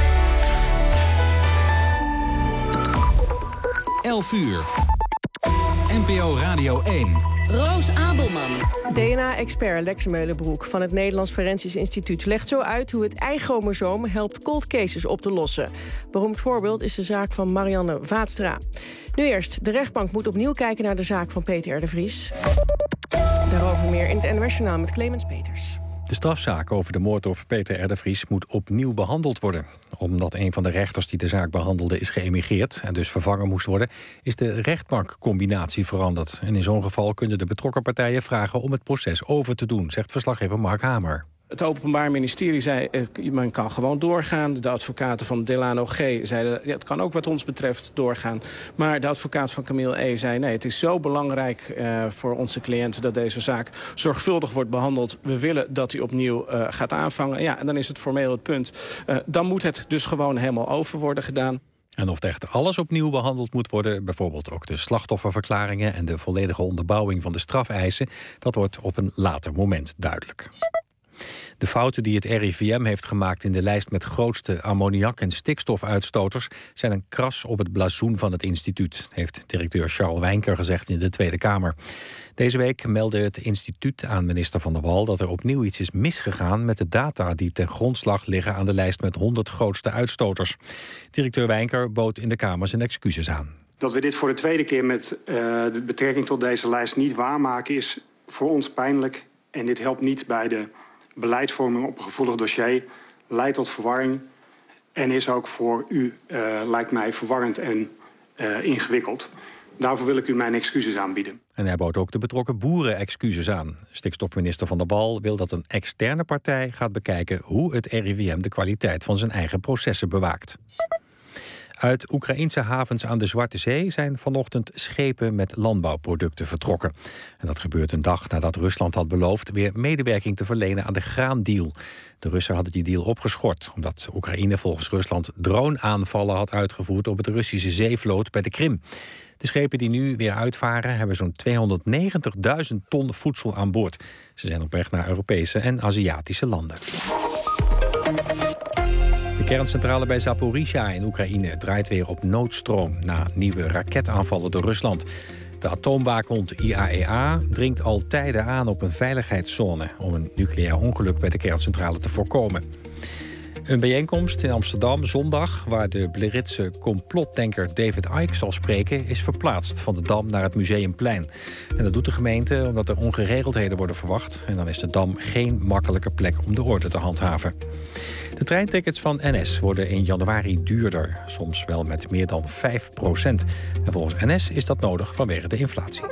11 uur. NPO Radio 1. Roos Abelman. DNA-expert Lex Meulenbroek van het Nederlands Forensisch Instituut legt zo uit hoe het eichromosoom helpt cold cases op te lossen. Beroemd voorbeeld is de zaak van Marianne Vaatstra. Nu eerst, de rechtbank moet opnieuw kijken naar de zaak van Peter R. de Vries. Daarover meer in het NOS Journaal met Clemens Peters. De strafzaak over de moord op Peter R. de Vries moet opnieuw behandeld worden. Omdat een van de rechters die de zaak behandelde is geëmigreerd en dus vervangen moest worden, is de rechtbankcombinatie veranderd. En in zo'n geval kunnen de betrokken partijen vragen om het proces over te doen, zegt verslaggever Mark Hamer. Het Openbaar Ministerie zei, men kan gewoon doorgaan. De advocaten van Delano G. zeiden, ja, het kan ook wat ons betreft doorgaan. Maar de advocaat van Camille E. zei, nee, het is zo belangrijk voor onze cliënten dat deze zaak zorgvuldig wordt behandeld. We willen dat hij opnieuw gaat aanvangen. Ja, en dan is het formeel het punt. Dan moet het dus gewoon helemaal over worden gedaan. En of echt alles opnieuw behandeld moet worden, bijvoorbeeld ook de slachtofferverklaringen en de volledige onderbouwing van de strafeisen, dat wordt op een later moment duidelijk. De fouten die het RIVM heeft gemaakt in de lijst met grootste ammoniak- en stikstofuitstoters zijn een kras op het blazoen van het instituut, heeft directeur Charles Wijnker gezegd in de Tweede Kamer. Deze week meldde het instituut aan minister Van der Wal dat er opnieuw iets is misgegaan met de data die ten grondslag liggen aan de lijst met 100 grootste uitstoters. Directeur Wijnker bood in de Kamer zijn excuses aan. Dat we dit voor de tweede keer met de betrekking tot deze lijst niet waarmaken is voor ons pijnlijk. En dit helpt niet bij de beleidsvorming op een gevoelig dossier, leidt tot verwarring en is ook voor u, lijkt mij, verwarrend en ingewikkeld. Daarvoor wil ik u mijn excuses aanbieden. En hij bood ook de betrokken boeren excuses aan. Stikstofminister Van der Wal wil dat een externe partij gaat bekijken hoe het RIVM de kwaliteit van zijn eigen processen bewaakt. Uit Oekraïense havens aan de Zwarte Zee zijn vanochtend schepen met landbouwproducten vertrokken. En dat gebeurt een dag nadat Rusland had beloofd weer medewerking te verlenen aan de graandeal. De Russen hadden die deal opgeschort, omdat Oekraïne volgens Rusland droneaanvallen had uitgevoerd op het Russische zeevloot bij de Krim. De schepen die nu weer uitvaren hebben zo'n 290.000 ton voedsel aan boord. Ze zijn op weg naar Europese en Aziatische landen. De kerncentrale bij Zaporizhzhia in Oekraïne draait weer op noodstroom na nieuwe raketaanvallen door Rusland. De atoomwaakhond IAEA dringt al tijden aan op een veiligheidszone om een nucleair ongeluk bij de kerncentrale te voorkomen. Een bijeenkomst in Amsterdam zondag, waar de Britse complotdenker David Icke zal spreken, is verplaatst van de Dam naar het Museumplein. En dat doet de gemeente omdat er ongeregeldheden worden verwacht. En dan is de Dam geen makkelijke plek om de orde te handhaven. De treintickets van NS worden in januari duurder, soms wel met meer dan 5%. En volgens NS is dat nodig vanwege de inflatie.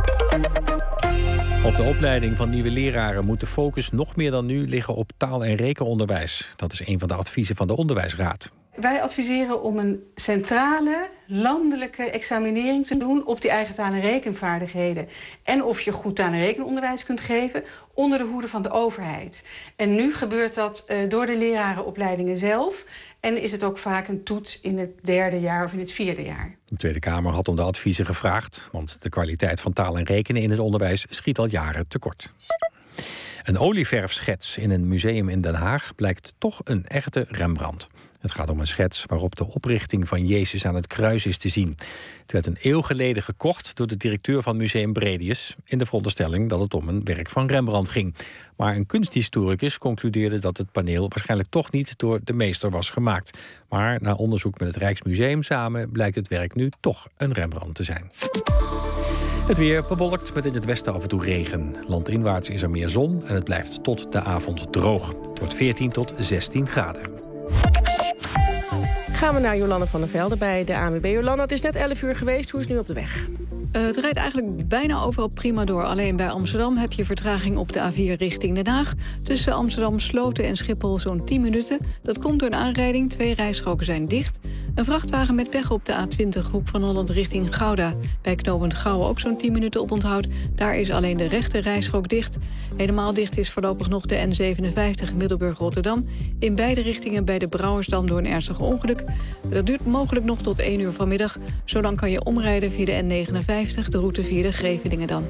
Op de opleiding van nieuwe leraren moet de focus nog meer dan nu liggen op taal- en rekenonderwijs. Dat is een van de adviezen van de Onderwijsraad. Wij adviseren om een centrale, landelijke examinering te doen op die eigen taal- en rekenvaardigheden. En of je goed taal- en rekenonderwijs kunt geven onder de hoede van de overheid. En nu gebeurt dat door de lerarenopleidingen zelf. En is het ook vaak een toets in het 3e jaar of in het 4e jaar. De Tweede Kamer had om de adviezen gevraagd, want de kwaliteit van taal en rekenen in het onderwijs schiet al jaren tekort. Een olieverfschets in een museum in Den Haag blijkt toch een echte Rembrandt. Het gaat om een schets waarop de oprichting van Jezus aan het kruis is te zien. Het werd een eeuw geleden gekocht door de directeur van Museum Bredius, in de veronderstelling dat het om een werk van Rembrandt ging. Maar een kunsthistoricus concludeerde dat het paneel waarschijnlijk toch niet door de meester was gemaakt. Maar na onderzoek met het Rijksmuseum samen blijkt het werk nu toch een Rembrandt te zijn. Het weer bewolkt met in het westen af en toe regen. Landinwaarts is er meer zon en het blijft tot de avond droog. Het wordt 14 tot 16 graden. Gaan we naar Jolanda van der Velde bij de ANWB. Jolanda, het is net 11 uur geweest. Hoe is het nu op de weg? Het rijdt eigenlijk bijna overal prima door. Alleen bij Amsterdam heb je vertraging op de A4 richting Den Haag. Tussen Amsterdam Sloten en Schiphol zo'n 10 minuten. Dat komt door een aanrijding. 2 rijstroken zijn dicht. Een vrachtwagen met pech op de A20 Hoek van Holland richting Gouda. Bij knooppunt Gouwen ook zo'n 10 minuten oponthoud. Daar is alleen de rechte rijstrook dicht. Helemaal dicht is voorlopig nog de N57 Middelburg-Rotterdam. In beide richtingen bij de Brouwersdam door een ernstig ongeluk. Dat duurt mogelijk nog tot 1 uur vanmiddag. Zolang kan je omrijden via de N59, de route via de Grevelingen dan.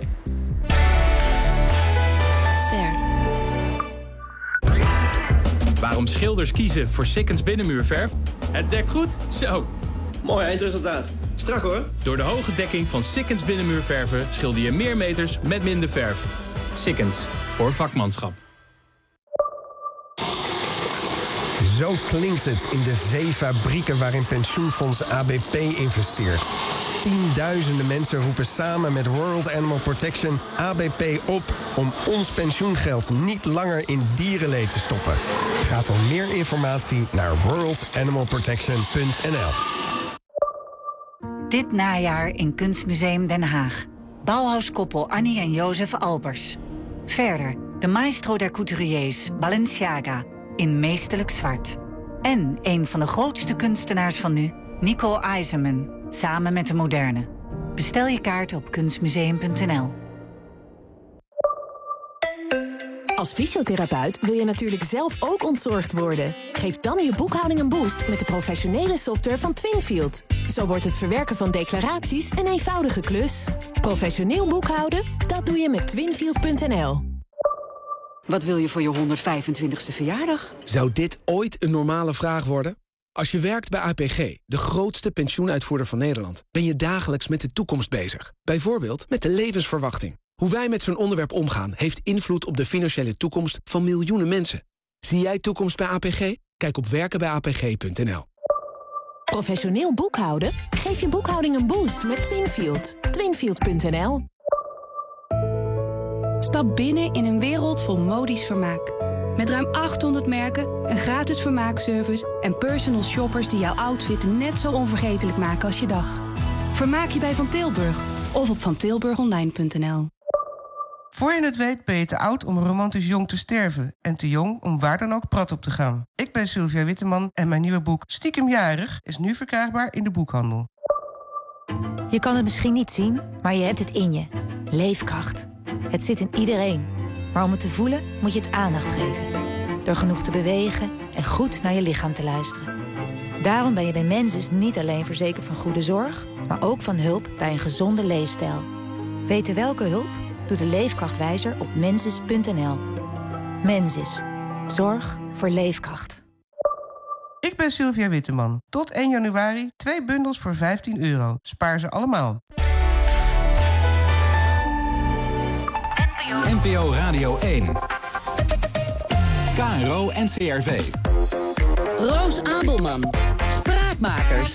Ster. Waarom schilders kiezen voor Sikkens binnenmuurverf? Het dekt goed? Zo. Mooi eindresultaat. Strak hoor. Door de hoge dekking van Sikkens binnenmuurverven schilder je meer meters met minder verf. Sikkens, voor vakmanschap. Zo klinkt het in de veefabrieken waarin pensioenfonds ABP investeert. Tienduizenden mensen roepen samen met World Animal Protection ABP op om ons pensioengeld niet langer in dierenleed te stoppen. Ga voor meer informatie naar worldanimalprotection.nl. Dit najaar in Kunstmuseum Den Haag. Bauhauskoppel Annie en Jozef Albers. Verder de maestro der couturiers, Balenciaga, in meesterlijk zwart. En een van de grootste kunstenaars van nu, Nico Eisenman, samen met de moderne. Bestel je kaart op kunstmuseum.nl. Als fysiotherapeut wil je natuurlijk zelf ook ontzorgd worden. Geef dan je boekhouding een boost met de professionele software van Twinfield. Zo wordt het verwerken van declaraties een eenvoudige klus. Professioneel boekhouden, dat doe je met Twinfield.nl. Wat wil je voor je 125ste verjaardag? Zou dit ooit een normale vraag worden? Als je werkt bij APG, de grootste pensioenuitvoerder van Nederland, ben je dagelijks met de toekomst bezig. Bijvoorbeeld met de levensverwachting. Hoe wij met zo'n onderwerp omgaan heeft invloed op de financiële toekomst van miljoenen mensen. Zie jij toekomst bij APG? Kijk op werkenbijapg.nl. Professioneel boekhouden? Geef je boekhouding een boost met Twinfield. Twinfield.nl. Stap binnen in een wereld vol modisch vermaak. Met ruim 800 merken, een gratis vermaakservice en personal shoppers die jouw outfit net zo onvergetelijk maken als je dag. Vermaak je bij Van Tilburg of op vantilburgonline.nl. Voor je het weet ben je te oud om romantisch jong te sterven... en te jong om waar dan ook prat op te gaan. Ik ben Sylvia Witteman en mijn nieuwe boek Stiekem Jarig... is nu verkrijgbaar in de boekhandel. Je kan het misschien niet zien, maar je hebt het in je. Leefkracht. Het zit in iedereen. Maar om het te voelen moet je het aandacht geven. Door genoeg te bewegen en goed naar je lichaam te luisteren. Daarom ben je bij Mensis niet alleen verzekerd van goede zorg... maar ook van hulp bij een gezonde leefstijl. Weten welke hulp? Doe de Leefkrachtwijzer op mensis.nl. Mensis. Zorg voor leefkracht. Ik ben Sylvia Witteman. Tot 1 januari 2 bundels voor €15. Spaar ze allemaal. NPO Radio 1. KRO NCRV. Roos Abelman. Spraakmakers.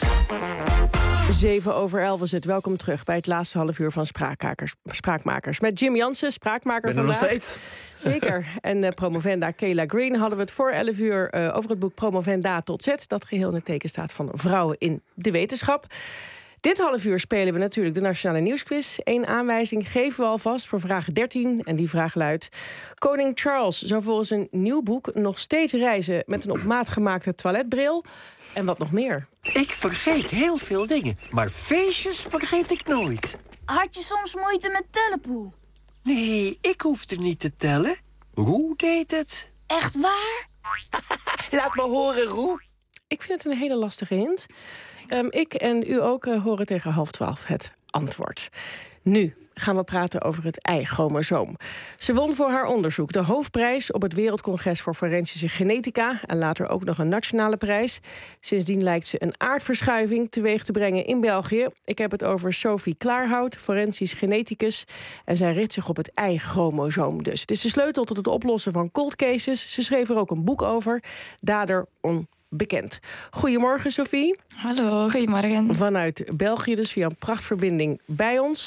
7:11 is het. Welkom terug bij het laatste half uur van Spraakmakers. Met Jim Jansen, spraakmaker vandaag. Ben er nog steeds. Zeker. En promovenda Kayla Green hadden we het voor 11 uur over het boek Promovenda tot Z. Dat geheel in het teken staat van vrouwen in de wetenschap. Dit half uur spelen we natuurlijk de Nationale Nieuwsquiz. 1 aanwijzing geven we alvast voor vraag 13. En die vraag luidt: Koning Charles zou volgens een nieuw boek nog steeds reizen met een op maat gemaakte toiletbril. En wat nog meer? Ik vergeet heel veel dingen, maar feestjes vergeet ik nooit. Had je soms moeite met tellen, Poe? Nee, ik hoefde niet te tellen. Roe deed het. Echt waar? Laat me horen, Roe. Ik vind het een hele lastige hint. Ik en u ook horen tegen 11:30 het antwoord. Nu gaan we praten over het Y-chromosoom. Ze won voor haar onderzoek de hoofdprijs op het Wereldcongres voor Forensische Genetica en later ook nog een nationale prijs. Sindsdien lijkt ze een aardverschuiving teweeg te brengen in België. Ik heb het over Sophie Klaarhout, forensisch geneticus. En zij richt zich op het Y-chromosoom dus. Het is de sleutel tot het oplossen van cold cases. Ze schreef er ook een boek over, Dader onbekend. Goedemorgen, Sophie. Hallo, goedemorgen. Vanuit België, dus via een prachtverbinding bij ons.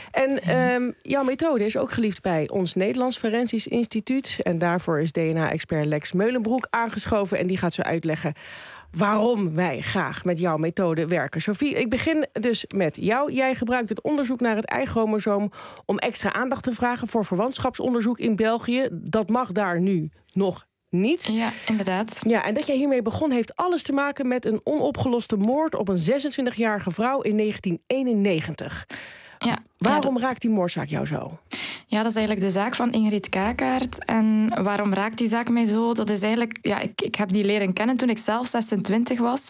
En jouw methode is ook geliefd bij ons Nederlands Forensisch Instituut. En daarvoor is DNA-expert Lex Meulenbroek aangeschoven. En die gaat zo uitleggen waarom wij graag met jouw methode werken. Sophie, ik begin dus met jou. Jij gebruikt het onderzoek naar het Y-chromosoom om extra aandacht te vragen voor verwantschapsonderzoek in België. Dat mag daar nu nog niet. Ja, inderdaad. Ja, en dat jij hiermee begon heeft alles te maken met een onopgeloste moord op een 26-jarige vrouw in 1991. Ja, waarom raakt die moordzaak jou zo? Ja, dat is eigenlijk de zaak van Ingrid Kakaert. En waarom raakt die zaak mij zo? Dat is eigenlijk... Ja, ik heb die leren kennen toen ik zelf 26 was.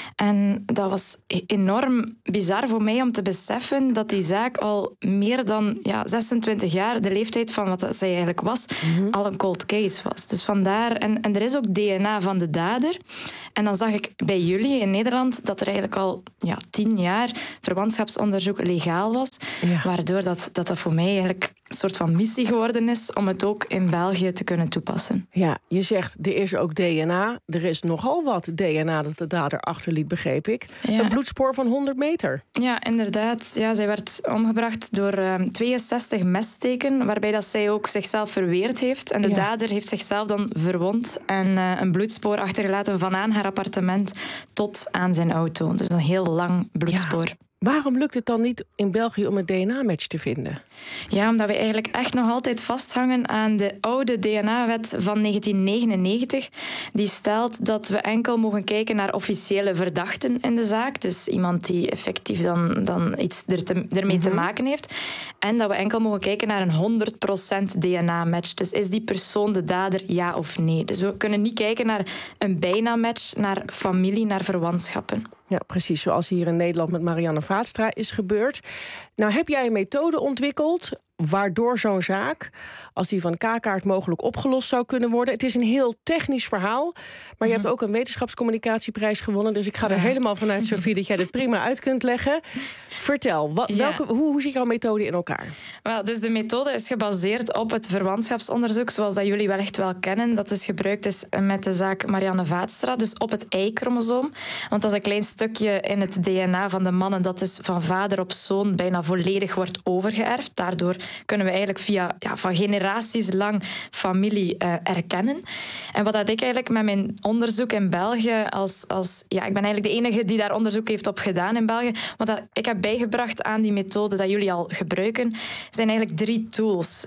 En dat was enorm bizar voor mij om te beseffen dat die zaak al meer dan 26 jaar, de leeftijd van wat zij eigenlijk was, al een cold case was. Dus vandaar... En er is ook DNA van de dader. En dan zag ik bij jullie in Nederland dat er eigenlijk al 10 jaar verwantschapsonderzoek legaal was. Ja. Waardoor dat voor mij eigenlijk een soort van missie geworden is om het ook in België te kunnen toepassen. Ja, je zegt er is ook DNA. Er is nogal wat DNA dat de dader achterliet, begreep ik. Ja. Een bloedspoor van 100 meter. Ja, inderdaad. Ja, zij werd omgebracht door 62 messteken, waarbij dat zij ook zichzelf verweerd heeft. En de dader heeft zichzelf dan verwond en een bloedspoor achtergelaten vanaan haar appartement tot aan zijn auto. Dus een heel lang bloedspoor. Ja. Waarom lukt het dan niet in België om een DNA-match te vinden? Ja, omdat we eigenlijk echt nog altijd vasthangen aan de oude DNA-wet van 1999. Die stelt dat we enkel mogen kijken naar officiële verdachten in de zaak. Dus iemand die effectief dan iets ermee te maken heeft. En dat we enkel mogen kijken naar een 100% DNA-match. Dus is die persoon de dader, ja of nee? Dus we kunnen niet kijken naar een bijna-match, naar familie, naar verwantschappen. Ja, precies zoals hier in Nederland met Marianne Vaatstra is gebeurd. Nou heb jij een methode ontwikkeld waardoor zo'n zaak, als die van Kakaert mogelijk opgelost zou kunnen worden. Het is een heel technisch verhaal, maar je hebt ook een wetenschapscommunicatieprijs gewonnen. Dus ik ga er helemaal vanuit, Sophie, dat jij dit prima uit kunt leggen. Vertel, hoe ziet jouw methode in elkaar? Wel, dus de methode is gebaseerd op het verwantschapsonderzoek, zoals dat jullie wellicht wel kennen. Dat dus gebruikt is met de zaak Marianne Vaatstra, dus op het Y-chromosoom. Want dat is een klein stukje in het DNA van de mannen dat dus van vader op zoon bijna dat volledig wordt overgeërfd. Daardoor kunnen we eigenlijk van generaties lang familie erkennen. En wat dat ik eigenlijk met mijn onderzoek in België ik ben eigenlijk de enige die daar onderzoek heeft op gedaan in België. Wat dat ik heb bijgebracht aan die methode dat jullie al gebruiken, zijn eigenlijk 3 tools.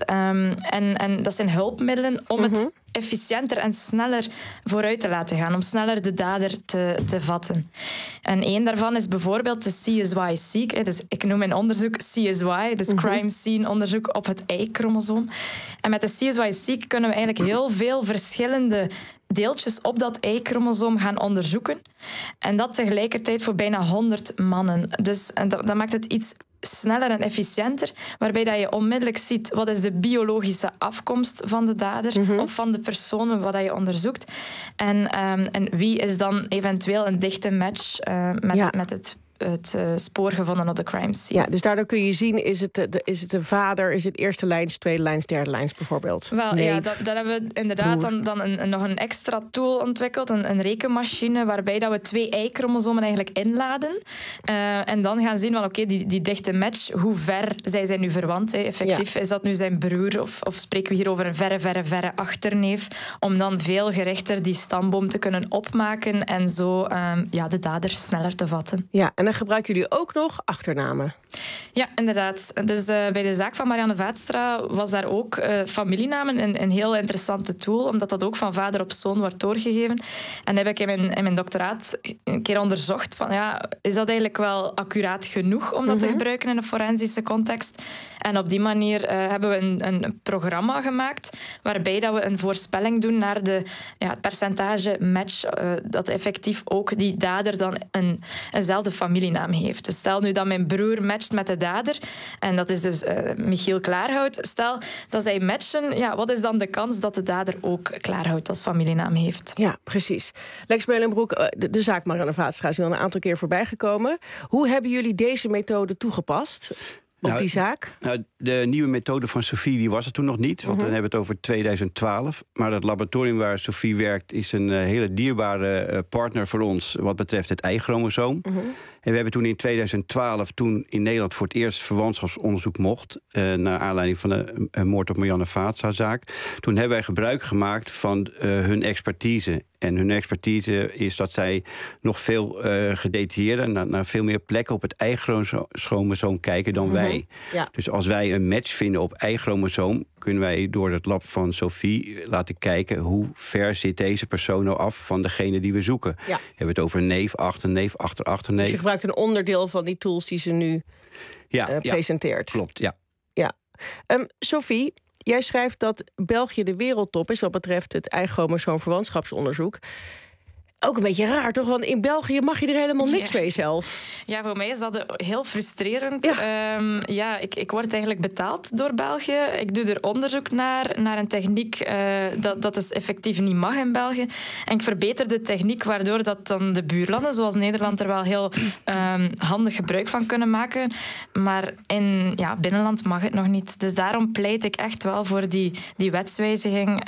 En dat zijn hulpmiddelen om het efficiënter en sneller vooruit te laten gaan, om sneller de dader te vatten. En één daarvan is bijvoorbeeld de CSY-seek. Dus ik noem mijn onderzoek CSY, dus Crime Scene onderzoek op het Y-chromosoom. En met de CSY-seek kunnen we eigenlijk heel veel verschillende deeltjes op dat Y-chromosoom gaan onderzoeken. En dat tegelijkertijd voor bijna 100 mannen. Dus dat maakt het iets sneller en efficiënter, waarbij dat je onmiddellijk ziet wat is de biologische afkomst van de dader of van de personen wat je onderzoekt. En wie is dan eventueel een dichte match met het spoor gevonden op de crime scene. Ja, dus daardoor kun je zien, is het de vader, is het eerste lijns, tweede lijns, derde lijns bijvoorbeeld? Wel, ja, dat hebben we inderdaad dan nog een extra tool ontwikkeld, een rekenmachine, waarbij dat we 2 Y-chromosomen eigenlijk inladen. En dan gaan zien van oké, die dichte match, hoe ver zijn nu verwant? Effectief, is dat nu zijn broer of spreken we hier over een verre achterneef, om dan veel gerichter die stamboom te kunnen opmaken en zo de dader sneller te vatten. Ja, en dan gebruiken jullie ook nog achternamen. Ja, inderdaad. Dus bij de zaak van Marianne Vaatstra was daar ook familienamen een heel interessante tool, omdat dat ook van vader op zoon wordt doorgegeven. En heb ik in mijn doctoraat een keer onderzocht van is dat eigenlijk wel accuraat genoeg om dat te gebruiken in een forensische context? En op die manier hebben we een programma gemaakt waarbij dat we een voorspelling doen naar het percentage match dat effectief ook die dader dan eenzelfde familienaam heeft. Dus stel nu dat mijn broer matcht met de dader, en dat is dus Michiel Klaarhout. Stel dat zij matchen, wat is dan de kans dat de dader ook Klaarhout als familienaam heeft? Ja, precies. Lex Meulenbroek, de zaak Marianne Vaatstra is al een aantal keer voorbijgekomen. Hoe hebben jullie deze methode toegepast op die zaak? Nou, de nieuwe methode van Sophie die was er toen nog niet, want dan hebben we het over 2012. Maar het laboratorium waar Sophie werkt is een hele dierbare partner voor ons wat betreft het Y-chromosoom. En we hebben toen in 2012, toen in Nederland voor het eerst verwantschapsonderzoek mocht, naar aanleiding van de moord op Marianne Vaatstra-zaak, toen hebben wij gebruik gemaakt van hun expertise. En hun expertise is dat zij nog veel gedetailleerder naar veel meer plekken op het Y-chromosoom kijken dan wij. Ja. Dus als wij een match vinden op Y-chromosoom, kunnen wij door het lab van Sophie laten kijken hoe ver zit deze persoon nou af van degene die we zoeken. Ja. We hebben het over neef, achterneef, achterneef. Dus je gebruikt een onderdeel van die tools die ze nu presenteert. Klopt, ja. Sophie, jij schrijft dat België de wereldtop is wat betreft het Y-chromosoom verwantschapsonderzoek. Ook een beetje raar, toch? Want in België mag je er helemaal niks mee zelf. Ja, voor mij is dat heel frustrerend. Ik word eigenlijk betaald door België. Ik doe er onderzoek naar een techniek dat dus effectief niet mag in België. En ik verbeter de techniek, waardoor dat dan de buurlanden, zoals Nederland, er wel heel handig gebruik van kunnen maken. Maar in binnenland mag het nog niet. Dus daarom pleit ik echt wel voor die wetswijziging.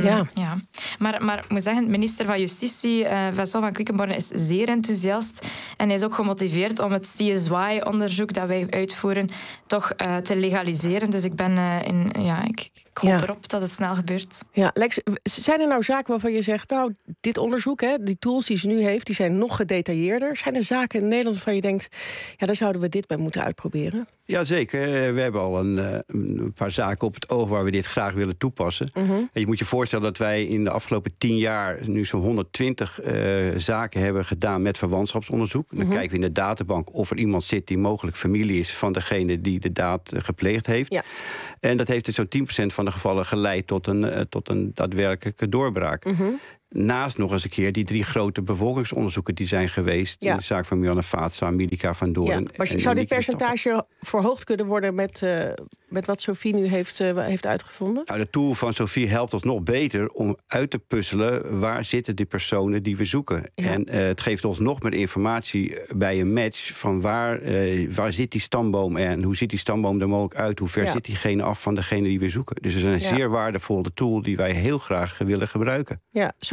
Maar ik moet zeggen, minister van Justitie, Vincent van Quickenborne, is zeer enthousiast. En hij is ook gemotiveerd om het CSY-onderzoek dat wij uitvoeren toch te legaliseren. Dus ik ben ik hoop erop dat het snel gebeurt. Ja, Lex, zijn er nou zaken waarvan je zegt, nou, dit onderzoek, die tools die ze nu heeft, die zijn nog gedetailleerder. Zijn er zaken in Nederland waarvan je denkt, daar zouden we dit bij moeten uitproberen? Jazeker. We hebben al een paar zaken op het oog waar we dit graag willen toepassen. En je moet je voorstellen dat wij in de afgelopen 10 jaar nu zo'n 120 zaken hebben gedaan met verwantschapsonderzoek. Dan kijken we in de databank of er iemand zit die mogelijk familie is van degene die de daad gepleegd heeft. Ja. En dat heeft in zo'n 10% van de gevallen geleid tot een daadwerkelijke doorbraak. Naast nog eens een keer die 3 grote bevolkingsonderzoeken die zijn geweest. In de zaak van Marianne Vaatstra, Milica van Doorn. Maar zou dit percentage verhoogd kunnen worden met wat Sophie nu heeft uitgevonden? Nou, de tool van Sophie helpt ons nog beter om uit te puzzelen waar zitten die personen die we zoeken. Ja. En het geeft ons nog meer informatie bij een match van waar zit die stamboom en hoe ziet die stamboom er mogelijk uit? Hoe ver zit diegene af van degene die we zoeken? Dus het is een zeer waardevolle tool die wij heel graag willen gebruiken. Ja, Sophie,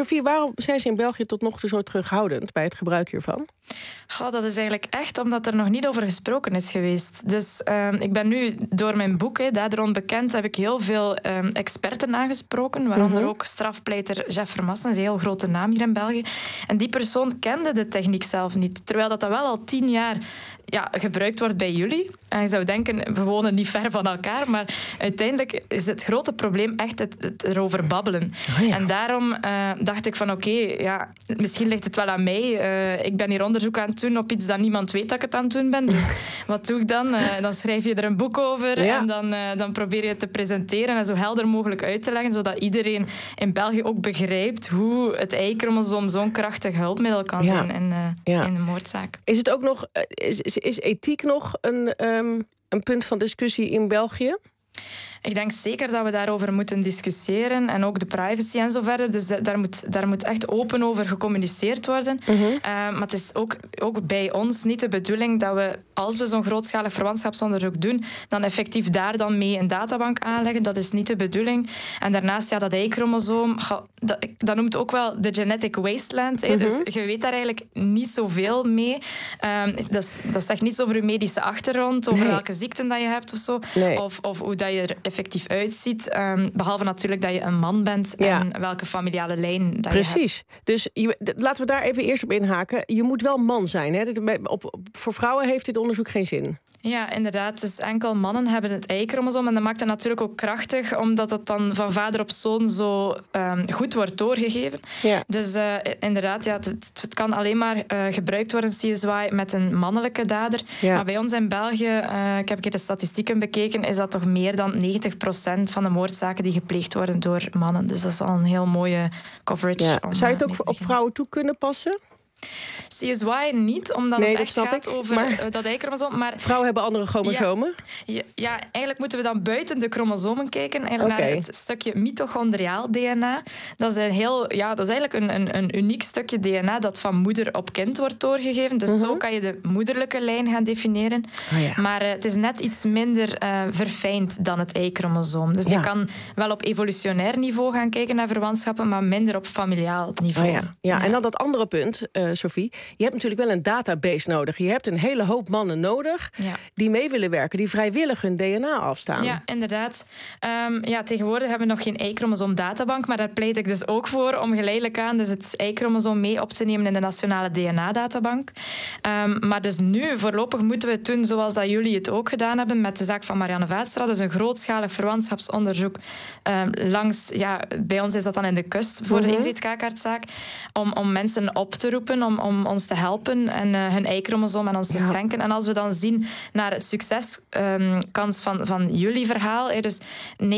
Sophie, waarom zijn ze in België tot nog toe zo terughoudend bij het gebruik hiervan? Goh, dat is eigenlijk echt omdat er nog niet over gesproken is geweest. Dus ik ben nu door mijn boek, Dader Onbekend, heb ik heel veel experten aangesproken, waaronder ook strafpleiter Jeff Vermassen, een heel grote naam hier in België. En die persoon kende de techniek zelf niet, terwijl dat wel al 10 jaar gebruikt wordt bij jullie. En je zou denken, we wonen niet ver van elkaar, maar uiteindelijk is het grote probleem echt het erover babbelen. Oh ja. En daarom dacht ik van misschien ligt het wel aan mij. Ik ben hier onderzoek aan het doen op iets dat niemand weet dat ik het aan het doen ben. Dus wat doe ik dan? Dan schrijf je er een boek over en dan probeer je het te presenteren en zo helder mogelijk uit te leggen, zodat iedereen in België ook begrijpt hoe het Y-chromosoom zo'n krachtig hulpmiddel kan zijn in de moordzaak. Is het ook nog... Is ethiek nog een punt van discussie in België? Ik denk zeker dat we daarover moeten discussiëren en ook de privacy en zo verder. Dus daar moet echt open over gecommuniceerd worden. Maar het is ook bij ons niet de bedoeling dat we, als we zo'n grootschalig verwantschapsonderzoek doen, dan effectief daar dan mee een databank aanleggen. Dat is niet de bedoeling. En daarnaast, dat Y-chromosoom, dat noemt ook wel de genetic wasteland. Dus je weet daar eigenlijk niet zoveel mee. Dat zegt niets over je medische achtergrond, over welke ziekten dat je hebt of zo. Nee. Of hoe dat je er effectief uitziet. Behalve natuurlijk dat je een man bent en welke familiale lijn dat je hebt. Precies. Dus laten we daar even eerst op inhaken. Je moet wel man zijn. Hè? Voor vrouwen heeft dit onderzoek geen zin. Ja, inderdaad. Dus enkel mannen hebben het Y-chromosoom. En dat maakt het natuurlijk ook krachtig, omdat het dan van vader op zoon zo goed wordt doorgegeven. Ja. Dus inderdaad, het kan alleen maar gebruikt worden, CSY, met een mannelijke dader. Ja. Maar bij ons in België, ik heb een keer de statistieken bekeken, is dat toch meer dan 90% van de moordzaken die gepleegd worden door mannen. Dus dat is al een heel mooie coverage. Ja. Zou je het ook op vrouwen toe kunnen passen? CSY niet, omdat het echt gaat over dat Y-chromosoom. Maar vrouwen hebben andere chromosomen? Ja, eigenlijk moeten we dan buiten de chromosomen kijken. Eigenlijk naar het stukje mitochondriaal DNA. Dat is eigenlijk een uniek stukje DNA dat van moeder op kind wordt doorgegeven. Dus zo kan je de moederlijke lijn gaan definiëren. Maar het is net iets minder verfijnd dan het Y-chromosoom. Dus je kan wel op evolutionair niveau gaan kijken naar verwantschappen, maar minder op familiaal niveau. En dan dat andere punt, Sophie. Je hebt natuurlijk wel een database nodig. Je hebt een hele hoop mannen nodig die mee willen werken, die vrijwillig hun DNA afstaan. Ja, inderdaad. Tegenwoordig hebben we nog geen Y-chromosoom databank, maar daar pleit ik dus ook voor om geleidelijk aan dus het Y-chromosoom mee op te nemen in de nationale DNA-databank. Maar dus nu, voorlopig moeten we het doen zoals dat jullie het ook gedaan hebben met de zaak van Marianne Vaatstra. Dus een grootschalig verwantschapsonderzoek bij ons is dat dan in de Kust voor de Ingrid Kakaertzaak, om mensen op te roepen, om ons te helpen en hun Y-chromosoom aan ons te schenken. En als we dan zien naar het succeskans van jullie verhaal, dus 90%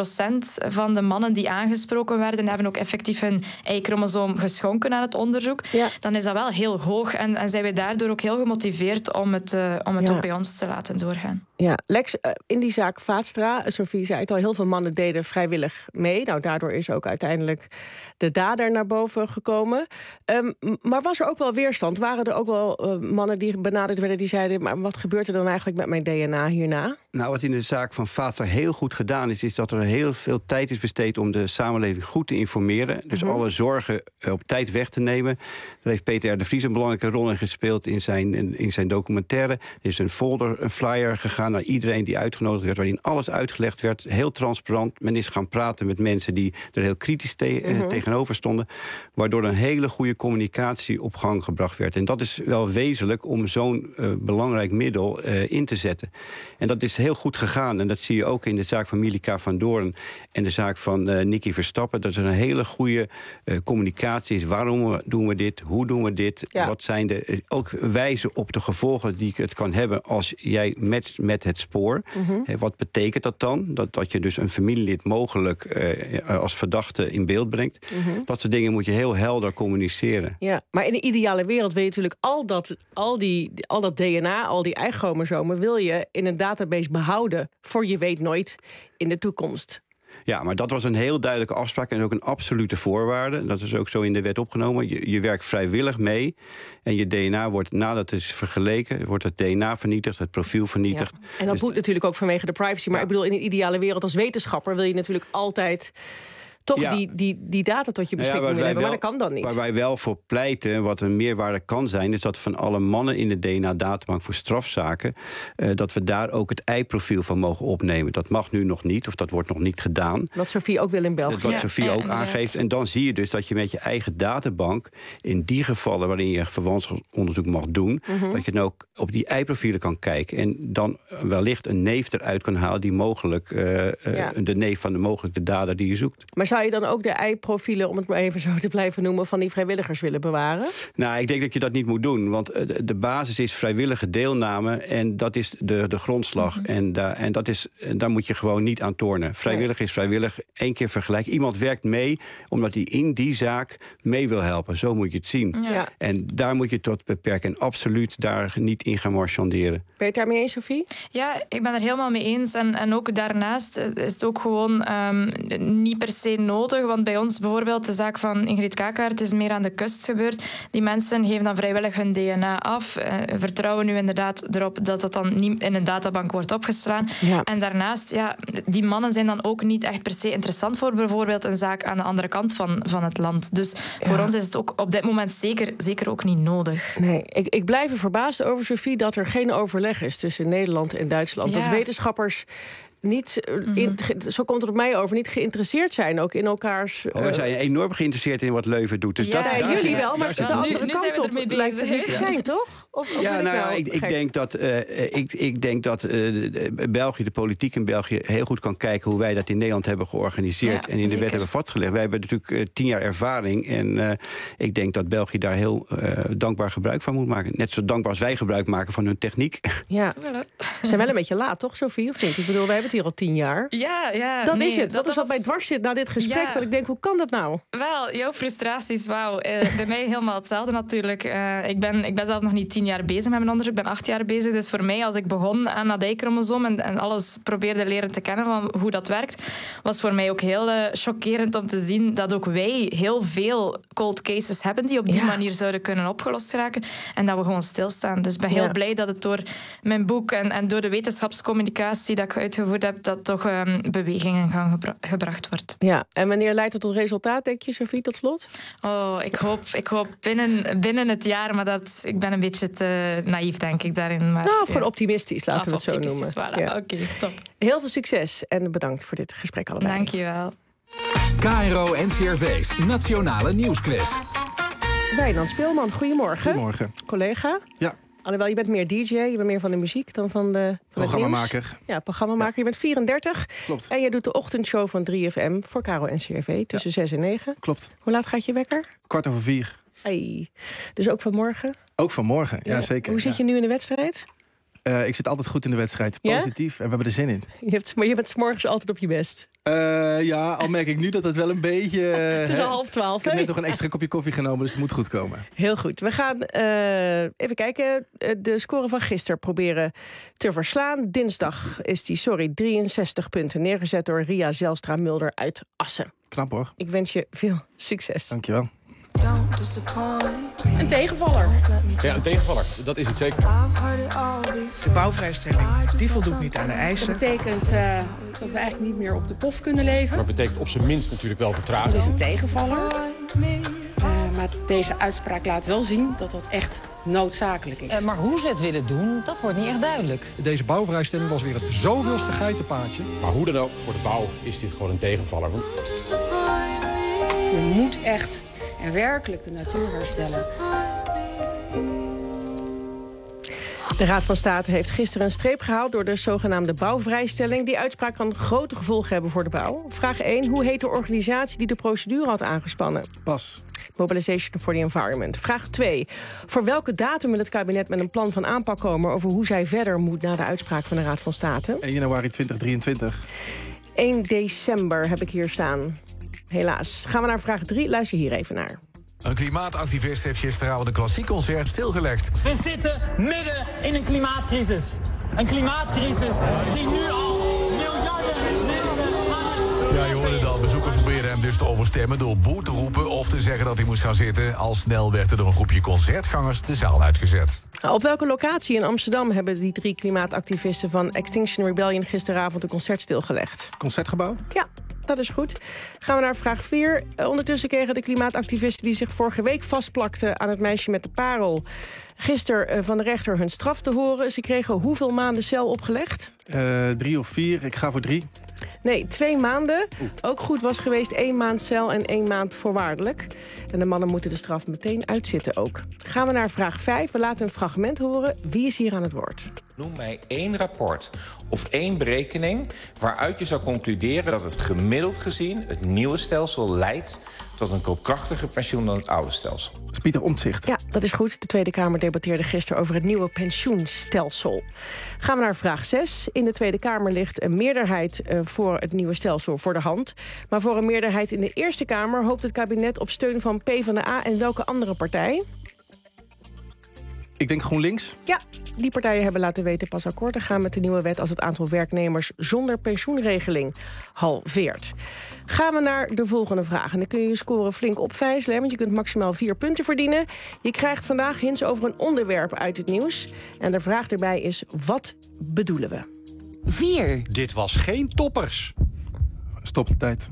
van de mannen die aangesproken werden, hebben ook effectief hun Y-chromosoom geschonken aan het onderzoek, dan is dat wel heel hoog en zijn wij daardoor ook heel gemotiveerd om het ook bij ons te laten doorgaan. Ja, Lex, in die zaak Vaatstra, Sophie zei het al, heel veel mannen deden vrijwillig mee. Nou, daardoor is ook uiteindelijk de dader naar boven gekomen. Maar was er ook wel weerstand? Waren er ook wel mannen die benaderd werden die zeiden, maar wat gebeurt er dan eigenlijk met mijn DNA hierna? Nou, wat in de zaak van Vaatstra heel goed gedaan is dat er heel veel tijd is besteed om de samenleving goed te informeren. Dus alle zorgen op tijd weg te nemen. Daar heeft Peter R. de Vries een belangrijke rol in gespeeld in zijn documentaire. Er is een folder, een flyer gegaan naar iedereen die uitgenodigd werd, waarin alles uitgelegd werd, heel transparant. Men is gaan praten met mensen die er heel kritisch tegenover stonden, waardoor een hele goede communicatie op gang gebracht werd. En dat is wel wezenlijk om zo'n belangrijk middel in te zetten. En dat is heel goed gegaan. En dat zie je ook in de zaak van Milica van Doorn en de zaak van Nicky Verstappen. Dat er een hele goede communicatie is. Waarom doen we dit? Hoe doen we dit? Ja. Wat zijn ook wijzen op de gevolgen die het kan hebben als jij met het spoor. Wat betekent dat dan? Dat je dus een familielid mogelijk als verdachte in beeld brengt. Dat soort dingen moet je heel helder communiceren. Ja, maar in de ideale wereld wil je natuurlijk al dat DNA, al die eigen chromosomen, wil je in een database behouden voor je weet nooit in de toekomst. Ja, maar dat was een heel duidelijke afspraak en ook een absolute voorwaarde. Dat is ook zo in de wet opgenomen. Je werkt vrijwillig mee en je DNA wordt, nadat het is vergeleken, wordt het DNA vernietigd, het profiel vernietigd. Ja. En dat moet natuurlijk ook vanwege de privacy. Maar ik bedoel, in een ideale wereld als wetenschapper wil je natuurlijk altijd toch die data tot je beschikking willen hebben. Maar dat kan dan niet. Waar wij wel voor pleiten, wat een meerwaarde kan zijn, is dat van alle mannen in de DNA-databank voor strafzaken, dat we daar ook het ei-profiel van mogen opnemen. Dat mag nu nog niet, of dat wordt nog niet gedaan. Wat Sophie ook wil in België. Wat Sophie ook aangeeft. En dan zie je dus dat je met je eigen databank, in die gevallen waarin je verwantschappsonderzoek mag doen, dat je dan ook op die ei-profielen kan kijken. En dan wellicht een neef eruit kan halen die mogelijk de neef van de dader die je zoekt. Maar zou je dan ook de ei-profielen, om het maar even zo te blijven noemen, van die vrijwilligers willen bewaren? Nou, ik denk dat je dat niet moet doen. Want de basis is vrijwillige deelname. En dat is de grondslag. En daar moet je gewoon niet aan tornen. Vrijwillig is vrijwillig. 1 keer vergelijken. Iemand werkt mee omdat hij in die zaak mee wil helpen. Zo moet je het zien. Ja. En daar moet je tot beperken. En absoluut daar niet in gaan marchanderen. Ben je het daarmee eens, Sophie? Ja, ik ben er helemaal mee eens. En ook daarnaast is het ook gewoon niet per se nodig. Want bij ons bijvoorbeeld, de zaak van Ingrid Kakaert is meer aan de kust gebeurd. Die mensen geven dan vrijwillig hun DNA af. Vertrouwen nu inderdaad erop dat dat dan niet in een databank wordt opgeslaan. Ja. En daarnaast, die mannen zijn dan ook niet echt per se interessant voor bijvoorbeeld een zaak aan de andere kant van het land. Dus voor ons is het ook op dit moment zeker ook niet nodig. Nee, ik blijf er verbaasd over, Sophie, dat er geen overleg is tussen Nederland en Duitsland. Dat wetenschappers niet, zo komt het op mij over, niet geïnteresseerd zijn ook in elkaars. We zijn enorm geïnteresseerd in wat Leuven doet. Dus jullie wel, maar de andere kant op lijkt het niet te zijn, toch? Ik denk dat België, de politiek in België, heel goed kan kijken hoe wij dat in Nederland hebben georganiseerd en in de wet hebben vastgelegd. Wij hebben natuurlijk 10 jaar ervaring en ik denk dat België daar heel dankbaar gebruik van moet maken. Net zo dankbaar als wij gebruik maken van hun techniek. Ja, ze zijn wel een beetje laat, toch, Sophie? Of niet? Ik bedoel, wij hebben het hier al 10 jaar. Ja. Dat is het. Dat is wat mij dwars zit na dit gesprek. Dat ik denk, hoe kan dat nou? Wel, jouw frustraties, wauw. Bij mij helemaal hetzelfde natuurlijk. Ik ben zelf nog niet 10 jaar bezig met mijn onderzoek. Ik ben 8 jaar bezig. Dus voor mij, als ik begon aan dat Y-chromosoom en alles probeerde leren te kennen van hoe dat werkt, was voor mij ook heel chockerend om te zien dat ook wij heel veel cold cases hebben die op die manier zouden kunnen opgelost raken. En dat we gewoon stilstaan. Dus ik ben heel blij dat het door mijn boek en door de wetenschapscommunicatie dat ik uitgevoerd heb, dat toch beweging in gang gebracht wordt. Ja, en wanneer leidt het tot resultaat, denk je, Sophie, tot slot? Oh, ik hoop binnen het jaar, maar ik ben een beetje te naïef, denk ik, daarin. Maar, of gewoon optimistisch, laten we het zo noemen. Voilà. Ja. Oké, top. Heel veel succes en bedankt voor dit gesprek allebei. Dank je wel. KRO NCRV's Nationale Nieuwsquiz. Wijnand Speelman, goedemorgen. Goedemorgen. Collega. Ja. Alhoewel, je bent meer DJ, je bent meer van de muziek dan van het programmamaker. Ja, programmamaker. Ja. Je bent 34. Klopt. En je doet de ochtendshow van 3FM voor KRO NCRV tussen 6 en 9. Klopt. Hoe laat gaat je wekker? 4:15. Hey. Dus ook vanmorgen? Ook vanmorgen, ja zeker. Hoe zit je nu in de wedstrijd? Ik zit altijd goed in de wedstrijd. Positief en we hebben er zin in. Maar je bent 's morgens altijd op je best. Al merk ik nu dat het wel een beetje... het is al 11:30. Ik heb net nog een extra kopje koffie genomen, dus het moet goed komen. Heel goed. We gaan even kijken. De score van gisteren proberen te verslaan. Dinsdag is die, 63 punten neergezet door Ria Zijlstra-Mulder uit Assen. Knap hoor. Ik wens je veel succes. Dankjewel. Een tegenvaller. Ja, een tegenvaller. Dat is het zeker. De bouwvrijstelling, die voldoet niet aan de eisen. Dat betekent dat we eigenlijk niet meer op de pof kunnen leven. Maar dat betekent op zijn minst natuurlijk wel vertraging. Het is een tegenvaller. Maar deze uitspraak laat wel zien dat dat echt noodzakelijk is. Maar hoe ze het willen doen, dat wordt niet echt duidelijk. Deze bouwvrijstelling was weer het zoveelste geitenpaadje. Maar hoe dan ook, voor de bouw is dit gewoon een tegenvaller. Je moet echt en werkelijk de natuur herstellen. De Raad van State heeft gisteren een streep gehaald door de zogenaamde bouwvrijstelling. Die uitspraak kan grote gevolgen hebben voor de bouw. Vraag 1. Hoe heet de organisatie die de procedure had aangespannen? Pas. Mobilization for the Environment. Vraag 2. Voor welke datum wil het kabinet met een plan van aanpak komen over hoe zij verder moet na de uitspraak van de Raad van State? 1 januari 2023. 1 december heb ik hier staan. Helaas. Gaan we naar vraag 3. Luister hier even naar. Een klimaatactivist heeft gisteravond een klassiek concert stilgelegd. We zitten midden in een klimaatcrisis. Een klimaatcrisis die nu al miljarden mensen aan het... Ja, je hoorde dat. Bezoekers probeerden hem dus te overstemmen door boe te roepen of te zeggen dat hij moest gaan zitten. Al snel werd er door een groepje concertgangers de zaal uitgezet. Op welke locatie in Amsterdam hebben die 3 klimaatactivisten van Extinction Rebellion gisteravond een concert stilgelegd? Concertgebouw? Ja. dat is goed. Gaan we naar vraag 4. Ondertussen kregen de klimaatactivisten die zich vorige week vastplakten aan het meisje met de parel gisteren van de rechter hun straf te horen. Ze kregen hoeveel maanden cel opgelegd? 3 of 4. Ik ga voor 3. Nee, 2 maanden. Ook goed was geweest 1 maand cel en 1 maand voorwaardelijk. En de mannen moeten de straf meteen uitzitten ook. Gaan we naar vraag 5. We laten een fragment horen. Wie is hier aan het woord? Noem mij 1 rapport of 1 berekening waaruit je zou concluderen dat het gemiddeld gezien het nieuwe stelsel leidt tot een koopkrachtiger pensioen dan het oude stelsel. Dat is Pieter Omtzigt. Ja, dat is goed. De Tweede Kamer debatteerde gisteren over het nieuwe pensioenstelsel. Gaan we naar vraag 6. In de Tweede Kamer ligt een meerderheid voor het nieuwe stelsel voor de hand. Maar voor een meerderheid in de Eerste Kamer hoopt het kabinet op steun van PvdA en welke andere partij? Ik denk GroenLinks. Ja, die partijen hebben laten weten pas akkoord te gaan met de nieuwe wet als het aantal werknemers zonder pensioenregeling halveert. Gaan we naar de volgende vraag. En dan kun je je score flink opvijzelen, want je kunt maximaal 4 punten verdienen. Je krijgt vandaag hints over een onderwerp uit het nieuws. En de vraag erbij is, wat bedoelen we? 4. Dit was geen toppers. Stop de tijd.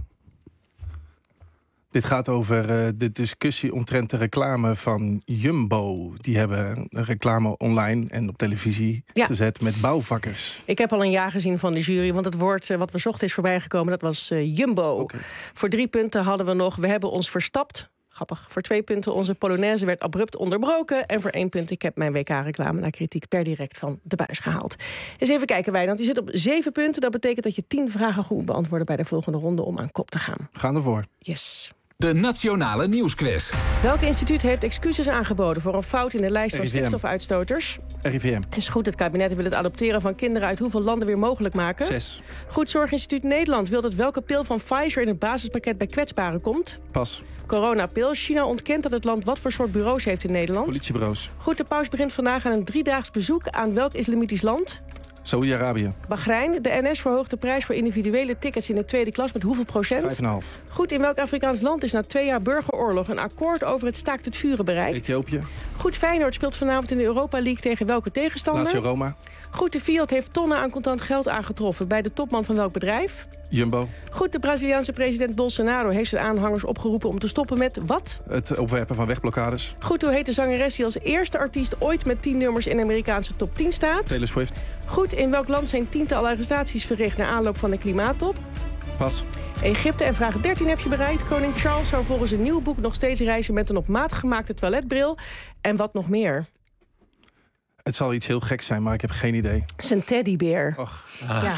Dit gaat over de discussie omtrent de reclame van Jumbo. Die hebben een reclame online en op televisie gezet met bouwvakkers. Ik heb al een ja gezien van de jury, want het woord wat we zochten is voorbijgekomen. Dat was Jumbo. Okay. Voor 3 punten hadden we nog, we hebben ons verstapt. Grappig. Voor 2 punten, onze Polonaise werd abrupt onderbroken. En voor 1 punt, ik heb mijn WK-reclame naar kritiek per direct van de buis gehaald. Eens even kijken, Wijnand. Je zit op 7 punten. Dat betekent dat je 10 vragen goed beantwoorden bij de volgende ronde om aan kop te gaan. Gaan ervoor. Yes. De Nationale Nieuwsquiz. Welk instituut heeft excuses aangeboden voor een fout in de lijst van RIVM. stikstofuitstoters? RIVM. Is goed, het kabinet wil het adopteren van kinderen uit hoeveel landen weer mogelijk maken? 6. Goed, Zorginstituut Nederland wil dat welke pil van Pfizer in het basispakket bij kwetsbaren komt? Pas. Coronapil. China ontkent dat het land wat voor soort bureaus heeft in Nederland? Politiebureaus. Goed, de paus begint vandaag aan een 3-daags bezoek aan welk islamitisch land? Saoedi-Arabië. Bahrein. De NS verhoogt de prijs voor individuele tickets in de tweede klas met hoeveel procent? 5,5. Goed, in welk Afrikaans land is na 2 jaar burgeroorlog een akkoord over het staakt het vuren bereikt? Ethiopië. Goed, Feyenoord speelt vanavond in de Europa League tegen welke tegenstander? Lazio Roma. Goed, de Fiat heeft tonnen aan contant geld aangetroffen bij de topman van welk bedrijf? Jumbo. Goed, de Braziliaanse president Bolsonaro heeft zijn aanhangers opgeroepen om te stoppen met wat? Het opwerpen van wegblokkades. Goed, hoe heet de zangeres die als eerste artiest ooit met 10 nummers in de Amerikaanse top 10 staat? Taylor Swift. Goed, in welk land zijn tientallen arrestaties verricht naar aanloop van de klimaattop? Pas. Egypte. En vraag 13 heb je bereikt. Koning Charles zou volgens een nieuw boek nog steeds reizen met een op maat gemaakte toiletbril. En wat nog meer? Het zal iets heel geks zijn, maar ik heb geen idee. Zijn teddybeer. Och. Ja.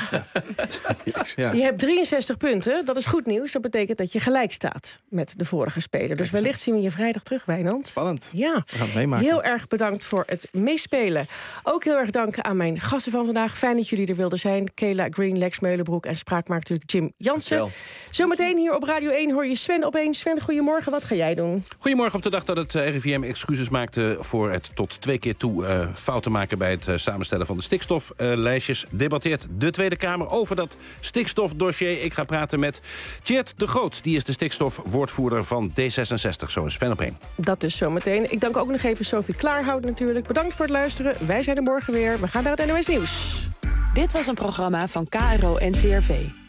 Ja. Je hebt 63 punten. Dat is goed nieuws. Dat betekent dat je gelijk staat met de vorige speler. Dus wellicht zien we je vrijdag terug, Wijnand. Spannend. Ja. We gaan het meemaken. Heel erg bedankt voor het meespelen. Ook heel erg dank aan mijn gasten van vandaag. Fijn dat jullie er wilden zijn. Kayla Green, Lex Meulenbroek en spraakmaker natuurlijk Jim Jansen. Zometeen hier op Radio 1 hoor je Sven opeens. Sven, goedemorgen. Wat ga jij doen? Goedemorgen op de dag dat het RIVM excuses maakte voor het tot 2 keer toe fouten maken bij het samenstellen van de stikstoflijstjes. Debatteert de Tweede Kamer over dat stikstofdossier. Ik ga praten met Tjeerd de Groot. Die is de stikstofwoordvoerder van D66. Zo is Sven op 1. Dat dus zometeen. Ik dank ook nog even Sophie Klaarhout natuurlijk. Bedankt voor het luisteren. Wij zijn er morgen weer. We gaan naar het NOS Nieuws. Dit was een programma van KRO NCRV.